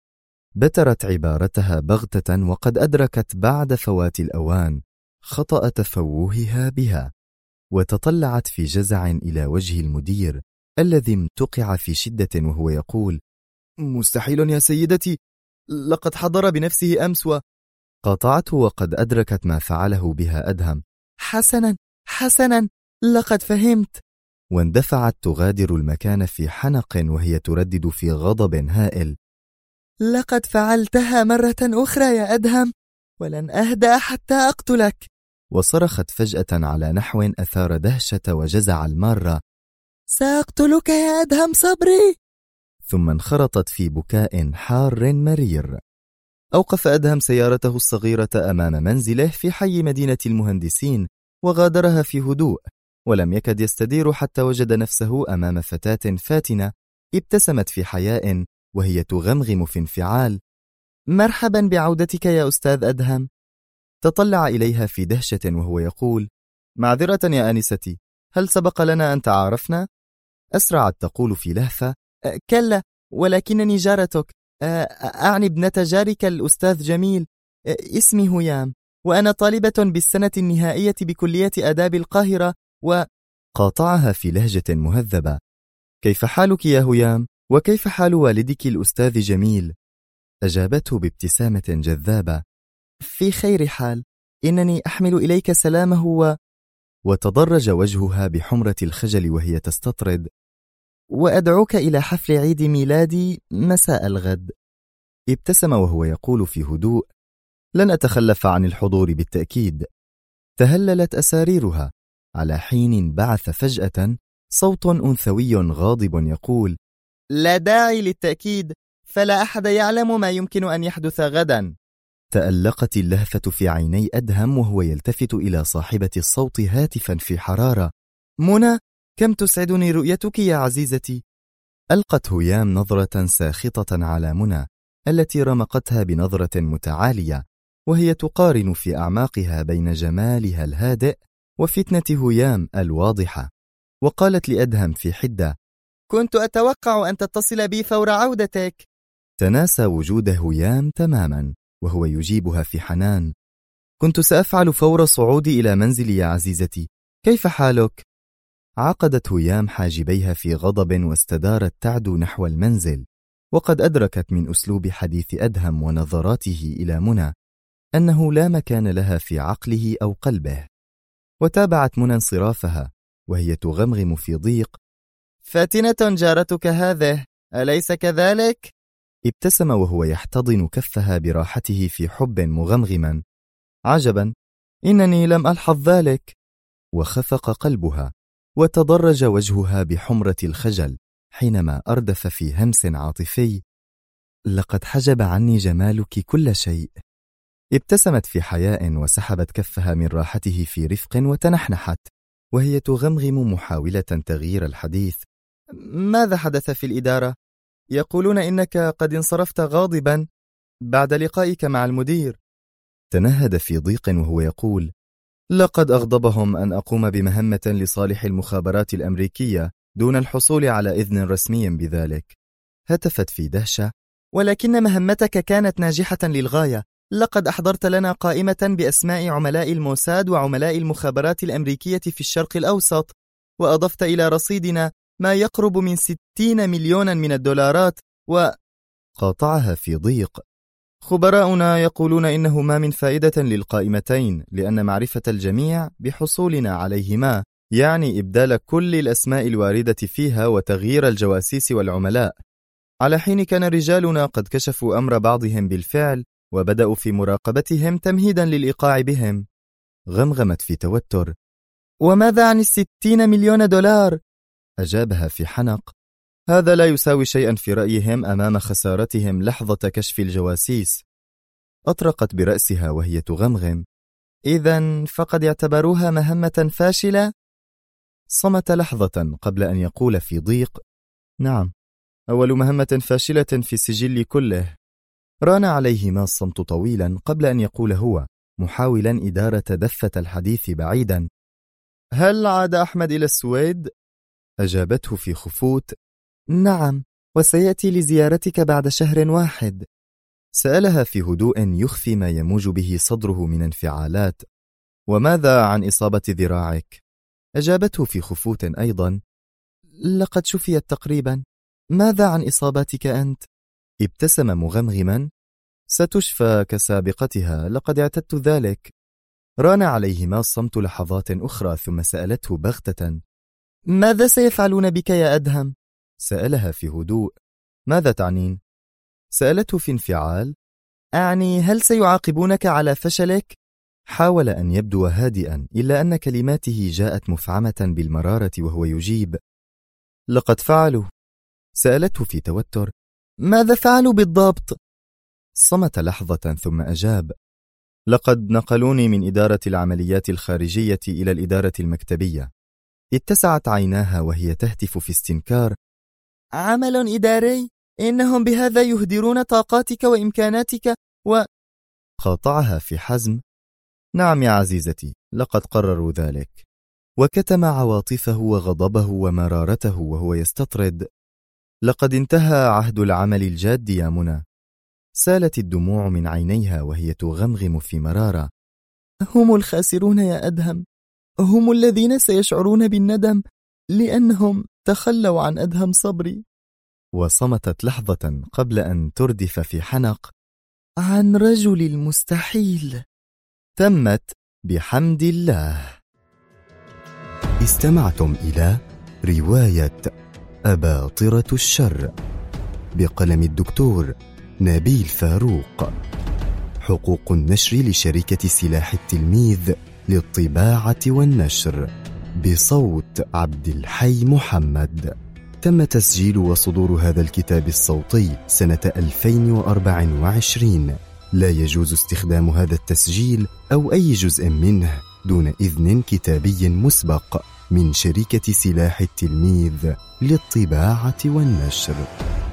بترت عبارتها بغتة وقد أدركت بعد فوات الأوان خطأ تفوهها بها، وتطلعت في جزع إلى وجه المدير الذي امتقع في شدة وهو يقول: مستحيل يا سيدتي، لقد حضر بنفسه أمس. قاطعته وقد أدركت ما فعله بها أدهم. حسنا حسنا، لقد فهمت. واندفعت تغادر المكان في حنق وهي تردد في غضب هائل: لقد فعلتها مرة أخرى يا أدهم، ولن أهدأ حتى أقتلك. وصرخت فجأة على نحو أثار دهشة وجزع المارة: سأقتلك يا أدهم صبري. ثم انخرطت في بكاء حار مرير. أوقف أدهم سيارته الصغيرة أمام منزله في حي مدينة المهندسين وغادرها في هدوء، ولم يكد يستدير حتى وجد نفسه أمام فتاة فاتنة ابتسمت في حياء وهي تغمغم في انفعال: مرحبا بعودتك يا أستاذ أدهم. تطلع إليها في دهشة وهو يقول: معذرة يا آنستي، هل سبق لنا أن تعارفنا؟ أسرعت تقول في لهفة: كلا، ولكنني جارتك، أعني ابنة جارك الأستاذ جميل، اسمي هيام، وأنا طالبة بالسنة النهائية بكلية آداب القاهرة. وقاطعها في لهجة مهذبة: كيف حالك يا هيام؟ وكيف حال والدك الأستاذ جميل؟ أجابته بابتسامة جذابة: في خير حال، إنني أحمل إليك سلامه. وتضرج وجهها بحمرة الخجل وهي تستطرد: وأدعوك إلى حفل عيد ميلادي مساء الغد. ابتسم وهو يقول في هدوء: لن أتخلف عن الحضور بالتأكيد. تهللت أساريرها، على حين بعث فجأة صوت أنثوي غاضب يقول: لا داعي للتأكيد، فلا أحد يعلم ما يمكن أن يحدث غدا. تألقت اللهفة في عيني أدهم وهو يلتفت إلى صاحبة الصوت هاتفا في حرارة: منى، كم تسعدني رؤيتك يا عزيزتي. ألقت هيام نظرة ساخطة على منى التي رمقتها بنظرة متعالية، وهي تقارن في أعماقها بين جمالها الهادئ وفتنة هيام الواضحة، وقالت لأدهم في حدة: كنت أتوقع أن تتصل بي فور عودتك. تناسى وجود هيام تماما وهو يجيبها في حنان: كنت سأفعل فور صعودي إلى منزلي يا عزيزتي، كيف حالك؟ عقدت هيام حاجبيها في غضب واستدارت تعدو نحو المنزل، وقد أدركت من أسلوب حديث أدهم ونظراته إلى منى أنه لا مكان لها في عقله أو قلبه. وتابعت منى انصرافها وهي تغمغم في ضيق: فاتنة جارتك هذه، أليس كذلك؟ ابتسم وهو يحتضن كفها براحته في حب مغمغما: عجبا، إنني لم ألحظ ذلك. وخفق قلبها وتضرج وجهها بحمرة الخجل حينما أردف في همس عاطفي: لقد حجب عني جمالك كل شيء. ابتسمت في حياء وسحبت كفها من راحته في رفق وتنحنحت وهي تغمغم محاولة تغيير الحديث: ماذا حدث في الإدارة؟ يقولون إنك قد انصرفت غاضبا بعد لقائك مع المدير. تنهد في ضيق وهو يقول: لقد أغضبهم أن أقوم بمهمة لصالح المخابرات الأمريكية دون الحصول على إذن رسمي بذلك. هتفت في دهشة: ولكن مهمتك كانت ناجحة للغاية، لقد أحضرت لنا قائمة بأسماء عملاء الموساد وعملاء المخابرات الأمريكية في الشرق الأوسط، وأضفت إلى رصيدنا ما يقرب من 60 مليونا من الدولارات. وقاطعها في ضيق: خبراؤنا يقولون إنه ما من فائدة للقائمتين، لأن معرفة الجميع بحصولنا عليهما يعني إبدال كل الأسماء الواردة فيها وتغيير الجواسيس والعملاء، على حين كان رجالنا قد كشفوا أمر بعضهم بالفعل وبدأوا في مراقبتهم تمهيدا للإيقاع بهم. غمغمت في توتر: وماذا عن 60 مليون دولار؟ أجابها في حنق: هذا لا يساوي شيئا في رأيهم أمام خسارتهم لحظة كشف الجواسيس. أطرقت برأسها وهي تغمغم: إذن فقد اعتبروها مهمة فاشلة؟ صمت لحظة قبل أن يقول في ضيق: نعم، أول مهمة فاشلة في السجل كله. ران عليهما الصمت طويلا قبل أن يقول هو محاولا إدارة دفة الحديث بعيدا: هل عاد أحمد إلى السويد؟ أجابته في خفوت: نعم، وسيأتي لزيارتك بعد شهر واحد. سألها في هدوء يخفي ما يموج به صدره من انفعالات. وماذا عن إصابة ذراعك؟ أجابته في خفوت أيضا. لقد شفيت تقريبا. ماذا عن إصابتك أنت؟ ابتسم مغمغما. ستشفى كسابقتها، لقد اعتدت ذلك. ران عليهما الصمت لحظات أخرى ثم سألته بغتة: ماذا سيفعلون بك يا أدهم؟ سألها في هدوء. ماذا تعنين؟ سألته في انفعال. أعني هل سيعاقبونك على فشلك؟ حاول أن يبدو هادئا، إلا أن كلماته جاءت مفعمة بالمرارة وهو يجيب: لقد فعلوا. سألته في توتر: ماذا فعلوا بالضبط؟ صمت لحظة ثم أجاب: لقد نقلوني من إدارة العمليات الخارجية إلى الإدارة المكتبية. اتسعت عيناها وهي تهتف في استنكار: عمل إداري؟ إنهم بهذا يهدرون طاقاتك وإمكاناتك قاطعها في حزم: نعم يا عزيزتي، لقد قرروا ذلك. وكتم عواطفه وغضبه ومرارته وهو يستطرد: لقد انتهى عهد العمل الجاد يا منى. سالت الدموع من عينيها وهي تغمغم في مرارة: هم الخاسرون يا أدهم، هم الذين سيشعرون بالندم لأنهم تخلوا عن أدهم صبري. وصمتت لحظة قبل أن تردف في حنق: عن رجل المستحيل. تمت بحمد الله. استمعتم إلى رواية أباطرة الشر بقلم الدكتور نبيل فاروق. حقوق النشر لشركة سلاح التلميذ للطباعة والنشر، بصوت عبد الحي محمد. تم تسجيل وصدور هذا الكتاب الصوتي سنة 2024. لا يجوز استخدام هذا التسجيل أو أي جزء منه دون إذن كتابي مسبق من شركة سلاح التلميذ للطباعة والنشر.